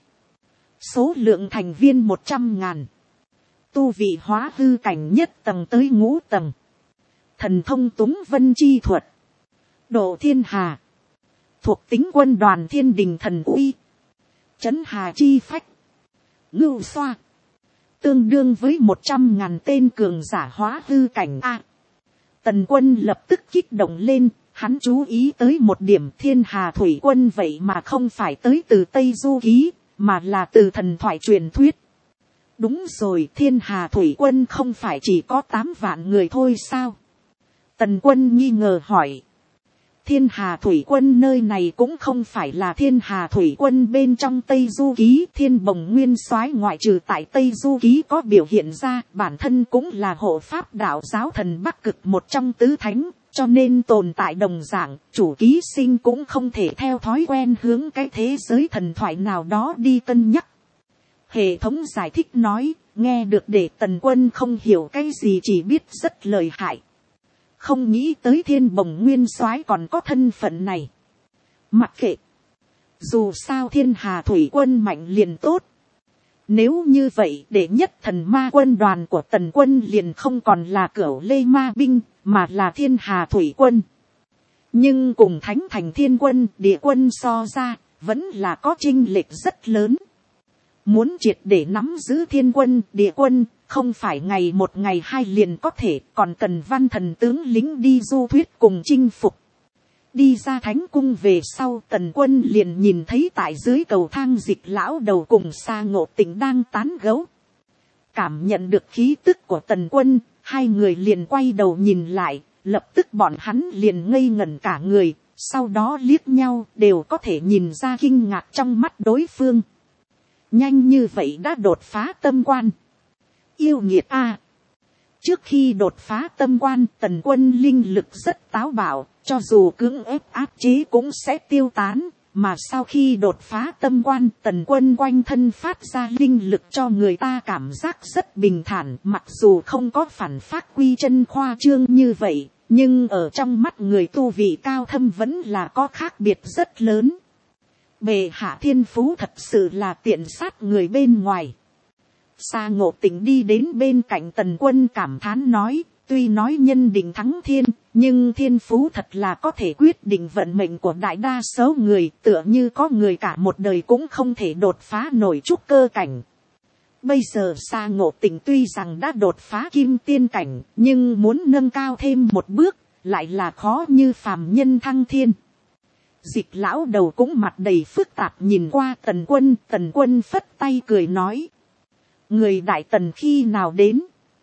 Số lượng thành viên 100.000. Tu vị hóa hư cảnh nhất tầng tới 5 tầng. Thần thông túng vân chi thuật. Độ thiên hà. Thuộc tính quân đoàn thiên đình thần uy. Chấn hà chi phách. Ngưu xoa. Tương đương với 100.000 tên cường giả hóa hư cảnh A. Tần Quân lập tức kích động lên. Hắn chú ý tới một điểm, Thiên Hà Thủy Quân vậy mà không phải tới từ Tây Du Ký, mà là từ thần thoại truyền thuyết. Đúng rồi, Thiên Hà Thủy Quân không phải chỉ có 8 vạn người thôi sao? Tần Quân nghi ngờ hỏi. Thiên Hà Thủy Quân nơi này cũng không phải là Thiên Hà Thủy Quân bên trong Tây Du Ký. Thiên Bồng Nguyên Soái ngoại trừ tại Tây Du Ký có biểu hiện ra, bản thân cũng là hộ pháp đạo giáo thần Bắc Cực một trong tứ thánh, cho nên tồn tại đồng dạng, chủ ký sinh cũng không thể theo thói quen hướng cái thế giới thần thoại nào đó đi cân nhắc. Hệ thống giải thích nói, nghe được để Tần Quân không hiểu cái gì, chỉ biết rất lợi hại. Không nghĩ tới Thiên Bồng Nguyên Soái còn có thân phận này. Mặc kệ. Dù sao Thiên Hà Thủy Quân mạnh liền tốt. Nếu như vậy, đệ nhất thần ma quân đoàn của Tần Quân liền không còn là Cửu Lê Ma Binh, mà là Thiên Hà Thủy Quân. Nhưng cùng Thánh Thành Thiên Quân, Địa Quân so ra, vẫn là có chênh lệch rất lớn. Muốn triệt để nắm giữ Thiên Quân, Địa Quân, không phải ngày một ngày hai liền có thể, còn cần văn thần tướng lính đi du thuyết cùng chinh phục. Đi ra thánh cung về sau, Tần Quân liền nhìn thấy tại dưới cầu thang Dịch lão đầu cùng Sa Ngộ Tĩnh đang tán gẫu. Cảm nhận được khí tức của Tần Quân, hai người liền quay đầu nhìn lại, lập tức bọn hắn liền ngây ngẩn cả người, sau đó liếc nhau đều có thể nhìn ra kinh ngạc trong mắt đối phương. Nhanh như vậy đã đột phá tâm quan. Yêu nghiệt a! Trước khi đột phá tâm quan, Tần Quân linh lực rất táo bạo, cho dù cưỡng ép áp chế cũng sẽ tiêu tán. Mà sau khi đột phá tâm quan, Tần Quân quanh thân phát ra linh lực cho người ta cảm giác rất bình thản. Mặc dù không có phản phát quy chân khoa trương như vậy, nhưng ở trong mắt người tu vị cao thâm vẫn là có khác biệt rất lớn. Bệ hạ thiên phú thật sự là tiện sát người bên ngoài. Sa Ngộ Tĩnh đi đến bên cạnh Tần Quân cảm thán nói, tuy nói nhân định thắng thiên, nhưng thiên phú thật là có thể quyết định vận mệnh của đại đa số người, tựa như có người cả một đời cũng không thể đột phá nổi trúc cơ cảnh. Bây giờ Sa Ngộ Tĩnh tuy rằng đã đột phá kim tiên cảnh, nhưng muốn nâng cao thêm một bước, lại là khó như phàm nhân thăng thiên. Dịch lão đầu cũng mặt đầy phức tạp nhìn qua Tần Quân phất tay cười nói. Người Đại Tần khi nào đến?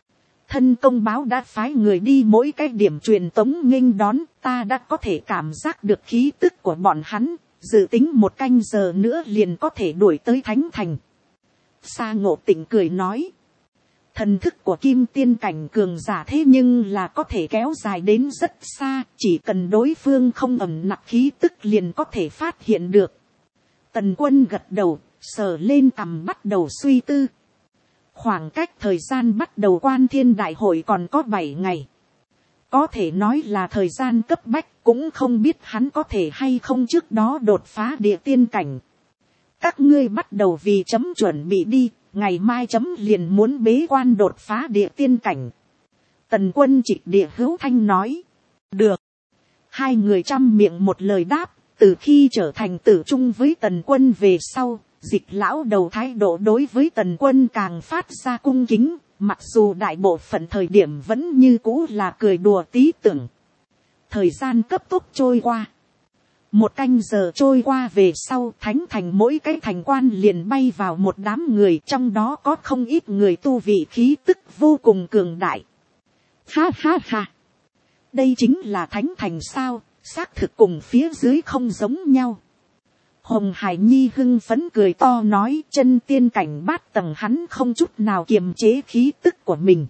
Thân công báo đã phái người đi mỗi cái điểm truyền tống nghênh đón, ta đã có thể cảm giác được khí tức của bọn hắn, dự tính 1 canh giờ nữa liền có thể đuổi tới Thánh Thành. Sa Ngộ Tĩnh cười nói. Thần thức của kim tiên cảnh cường giả thế nhưng là có thể kéo dài đến rất xa, chỉ cần đối phương không ẩn nặc khí tức liền có thể phát hiện được. Tần Quân gật đầu, sờ lên cằm bắt đầu suy tư. Khoảng cách thời gian bắt đầu Quan Thiên Đại Hội còn có 7 ngày. Có thể nói là thời gian cấp bách, cũng không biết hắn có thể hay không trước đó đột phá địa tiên cảnh. Các ngươi bắt đầu vì chấm chuẩn bị đi, ngày mai chấm liền muốn bế quan đột phá địa tiên cảnh. Tần Quân trịch địa hữu thanh nói. Được. Hai người trăm miệng một lời đáp, từ khi trở thành tử chung với Tần Quân về sau, Dịch lão đầu thái độ đối với Tần Quân càng phát ra cung kính, Mặc dù đại bộ phận thời điểm vẫn như cũ là cười đùa tí tưởng. Thời gian cấp tốc trôi qua. 1 canh giờ trôi qua về sau, thánh thành mỗi cái thành quan liền bay vào một đám người, trong đó có không ít người tu vị khí tức vô cùng cường đại. Ha ha ha. Đây chính là thánh thành sao, xác thực cùng phía dưới không giống nhau. Hồng Hải Nhi hưng phấn cười to nói, chân tiên cảnh 8 tầng hắn không chút nào kiềm chế khí tức của mình.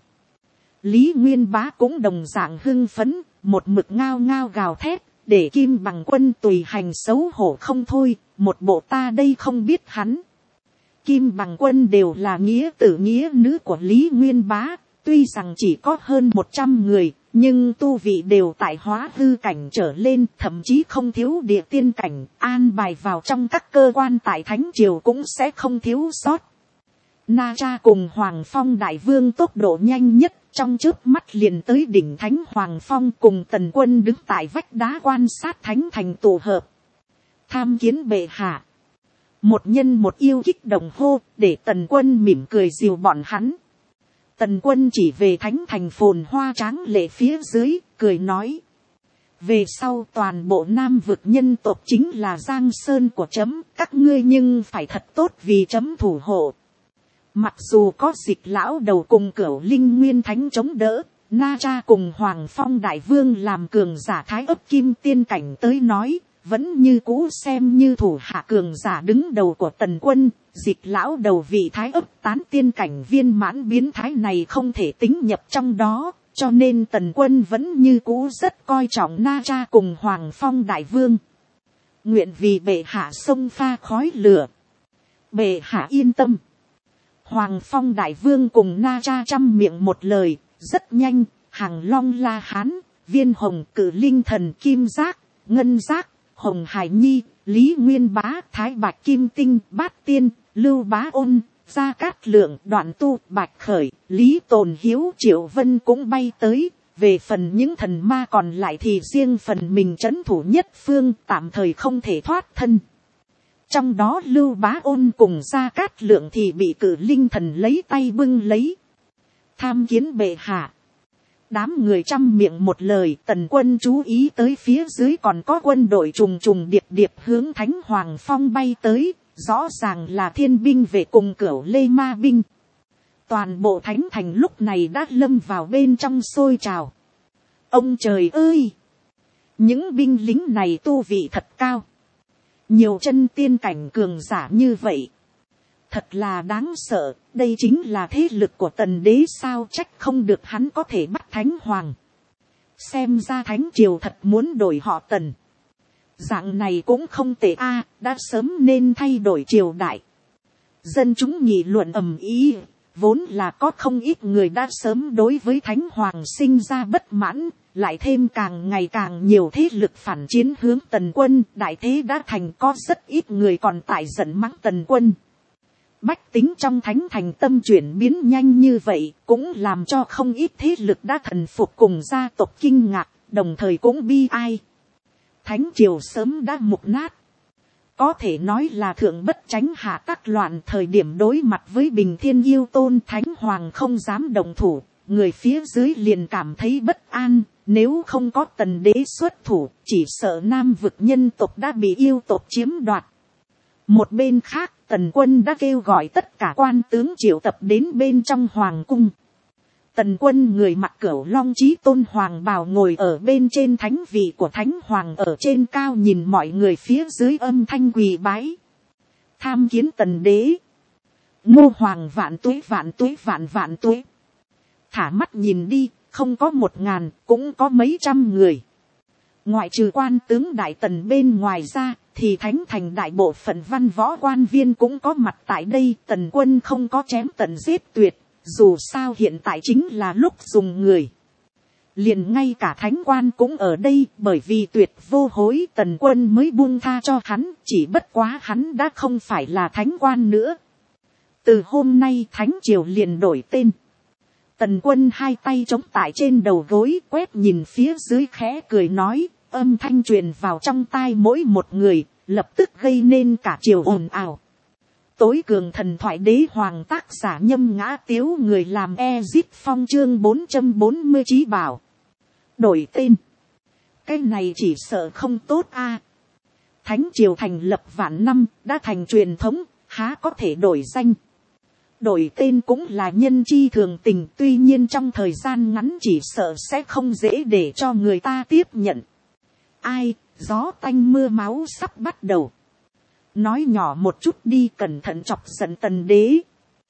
Lý Nguyên Bá cũng đồng dạng hưng phấn, một mực ngao ngao gào thét, để Kim Bằng Quân tùy hành xấu hổ không thôi, một bộ ta đây không biết hắn. Kim Bằng Quân đều là nghĩa tử nghĩa nữ của Lý Nguyên Bá, tuy rằng chỉ có hơn 100 người, nhưng tu vị đều tại hóa hư cảnh trở lên, thậm chí không thiếu địa tiên cảnh, an bài vào trong các cơ quan tại Thánh Triều cũng sẽ không thiếu sót. Na Cha cùng Hoàng Phong Đại Vương tốc độ nhanh nhất, trong chớp mắt liền tới đỉnh Thánh Hoàng Phong, cùng Tần Quân đứng tại vách đá quan sát Thánh Thành tụ hợp. Tham kiến bệ hạ. Một nhân một yêu kích động hô, để Tần Quân mỉm cười dìu bọn hắn. Tần Quân chỉ về Thánh Thành phồn hoa tráng lệ phía dưới, cười nói. Về sau toàn bộ Nam vực nhân tộc chính là Giang Sơn của chấm, các ngươi nhưng phải thật tốt vì chấm thủ hộ. Mặc dù có Dịch lão đầu cùng Cửu Linh Nguyên Thánh chống đỡ, Na Cha cùng Hoàng Phong Đại Vương làm cường giả thái ấp kim tiên cảnh tới nói, vẫn như cũ xem như thủ hạ cường giả đứng đầu của Tần Quân. Dịch lão đầu vị thái ấp tán tiên cảnh viên mãn biến thái này không thể tính nhập trong đó, cho nên Tần Quân vẫn như cũ rất coi trọng Na Cha cùng Hoàng Phong Đại Vương. Nguyện vì bệ hạ sông pha khói lửa. Bệ hạ yên tâm. Hoàng Phong Đại Vương cùng Na Cha trăm miệng một lời, rất nhanh, Hàng Long La Hán, Viên Hồng, Cử Linh Thần, Kim Giác, Ngân Giác, Hồng Hải Nhi, Lý Nguyên Bá, Thái Bạch Kim Tinh, Bát Tiên, Lưu Bá Ôn, Gia Cát Lượng, Đoạn Tu, Bạch Khởi, Lý Tồn Hiếu, Triệu Vân cũng bay tới. Về phần những thần ma còn lại thì riêng phần mình trấn thủ nhất phương, tạm thời không thể thoát thân. Trong đó Lưu Bá Ôn cùng Gia Cát Lượng thì bị Cử Linh Thần lấy tay bưng lấy. Tham kiến bệ hạ. Đám người trăm miệng một lời, Tần Quân chú ý tới phía dưới còn có quân đội trùng trùng điệp điệp hướng Thánh Hoàng Phong bay tới, rõ ràng là thiên binh về cùng Cửu Lê Ma binh. Toàn bộ Thánh Thành lúc này đã lâm vào bên trong sôi trào. Ông trời ơi! Những binh lính này tu vị thật cao. Nhiều chân tiên cảnh cường giả như vậy. Thật là đáng sợ, đây chính là thế lực của Tần đế sao, trách không được hắn có thể bắt Thánh Hoàng. Xem ra Thánh Triều thật muốn đổi họ Tần. Dạng này cũng không tệ a, đã sớm nên thay đổi triều đại. Dân chúng nghị luận ầm ĩ, vốn là có không ít người đã sớm đối với Thánh Hoàng sinh ra bất mãn, lại thêm càng ngày càng nhiều thế lực phản chiến hướng Tần Quân, đại thế đã thành, có rất ít người còn tại giận mắng Tần Quân. Bách tính trong Thánh Thành tâm chuyển biến nhanh như vậy, cũng làm cho không ít thế lực đã thần phục cùng gia tộc kinh ngạc, đồng thời cũng bi ai. Thánh Triều sớm đã mục nát. Có thể nói là thượng bất tránh hạ các loạn, thời điểm đối mặt với Bình Thiên Yêu Tôn, Thánh Hoàng không dám động thủ, người phía dưới liền cảm thấy bất an, nếu không có Tần đế xuất thủ, chỉ sợ Nam vực nhân tộc đã bị yêu tộc chiếm đoạt. Một bên khác, Tần Quân đã kêu gọi tất cả quan tướng triệu tập đến bên trong hoàng cung. Tần Quân người mặc Cửu Long Chí Tôn hoàng bào ngồi ở bên trên thánh vị của Thánh Hoàng, ở trên cao nhìn mọi người phía dưới âm thanh quỳ bái. Tham kiến Tần đế. Ngô Hoàng vạn tuế vạn tuế vạn vạn tuế. Thả mắt nhìn đi, không có 1000, cũng có mấy trăm người. Ngoại trừ quan tướng đại tần bên ngoài ra, thì Thánh Thành đại bộ phận văn võ quan viên cũng có mặt tại đây. Tần Quân không có chém tận giết tuyệt, dù sao hiện tại chính là lúc dùng người. Liền ngay cả thánh quan cũng ở đây, bởi vì tuyệt vô hối Tần Quân mới buông tha cho hắn, chỉ bất quá hắn đã không phải là thánh quan nữa. Từ hôm nay Thánh Triều liền đổi tên. Tần Quân hai tay chống tại trên đầu gối, quét nhìn phía dưới khẽ cười nói, âm thanh truyền vào trong tai mỗi một người, lập tức gây nên cả triều ồn ào. tối cường thần thoại đế hoàng tác giả Nhâm Ngã Tiếu, người làm Ezit Phong chương 440 chí bảo. Đổi tên. Cái này chỉ sợ không tốt a. Thánh triều thành lập vạn năm, đã thành truyền thống, há có thể đổi danh. Đổi tên cũng là nhân chi thường tình, tuy nhiên trong thời gian ngắn chỉ sợ sẽ không dễ để cho người ta tiếp nhận. Ai, gió tanh mưa máu sắp bắt đầu. Nói nhỏ một chút đi, cẩn thận chọc giận tần đế.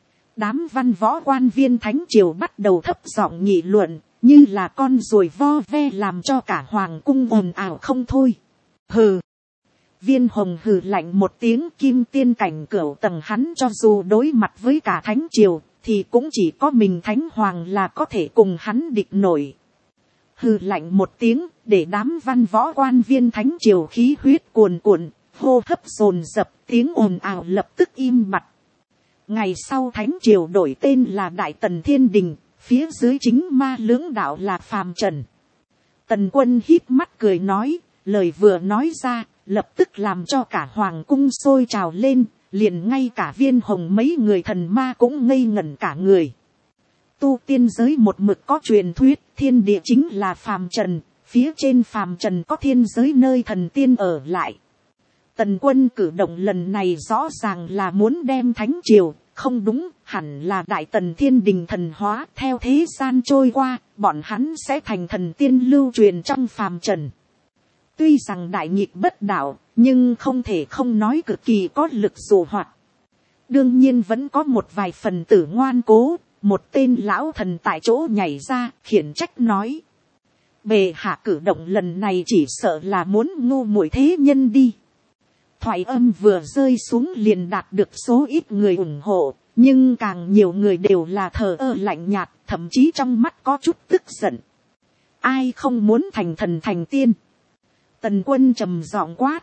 Đám văn võ quan viên thánh triều bắt đầu thấp giọng nghị luận, như là con ruồi vo ve, làm cho cả hoàng cung ồn ào không thôi. Hừ. Viên hồng hừ lạnh một tiếng, kim tiên cảnh cửu tầng, hắn cho dù đối mặt với cả thánh triều thì cũng chỉ có mình thánh hoàng là có thể cùng hắn địch nổi. Hừ lạnh một tiếng, để đám văn võ quan viên thánh triều khí huyết cuồn cuộn, hô hấp dồn dập, tiếng ồn ào lập tức im bặt. Ngày sau thánh triều đổi tên là Đại Tần Thiên Đình, phía dưới chính ma lưỡng đạo là phàm trần. Tần Quân híp mắt cười nói, lời vừa nói ra lập tức làm cho cả hoàng cung sôi trào lên, liền ngay cả Viên Hồng mấy người thần ma cũng ngây ngẩn cả người. Tu tiên giới một mực có truyền thuyết, thiên địa chính là phàm trần, phía trên phàm trần có thiên giới nơi thần tiên ở lại. Tần Quân cử động lần này rõ ràng là muốn đem thánh triều, không đúng, hẳn là Đại Tần Thiên Đình thần hóa, theo thế gian trôi qua, bọn hắn sẽ thành thần tiên lưu truyền trong phàm trần. Tuy rằng đại nghịch bất đạo, nhưng không thể không nói cực kỳ có lực dụ hoạt. Đương nhiên vẫn có một vài phần tử ngoan cố, một tên lão thần tại chỗ nhảy ra, khiển trách nói. Bệ hạ cử động lần này chỉ sợ là muốn ngu muội thế nhân đi. Thoại âm vừa rơi xuống liền đạt được số ít người ủng hộ, nhưng càng nhiều người đều là thờ ơ lạnh nhạt, thậm chí trong mắt có chút tức giận. Ai không muốn thành thần thành tiên? Tần Quân trầm giọng quát.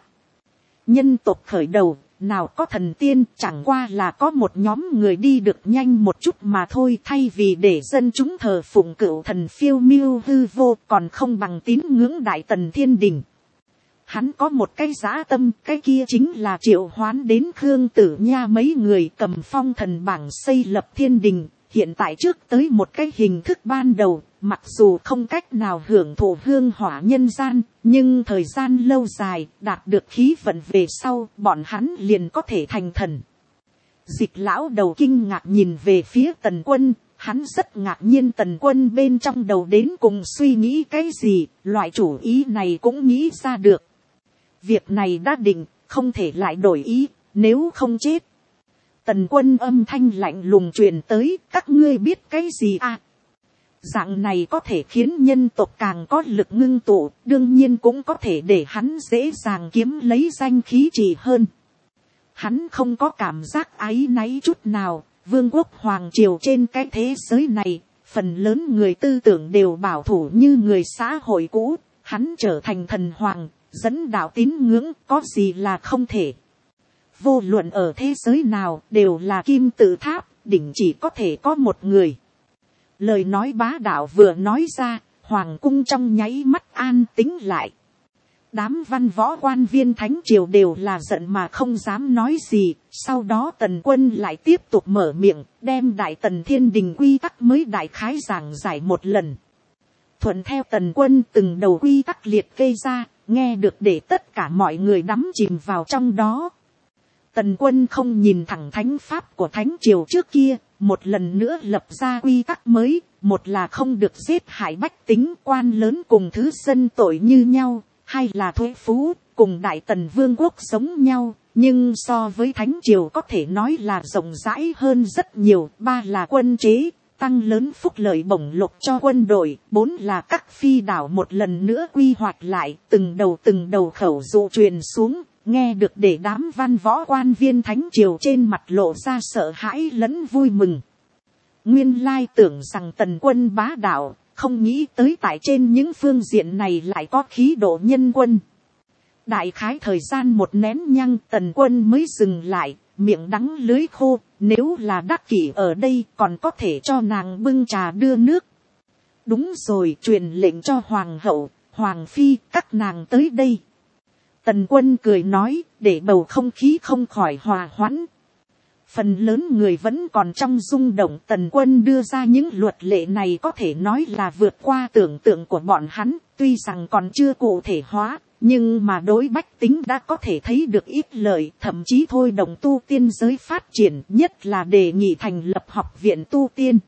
Nhân tộc khởi đầu, nào có thần tiên, chẳng qua là có một nhóm người đi được nhanh một chút mà thôi, thay vì để dân chúng thờ phụng cửu thần phiêu miêu hư vô, còn không bằng tín ngưỡng Đại Tần Thiên Đình. Hắn có một cái dã tâm, cái kia chính là triệu hoán đến Khương Tử Nha mấy người cầm phong thần bảng xây lập thiên đình. Hiện tại trước tới một cái hình thức ban đầu, mặc dù không cách nào hưởng thụ hương hỏa nhân gian, nhưng thời gian lâu dài, đạt được khí vận về sau, bọn hắn liền có thể thành thần. Dịch lão đầu kinh ngạc nhìn về phía Tần Quân, hắn rất ngạc nhiên Tần Quân bên trong đầu đến cùng suy nghĩ cái gì, loại chủ ý này cũng nghĩ ra được. Việc này đã định, không thể lại đổi ý, nếu không chết. Tần Quân âm thanh lạnh lùng truyền tới, các ngươi biết cái gì à? Dạng này có thể khiến nhân tộc càng có lực ngưng tụ, đương nhiên cũng có thể để hắn dễ dàng kiếm lấy danh khí trị hơn. Hắn không có cảm giác áy náy chút nào, vương quốc hoàng triều trên cái thế giới này, phần lớn người tư tưởng đều bảo thủ như người xã hội cũ, hắn trở thành thần hoàng, dẫn đạo tín ngưỡng, có gì là không thể. Vô luận ở thế giới nào đều là kim tự tháp, đỉnh chỉ có thể có một người. Lời nói bá đạo vừa nói ra, hoàng cung trong nháy mắt an tĩnh lại. Đám văn võ quan viên thánh triều đều là giận mà không dám nói gì. Sau đó Tần Quân lại tiếp tục mở miệng, đem Đại Tần Thiên Đình quy tắc mới đại khái giảng giải một lần. Thuận theo Tần Quân từng đầu quy tắc liệt kê ra, nghe được để tất cả mọi người đắm chìm vào trong đó. Tần Quân không nhìn thẳng thánh pháp của thánh triều trước kia, một lần nữa lập ra quy tắc mới, một là không được giết hại bách tính, quan lớn cùng thứ dân tội như nhau, hai là thuế phú, cùng Đại Tần Vương quốc giống nhau, nhưng so với thánh triều có thể nói là rộng rãi hơn rất nhiều, ba là quân chế, tăng lớn phúc lợi bổng lộc cho quân đội, bốn là các phi đảo một lần nữa quy hoạch lại, từng đầu khẩu dụ truyền xuống. Nghe được để đám văn võ quan viên thánh triều trên mặt lộ ra sợ hãi lẫn vui mừng. Nguyên lai tưởng rằng Tần Quân bá đạo, không nghĩ tới tại trên những phương diện này lại có khí độ nhân quân. Đại khái thời gian một nén nhăng Tần Quân mới dừng lại, miệng đắng lưới khô, nếu là Đắc Kỷ ở đây còn có thể cho nàng bưng trà đưa nước. Đúng rồi, truyền lệnh cho hoàng hậu, hoàng phi, các nàng tới đây. Tần Quân cười nói, để bầu không khí không khỏi hòa hoãn. phần lớn người vẫn còn trong rung động. Tần Quân đưa ra những luật lệ này có thể nói là vượt qua tưởng tượng của bọn hắn, tuy rằng còn chưa cụ thể hóa, nhưng mà đối bách tính đã có thể thấy được ít lợi, thậm chí thôi động tu tiên giới phát triển, nhất là đề nghị thành lập học viện tu tiên.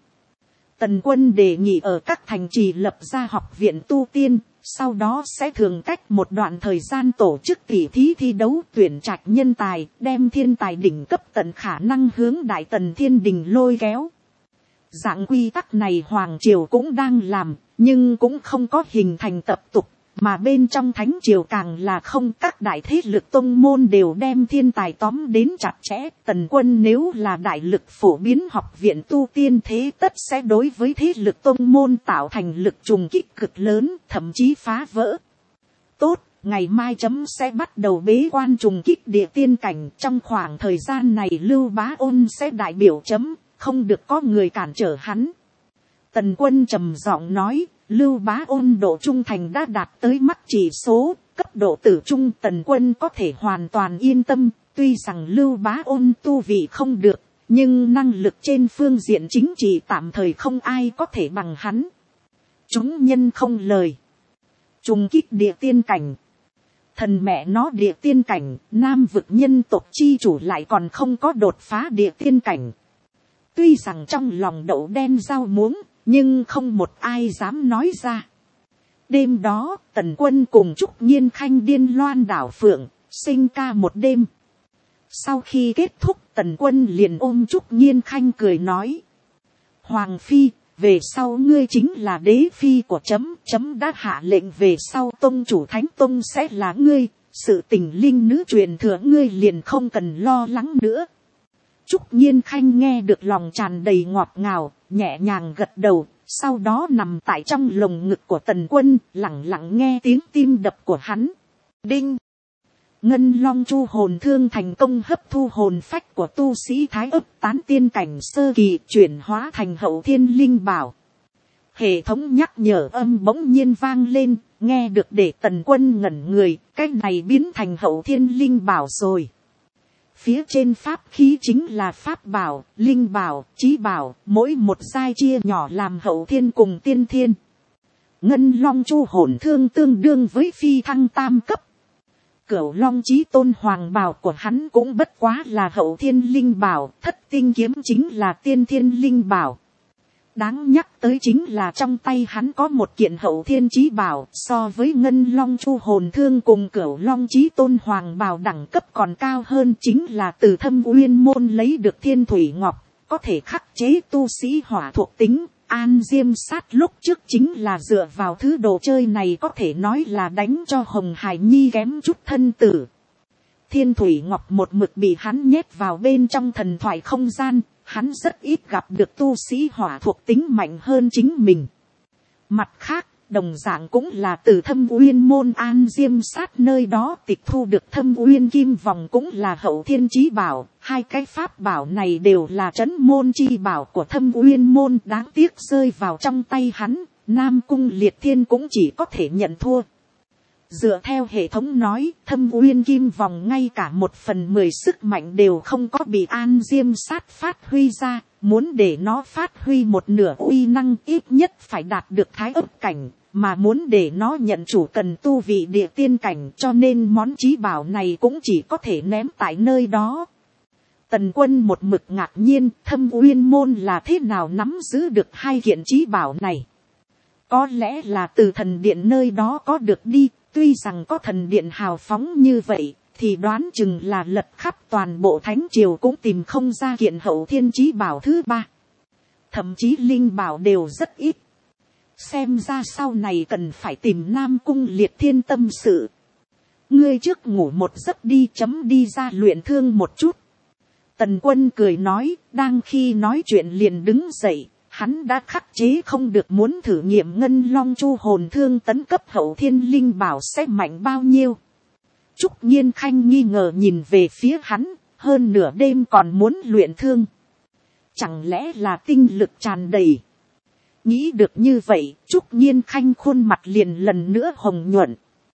Tần Quân đề nghị ở các thành trì lập ra học viện tu tiên, sau đó sẽ thường cách một đoạn thời gian tổ chức kỳ thí thi đấu tuyển trạch nhân tài, đem thiên tài đỉnh cấp tận khả năng hướng Đại Tần Thiên Đình lôi kéo. Dạng quy tắc này Hoàng Triều cũng đang làm, nhưng cũng không có hình thành tập tục, mà bên trong Thánh Triều càng là không, các đại thế lực tông môn đều đem thiên tài tóm đến chặt chẽ. Tần Quân nếu là đại lực phổ biến học viện tu tiên, thế tất sẽ đối với thế lực tông môn tạo thành lực trùng kích cực lớn, thậm chí phá vỡ. Tốt, ngày mai chấm sẽ bắt đầu bế quan trùng kích địa tiên cảnh, trong khoảng thời gian này Lưu Bá Ôn sẽ đại biểu chấm, không được có người cản trở hắn. Tần Quân trầm giọng nói, Lưu Bá Ôn độ trung thành đã đạt tới mắt chỉ số, cấp độ tử trung. Tần Quân có thể hoàn toàn yên tâm, tuy rằng Lưu Bá Ôn tu vị không được, nhưng năng lực trên phương diện chính trị tạm thời không ai có thể bằng hắn. Chúng nhân không lời. Trùng kích địa tiên cảnh. Thần mẹ nó địa tiên cảnh, Nam vực nhân tộc chi chủ lại còn không có đột phá địa tiên cảnh. Tuy rằng trong lòng đậu đen rau muống, nhưng không một ai dám nói ra. Đêm đó, Tần Quân cùng Trúc Nhiên Khanh điên loan đảo phượng, sinh ca một đêm. Sau khi kết thúc, Tần Quân liền ôm Trúc Nhiên Khanh cười nói. Hoàng Phi, về sau ngươi chính là đế phi của chấm, chấm đã hạ lệnh về sau tông chủ Thánh Tông sẽ là ngươi, sự tình linh nữ truyền thừa ngươi liền không cần lo lắng nữa. Trúc Nhiên Khanh nghe được lòng tràn đầy ngọt ngào, nhẹ nhàng gật đầu, sau đó nằm tại trong lồng ngực của Tần Quân, lặng lặng nghe tiếng tim đập của hắn. Đinh! Ngân Long Chu hồn thương thành công hấp thu hồn phách của tu sĩ Thái Ức tán tiên cảnh sơ kỳ, chuyển hóa thành hậu thiên linh bảo. Hệ thống nhắc nhở âm bỗng nhiên vang lên, nghe được để Tần Quân ngẩn người, cái này biến thành hậu thiên linh bảo rồi. Phía trên pháp khí chính là pháp bảo, linh bảo, chí bảo, mỗi một giai chia nhỏ làm hậu thiên cùng tiên thiên. Ngân Long Chu hồn thương tương đương với phi thăng tam cấp. Cửu Long Chí Tôn hoàng bảo của hắn cũng bất quá là hậu thiên linh bảo, thất tinh kiếm chính là tiên thiên linh bảo. Đáng nhắc tới chính là trong tay hắn có một kiện hậu thiên chí bảo, so với Ngân Long Chu hồn thương cùng Cửu Long Chí Tôn hoàng bào đẳng cấp còn cao hơn, chính là từ Thâm Uyên môn lấy được Thiên Thủy Ngọc, có thể khắc chế tu sĩ hỏa thuộc tính. An Diêm Sát lúc trước chính là dựa vào thứ đồ chơi này có thể nói là đánh cho Hồng Hải Nhi kém chút thân tử. Thiên Thủy Ngọc một mực bị hắn nhét vào bên trong thần thoại không gian. Hắn rất ít gặp được tu sĩ hỏa thuộc tính mạnh hơn chính mình. Mặt khác, đồng dạng cũng là từ Thâm Uyên môn An Diêm Sát nơi đó tịch thu được Thâm Uyên Kim Vòng cũng là hậu thiên chí bảo. Hai cái pháp bảo này đều là trấn môn chi bảo của Thâm Uyên môn, đáng tiếc rơi vào trong tay hắn, Nam Cung Liệt Thiên cũng chỉ có thể nhận thua. Dựa theo hệ thống nói, Thâm Uyên Kim Vòng ngay cả 1/10 sức mạnh đều không có bị An Diêm Sát phát huy ra, muốn để nó phát huy một nửa uy năng ít nhất phải đạt được Thái Ức cảnh, mà muốn để nó nhận chủ cần tu vị địa tiên cảnh, cho nên món chí bảo này cũng chỉ có thể ném tại nơi đó. Tần Quân một mực ngạc nhiên, Thâm Uyên môn là thế nào nắm giữ được hai kiện chí bảo này. Có lẽ là từ thần điện nơi đó có được đi. Tuy rằng có thần điện hào phóng như vậy, thì đoán chừng là lật khắp toàn bộ Thánh Triều cũng tìm không ra kiện hậu thiên chí bảo thứ ba. Thậm chí linh bảo đều rất ít. Xem ra sau này cần phải tìm Nam Cung Liệt Thiên tâm sự. Ngươi trước ngủ một giấc đi, chấm đi ra luyện thương một chút. Tần Quân cười nói, đang khi nói chuyện liền đứng dậy. Hắn đã khắc chế không được muốn thử nghiệm Ngân Long Chu hồn thương tấn cấp hậu thiên linh bảo sẽ mạnh bao nhiêu. Trúc Nhiên Khanh nghi ngờ nhìn về phía hắn, hơn nửa đêm còn muốn luyện thương. Chẳng lẽ là tinh lực tràn đầy. Nghĩ được như vậy, Trúc Nhiên Khanh khuôn mặt liền lần nữa hồng nhuận.